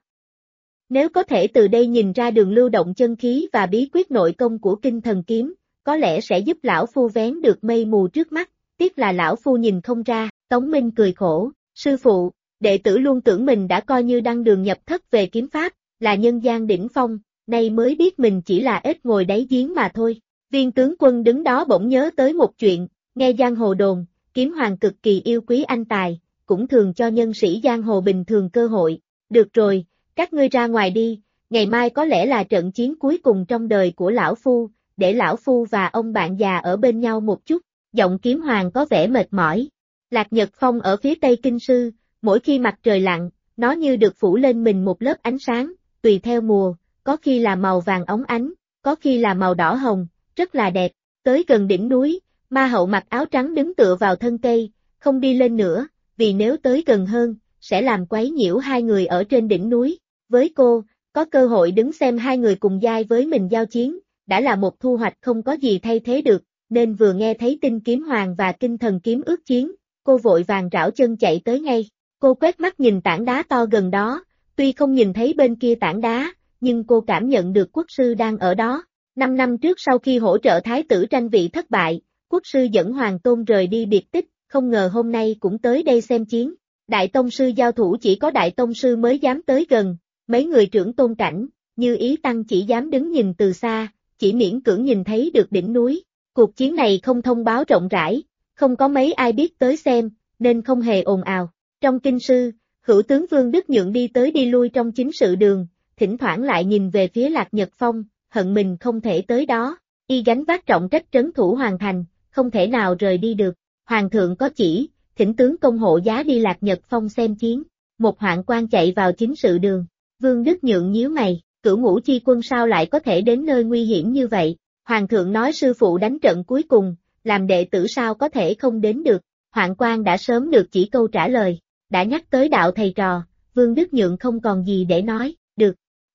Nếu có thể từ đây nhìn ra đường lưu động chân khí và bí quyết nội công của kinh thần kiếm, có lẽ sẽ giúp lão phu vén được mây mù trước mắt, tiếc là lão phu nhìn không ra. Tống Minh cười khổ, sư phụ, đệ tử luôn tưởng mình đã coi như đăng đường nhập thất về kiếm pháp, là nhân gian đỉnh phong, nay mới biết mình chỉ là ếch ngồi đáy giếng mà thôi. Viên tướng quân đứng đó bỗng nhớ tới một chuyện, nghe giang hồ đồn, kiếm hoàng cực kỳ yêu quý anh tài, cũng thường cho nhân sĩ giang hồ bình thường cơ hội. Được rồi, các ngươi ra ngoài đi, ngày mai có lẽ là trận chiến cuối cùng trong đời của lão phu, để lão phu và ông bạn già ở bên nhau một chút. Giọng kiếm hoàng có vẻ mệt mỏi. Lạc Nhật Phong ở phía tây kinh sư, mỗi khi mặt trời lặn, nó như được phủ lên mình một lớp ánh sáng, tùy theo mùa, có khi là màu vàng óng ánh, có khi là màu đỏ hồng, rất là đẹp. Tới gần đỉnh núi, ma hậu mặc áo trắng đứng tựa vào thân cây, không đi lên nữa, vì nếu tới gần hơn, sẽ làm quấy nhiễu hai người ở trên đỉnh núi. Với cô, có cơ hội đứng xem hai người cùng giai với mình giao chiến, đã là một thu hoạch không có gì thay thế được, nên vừa nghe thấy tin kiếm hoàng và kinh thần kiếm ước chiến, cô vội vàng rảo chân chạy tới ngay. Cô quét mắt nhìn tảng đá to gần đó, tuy không nhìn thấy bên kia tảng đá, nhưng cô cảm nhận được quốc sư đang ở đó. 5 năm trước sau khi hỗ trợ thái tử tranh vị thất bại, quốc sư dẫn hoàng tôn rời đi biệt tích, không ngờ hôm nay cũng tới đây xem chiến. Đại tông sư giao thủ chỉ có đại tông sư mới dám tới gần, mấy người trưởng tôn cảnh, Như Ý Tăng chỉ dám đứng nhìn từ xa, chỉ miễn cưỡng nhìn thấy được đỉnh núi. Cuộc chiến này không thông báo rộng rãi, không có mấy ai biết tới xem, nên không hề ồn ào. Trong kinh sư, hữu tướng Vương Đức Nhượng đi tới đi lui trong chính sự đường, thỉnh thoảng lại nhìn về phía Lạc Nhật Phong, hận mình không thể tới đó. Y gánh vác trọng trách trấn thủ hoàn thành, không thể nào rời đi được. Hoàng thượng có chỉ, thỉnh tướng công hộ giá đi Lạc Nhật Phong xem chiến. Một hoạn quan chạy vào chính sự đường. Vương Đức Nhượng nhíu mày, Cửu Ngũ Chi Quân sao lại có thể đến nơi nguy hiểm như vậy? Hoàng thượng nói sư phụ đánh trận cuối cùng, làm đệ tử sao có thể không đến được. Hoạn quan đã sớm được chỉ câu trả lời, đã nhắc tới đạo thầy trò, Vương Đức Nhượng không còn gì để nói, được.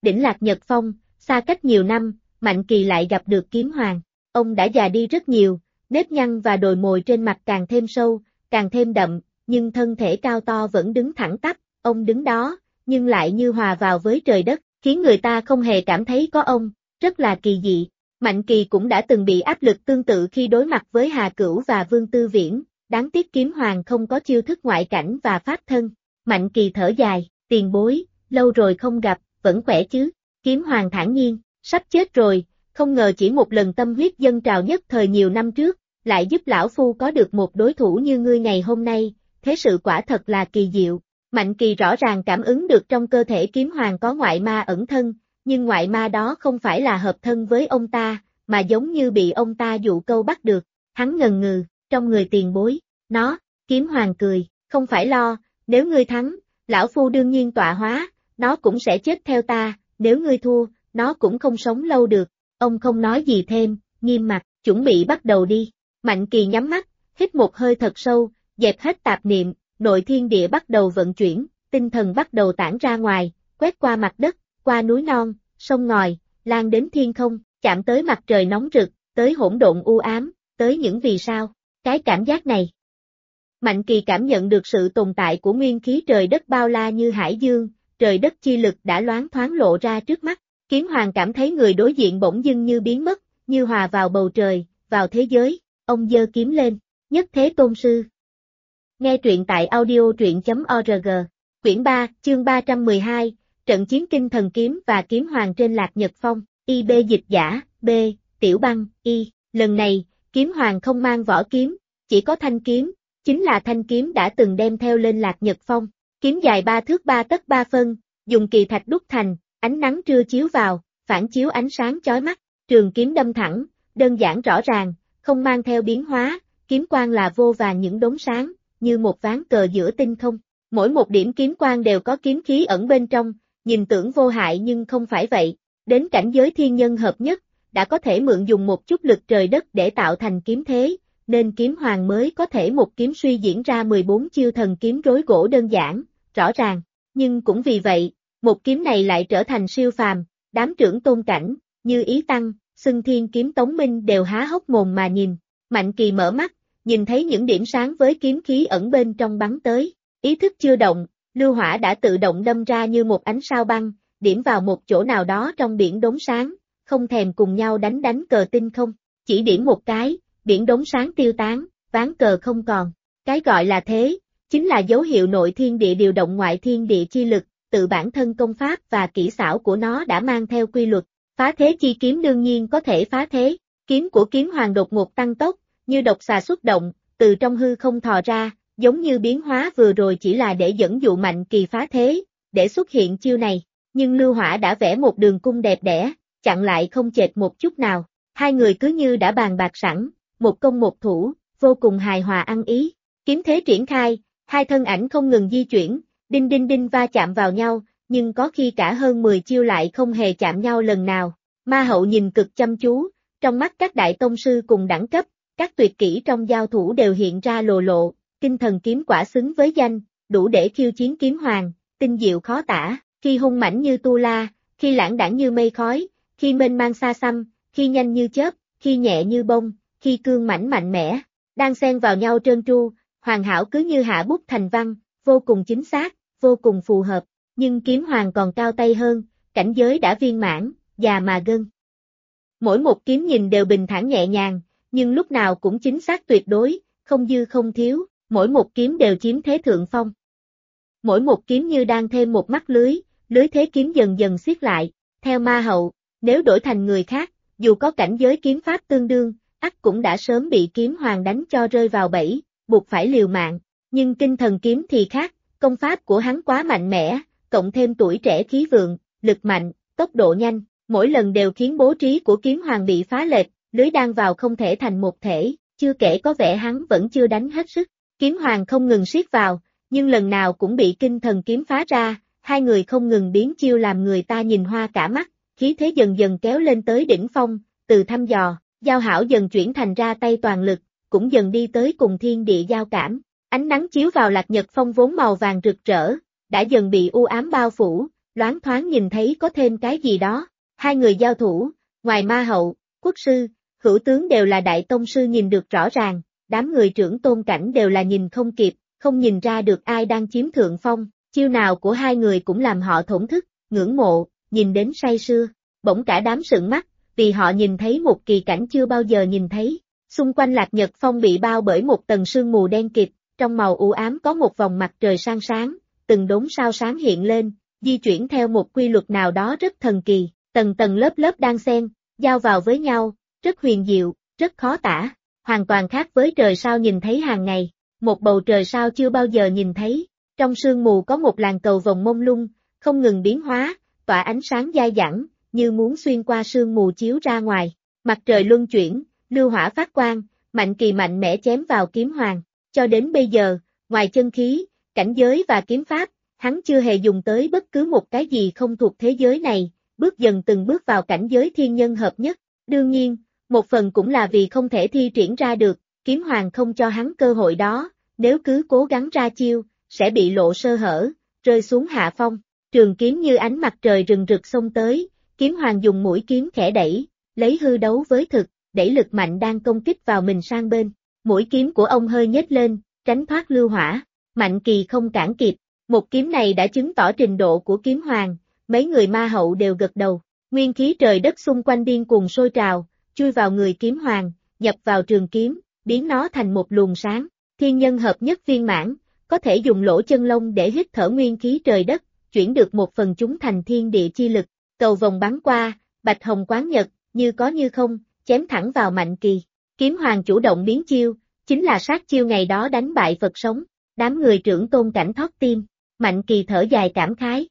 Đỉnh Lạc Nhật Phong, xa cách nhiều năm, Mạnh Kỳ lại gặp được Kiếm Hoàng. Ông đã già đi rất nhiều, nếp nhăn và đồi mồi trên mặt càng thêm sâu, càng thêm đậm, nhưng thân thể cao to vẫn đứng thẳng tắp, ông đứng đó, nhưng lại như hòa vào với trời đất, khiến người ta không hề cảm thấy có ông, rất là kỳ dị. Mạnh Kỳ cũng đã từng bị áp lực tương tự khi đối mặt với Hà Cửu và Vương Tư Viễn, đáng tiếc Kiếm Hoàng không có chiêu thức ngoại cảnh và pháp thân. Mạnh Kỳ thở dài, tiền bối, lâu rồi không gặp, vẫn khỏe chứ? Kiếm Hoàng thản nhiên, sắp chết rồi, không ngờ chỉ một lần tâm huyết dâng trào nhất thời nhiều năm trước, lại giúp lão phu có được một đối thủ như ngươi ngày hôm nay, thế sự quả thật là kỳ diệu. Mạnh Kỳ rõ ràng cảm ứng được trong cơ thể Kiếm Hoàng có ngoại ma ẩn thân, nhưng ngoại ma đó không phải là hợp thân với ông ta, mà giống như bị ông ta dụ câu bắt được. Hắn ngần ngừ, trong người tiền bối, nó, Kiếm Hoàng cười, không phải lo, nếu ngươi thắng, lão phu đương nhiên tọa hóa, nó cũng sẽ chết theo ta, nếu ngươi thua, nó cũng không sống lâu được. Ông không nói gì thêm, nghiêm mặt, chuẩn bị bắt đầu đi. Mạnh Kỳ nhắm mắt, hít một hơi thật sâu, dẹp hết tạp niệm, nội thiên địa bắt đầu vận chuyển, tinh thần bắt đầu tản ra ngoài, quét qua mặt đất, qua núi non, sông ngòi, lan đến thiên không, chạm tới mặt trời nóng rực, tới hỗn độn u ám, tới những vì sao. Cái cảm giác này. Mạnh Kỳ cảm nhận được sự tồn tại của nguyên khí trời đất bao la như hải dương, trời đất chi lực đã loáng thoáng lộ ra trước mắt. Kiếm Hoàng cảm thấy người đối diện bỗng dưng như biến mất, như hòa vào bầu trời, vào thế giới. Ông giơ kiếm lên, nhất thế tôn sư. Nghe truyện tại audio truyện.org. Quyển 3, chương 312, trận chiến kinh thần kiếm và Kiếm Hoàng trên Lạc Nhật Phong. IB dịch giả, B, Tiểu Băng, Y. Lần này, Kiếm Hoàng không mang vỏ kiếm, chỉ có thanh kiếm, chính là thanh kiếm đã từng đem theo lên Lạc Nhật Phong. Kiếm dài 3 thước 3 tấc 3 phân, dùng kỳ thạch đúc thành, ánh nắng trưa chiếu vào, phản chiếu ánh sáng chói mắt, trường kiếm đâm thẳng, đơn giản rõ ràng, không mang theo biến hóa, kiếm quang là vô vàn những đốm sáng, như một ván cờ giữa tinh không. Mỗi một điểm kiếm quang đều có kiếm khí ẩn bên trong, nhìn tưởng vô hại nhưng không phải vậy. Đến cảnh giới thiên nhân hợp nhất, đã có thể mượn dùng một chút lực trời đất để tạo thành kiếm thế, nên Kiếm Hoàng mới có thể một kiếm suy diễn ra 14 chiêu thần kiếm rối gỗ đơn giản, rõ ràng. Nhưng cũng vì vậy, một kiếm này lại trở thành siêu phàm, đám trưởng tôn cảnh, như Ý Tăng, Xưng Thiên Kiếm Tống Minh đều há hốc mồm mà nhìn. Mạnh Kỳ mở mắt, nhìn thấy những điểm sáng với kiếm khí ẩn bên trong bắn tới. Ý thức chưa động, lưu hỏa đã tự động đâm ra như một ánh sao băng, điểm vào một chỗ nào đó trong biển đốm sáng, không thèm cùng nhau đánh cờ tinh không. Chỉ điểm một cái, biển đốm sáng tiêu tán, ván cờ không còn. Cái gọi là thế, chính là dấu hiệu nội thiên địa điều động ngoại thiên địa chi lực, tự bản thân công pháp và kỹ xảo của nó đã mang theo quy luật. Phá thế chi kiếm đương nhiên có thể phá thế, kiếm của Kiếm Hoàng đột ngột tăng tốc, như độc xà xuất động, từ trong hư không thò ra, giống như biến hóa vừa rồi chỉ là để dẫn dụ Mạnh Kỳ phá thế, để xuất hiện chiêu này. Nhưng lưu hỏa đã vẽ một đường cung đẹp đẽ, chặn lại không chệch một chút nào. Hai người cứ như đã bàn bạc sẵn, một công một thủ, vô cùng hài hòa ăn ý. Kiếm thế triển khai, hai thân ảnh không ngừng di chuyển, đinh đinh đinh va chạm vào nhau, nhưng có khi cả hơn 10 chiêu lại không hề chạm nhau lần nào. Ma Hậu nhìn cực chăm chú, trong mắt các đại tông sư cùng đẳng cấp, các tuyệt kỹ trong giao thủ đều hiện ra lồ lộ, kinh thần kiếm quả xứng với danh, đủ để khiêu chiến Kiếm Hoàng, tinh diệu khó tả, khi hung mãnh như tu la, khi lãng đãng như mây khói, khi mênh mang xa xăm, khi nhanh như chớp, khi nhẹ như bông, khi cương mãnh mạnh mẽ, đang xen vào nhau trơn tru, hoàn hảo cứ như hạ bút thành văn, vô cùng chính xác, vô cùng phù hợp. Nhưng Kiếm Hoàng còn cao tay hơn, cảnh giới đã viên mãn, già mà gân. Mỗi một kiếm nhìn đều bình thản nhẹ nhàng, nhưng lúc nào cũng chính xác tuyệt đối, không dư không thiếu, mỗi một kiếm đều chiếm thế thượng phong. Mỗi một kiếm như đang thêm một mắt lưới, lưới thế kiếm dần dần siết lại. Theo Ma Hậu, nếu đổi thành người khác, dù có cảnh giới kiếm pháp tương đương, ắt cũng đã sớm bị Kiếm Hoàng đánh cho rơi vào bẫy, buộc phải liều mạng. Nhưng kinh thần kiếm thì khác, công pháp của hắn quá mạnh mẽ, cộng thêm tuổi trẻ khí vượng, lực mạnh, tốc độ nhanh, mỗi lần đều khiến bố trí của Kiếm Hoàng bị phá lệch, lưới đang vào không thể thành một thể, chưa kể có vẻ hắn vẫn chưa đánh hết sức. Kiếm Hoàng không ngừng siết vào, nhưng lần nào cũng bị kinh thần kiếm phá ra, hai người không ngừng biến chiêu làm người ta nhìn hoa cả mắt, khí thế dần dần kéo lên tới đỉnh phong, từ thăm dò, giao hảo dần chuyển thành ra tay toàn lực, cũng dần đi tới cùng thiên địa giao cảm. Ánh nắng chiếu vào Lạc Nhật Phong vốn màu vàng rực rỡ, đã dần bị u ám bao phủ, loáng thoáng nhìn thấy có thêm cái gì đó. Hai người giao thủ, ngoài ma hậu, quốc sư, hữu tướng đều là đại tông sư nhìn được rõ ràng, đám người trưởng tôn cảnh đều là nhìn không kịp, không nhìn ra được ai đang chiếm thượng phong, chiêu nào của hai người cũng làm họ thổn thức, ngưỡng mộ, nhìn đến say sưa, bỗng cả đám sững mắt, vì họ nhìn thấy một kỳ cảnh chưa bao giờ nhìn thấy. Xung quanh Lạc Nhật Phong bị bao bởi một tầng sương mù đen kịt, trong màu u ám có một vòng mặt trời sang sáng, từng đốm sao sáng hiện lên, di chuyển theo một quy luật nào đó rất thần kỳ, tầng tầng lớp lớp đan xen, giao vào với nhau, rất huyền diệu, rất khó tả, hoàn toàn khác với trời sao nhìn thấy hàng ngày, một bầu trời sao chưa bao giờ nhìn thấy. Trong sương mù có một làn cầu vồng mông lung, không ngừng biến hóa, tỏa ánh sáng dai dẳng, như muốn xuyên qua sương mù chiếu ra ngoài. Mặt trời luân chuyển, lưu hỏa phát quang, Mạnh Kỳ mạnh mẽ chém vào kiếm hoàng. Cho đến bây giờ, ngoài chân khí, cảnh giới và kiếm pháp, hắn chưa hề dùng tới bất cứ một cái gì không thuộc thế giới này, bước dần từng bước vào cảnh giới thiên nhân hợp nhất. Đương nhiên, một phần cũng là vì không thể thi triển ra được, kiếm hoàng không cho hắn cơ hội đó, nếu cứ cố gắng ra chiêu, sẽ bị lộ sơ hở, rơi xuống hạ phong. Trường kiếm như ánh mặt trời rừng rực xông tới, kiếm hoàng dùng mũi kiếm khẽ đẩy, lấy hư đấu với thực, đẩy lực mạnh đang công kích vào mình sang bên. Mũi kiếm của ông hơi nhếch lên, tránh thoát lưu hỏa, Mạnh Kỳ không cản kịp. Một kiếm này đã chứng tỏ trình độ của kiếm hoàng, mấy người ma hậu đều gật đầu. Nguyên khí trời đất xung quanh điên cuồng sôi trào, chui vào người kiếm hoàng, nhập vào trường kiếm, biến nó thành một luồng sáng. Thiên nhân hợp nhất viên mãn, có thể dùng lỗ chân lông để hít thở nguyên khí trời đất, chuyển được một phần chúng thành thiên địa chi lực. Cầu vồng bắn qua, bạch hồng quán nhật, như có như không, chém thẳng vào Mạnh Kỳ. Kiếm hoàng chủ động biến chiêu, chính là sát chiêu ngày đó đánh bại Phật sống. Đám người trưởng tôn cảnh thót tim, Mạnh Kỳ thở dài cảm khái.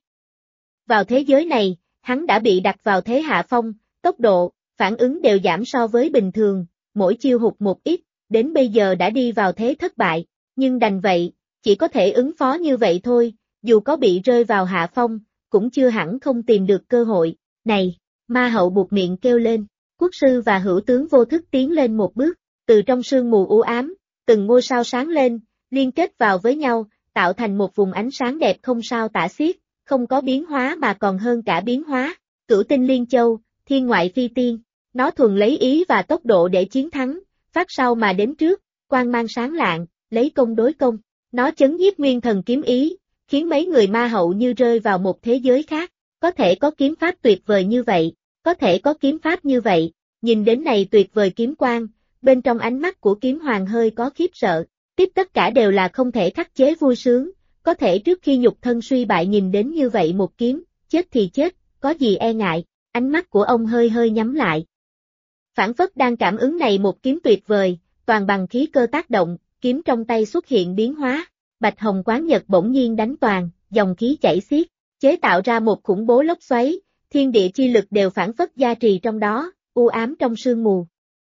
Vào thế giới này, hắn đã bị đặt vào thế hạ phong, tốc độ, phản ứng đều giảm so với bình thường, mỗi chiêu hụt một ít, đến bây giờ đã đi vào thế thất bại, nhưng đành vậy, chỉ có thể ứng phó như vậy thôi, dù có bị rơi vào hạ phong, cũng chưa hẳn không tìm được cơ hội. Này, ma hậu buột miệng kêu lên, quốc sư và hữu tướng vô thức tiến lên một bước, từ trong sương mù u ám, từng ngôi sao sáng lên, liên kết vào với nhau, tạo thành một vùng ánh sáng đẹp không sao tả xiết, không có biến hóa mà còn hơn cả biến hóa. Cửu tinh liên châu, thiên ngoại phi tiên, nó thuần lấy ý và tốc độ để chiến thắng, phát sau mà đến trước, quang mang sáng lạng, lấy công đối công. Nó chấn giết nguyên thần kiếm ý, khiến mấy người ma hậu như rơi vào một thế giới khác. Có thể có kiếm pháp tuyệt vời như vậy, có thể có kiếm pháp như vậy, nhìn đến này tuyệt vời kiếm quang, bên trong ánh mắt của kiếm hoàng hơi có khiếp sợ. Tiếp tất cả đều là không thể khắc chế vui sướng, có thể trước khi nhục thân suy bại nhìn đến như vậy một kiếm, chết thì chết, có gì e ngại, ánh mắt của ông hơi hơi nhắm lại. Phảng phất đang cảm ứng này một kiếm tuyệt vời, toàn bằng khí cơ tác động, kiếm trong tay xuất hiện biến hóa, bạch hồng quán nhật bỗng nhiên đánh toàn, dòng khí chảy xiết, chế tạo ra một khủng bố lốc xoáy, thiên địa chi lực đều phảng phất gia trì trong đó, u ám trong sương mù.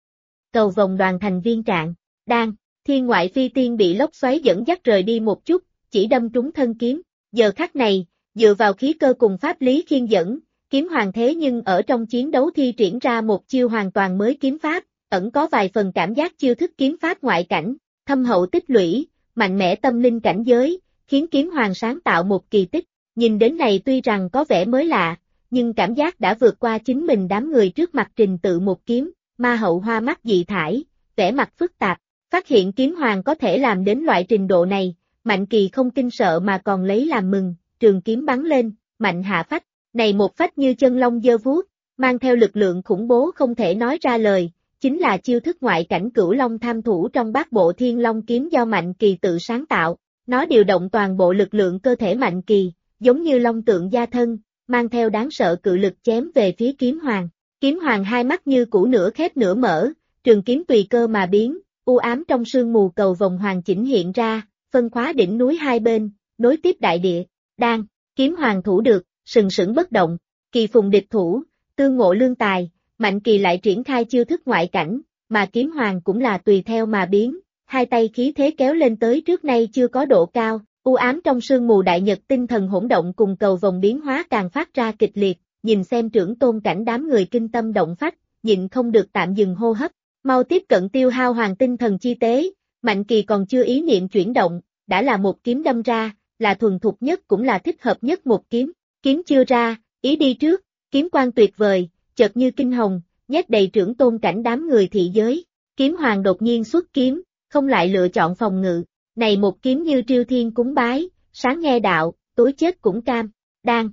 Cầu vồng đoàn thành viên trạng, đang. Thiên ngoại phi tiên bị lốc xoáy dẫn dắt rời đi một chút, chỉ đâm trúng thân kiếm. Giờ khắc này, dựa vào khí cơ cùng pháp lý khiên dẫn, kiếm hoàng thế nhưng ở trong chiến đấu thi triển ra một chiêu hoàn toàn mới kiếm pháp, ẩn có vài phần cảm giác chiêu thức kiếm pháp ngoại cảnh, thâm hậu tích lũy, mạnh mẽ tâm linh cảnh giới, khiến kiếm hoàng sáng tạo một kỳ tích. Nhìn đến này tuy rằng có vẻ mới lạ, nhưng cảm giác đã vượt qua chính mình đám người trước mặt trình tự một kiếm, ma hậu hoa mắt dị thải, vẻ mặt phức tạp. Phát hiện kiếm hoàng có thể làm đến loại trình độ này, Mạnh Kỳ không kinh sợ mà còn lấy làm mừng, trường kiếm bắn lên, mạnh hạ phách, này một phách như chân long giơ vuốt, mang theo lực lượng khủng bố không thể nói ra lời, chính là chiêu thức ngoại cảnh cửu long tham thủ trong bát bộ thiên long kiếm do Mạnh Kỳ tự sáng tạo, nó điều động toàn bộ lực lượng cơ thể Mạnh Kỳ, giống như long tượng gia thân, mang theo đáng sợ cự lực chém về phía kiếm hoàng. Kiếm hoàng hai mắt như cũ nửa khép nửa mở, trường kiếm tùy cơ mà biến. U ám trong sương mù cầu vồng hoàn chỉnh hiện ra, phân khóa đỉnh núi hai bên, nối tiếp đại địa, đang, kiếm hoàng thủ được, sừng sững bất động, kỳ phùng địch thủ, tương ngộ lương tài, Mạnh Kỳ lại triển khai chiêu thức ngoại cảnh, mà kiếm hoàng cũng là tùy theo mà biến, hai tay khí thế kéo lên tới trước nay chưa có độ cao, u ám trong sương mù đại nhật tinh thần hỗn động cùng cầu vồng biến hóa càng phát ra kịch liệt, nhìn xem trưởng tôn cảnh đám người kinh tâm động phách, nhịn không được tạm dừng hô hấp. Mau tiếp cận tiêu hao hoàng tinh thần chi tế, Mạnh Kỳ còn chưa ý niệm chuyển động, đã là một kiếm đâm ra, là thuần thục nhất cũng là thích hợp nhất một kiếm. kiếm chưa ra, ý đi trước, kiếm quang tuyệt vời, chợt như kinh hồng, nhét đầy trưởng tôn cảnh đám người thị giới. Kiếm hoàng đột nhiên xuất kiếm, không lại lựa chọn phòng ngự, này một kiếm như triêu thiên cúng bái, sáng nghe đạo, tối chết cũng cam, đang.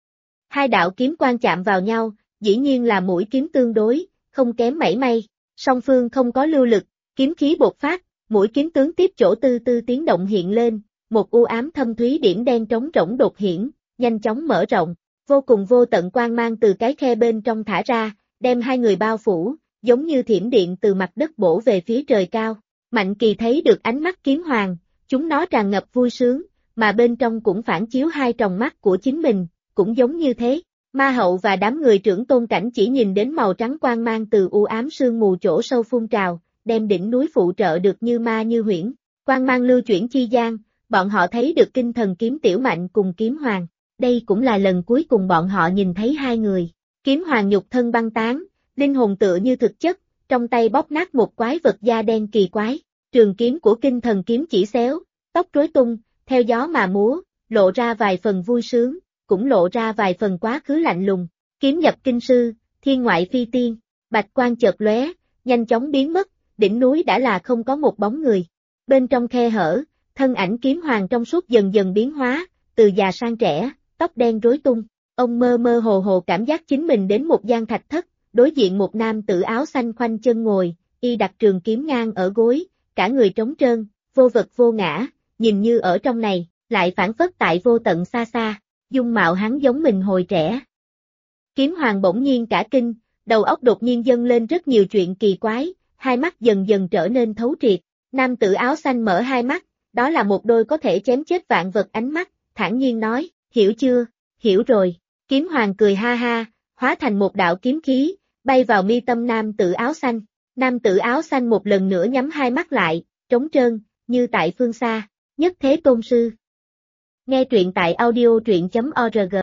Hai đạo kiếm quang chạm vào nhau, dĩ nhiên là mũi kiếm tương đối, không kém mảy may, song phương không có lưu lực, kiếm khí bột phát, mũi kiếm tướng tiếp chỗ tư tư tiếng động hiện lên, một u ám thâm thúy điểm đen trống rỗng đột hiển, nhanh chóng mở rộng, vô cùng vô tận quang mang từ cái khe bên trong thả ra, đem hai người bao phủ, giống như thiểm điện từ mặt đất bổ về phía trời cao. Mạnh Kỳ thấy được ánh mắt kiếm hoàng, chúng nó tràn ngập vui sướng, mà bên trong cũng phản chiếu hai tròng mắt của chính mình, cũng giống như thế. Ma hậu và đám người trưởng tôn cảnh chỉ nhìn đến màu trắng quang mang từ u ám sương mù chỗ sâu phun trào, đem đỉnh núi phụ trợ được như ma như huyễn. Quang mang lưu chuyển chi gian, bọn họ thấy được kinh thần kiếm Tiểu Mạnh cùng kiếm hoàng. Đây cũng là lần cuối cùng bọn họ nhìn thấy hai người. Kiếm hoàng nhục thân băng tán, linh hồn tựa như thực chất, trong tay bóp nát một quái vật da đen kỳ quái. Trường kiếm của kinh thần kiếm chỉ xéo, tóc rối tung, theo gió mà múa, lộ ra vài phần vui sướng, cũng lộ ra vài phần quá khứ lạnh lùng. Kiếm nhập kinh sư, thiên ngoại phi tiên, bạch quang chợt lóe, nhanh chóng biến mất, đỉnh núi đã là không có một bóng người. Bên trong khe hở, thân ảnh kiếm hoàng trong suốt dần dần biến hóa, từ già sang trẻ, tóc đen rối tung. Ông mơ mơ hồ hồ cảm giác chính mình đến một gian thạch thất, đối diện một nam tử áo xanh khoanh chân ngồi, y đặt trường kiếm ngang ở gối, cả người trống trơn, vô vật vô ngã, nhìn như ở trong này, lại phản phất tại vô tận xa xa, dung mạo hắn giống mình hồi trẻ. Kiếm hoàng bỗng nhiên cả kinh, đầu óc đột nhiên dâng lên rất nhiều chuyện kỳ quái, hai mắt dần dần trở nên thấu triệt. Nam tử áo xanh mở hai mắt, đó là một đôi có thể chém chết vạn vật ánh mắt, thản nhiên nói, hiểu chưa, hiểu rồi. Kiếm hoàng cười ha ha, hóa thành một đạo kiếm khí, bay vào mi tâm nam tử áo xanh. Nam tử áo xanh một lần nữa nhắm hai mắt lại, trống trơn, như tại phương xa. Nhất Thế Tôn Sư. Nghe truyện tại audio truyện.org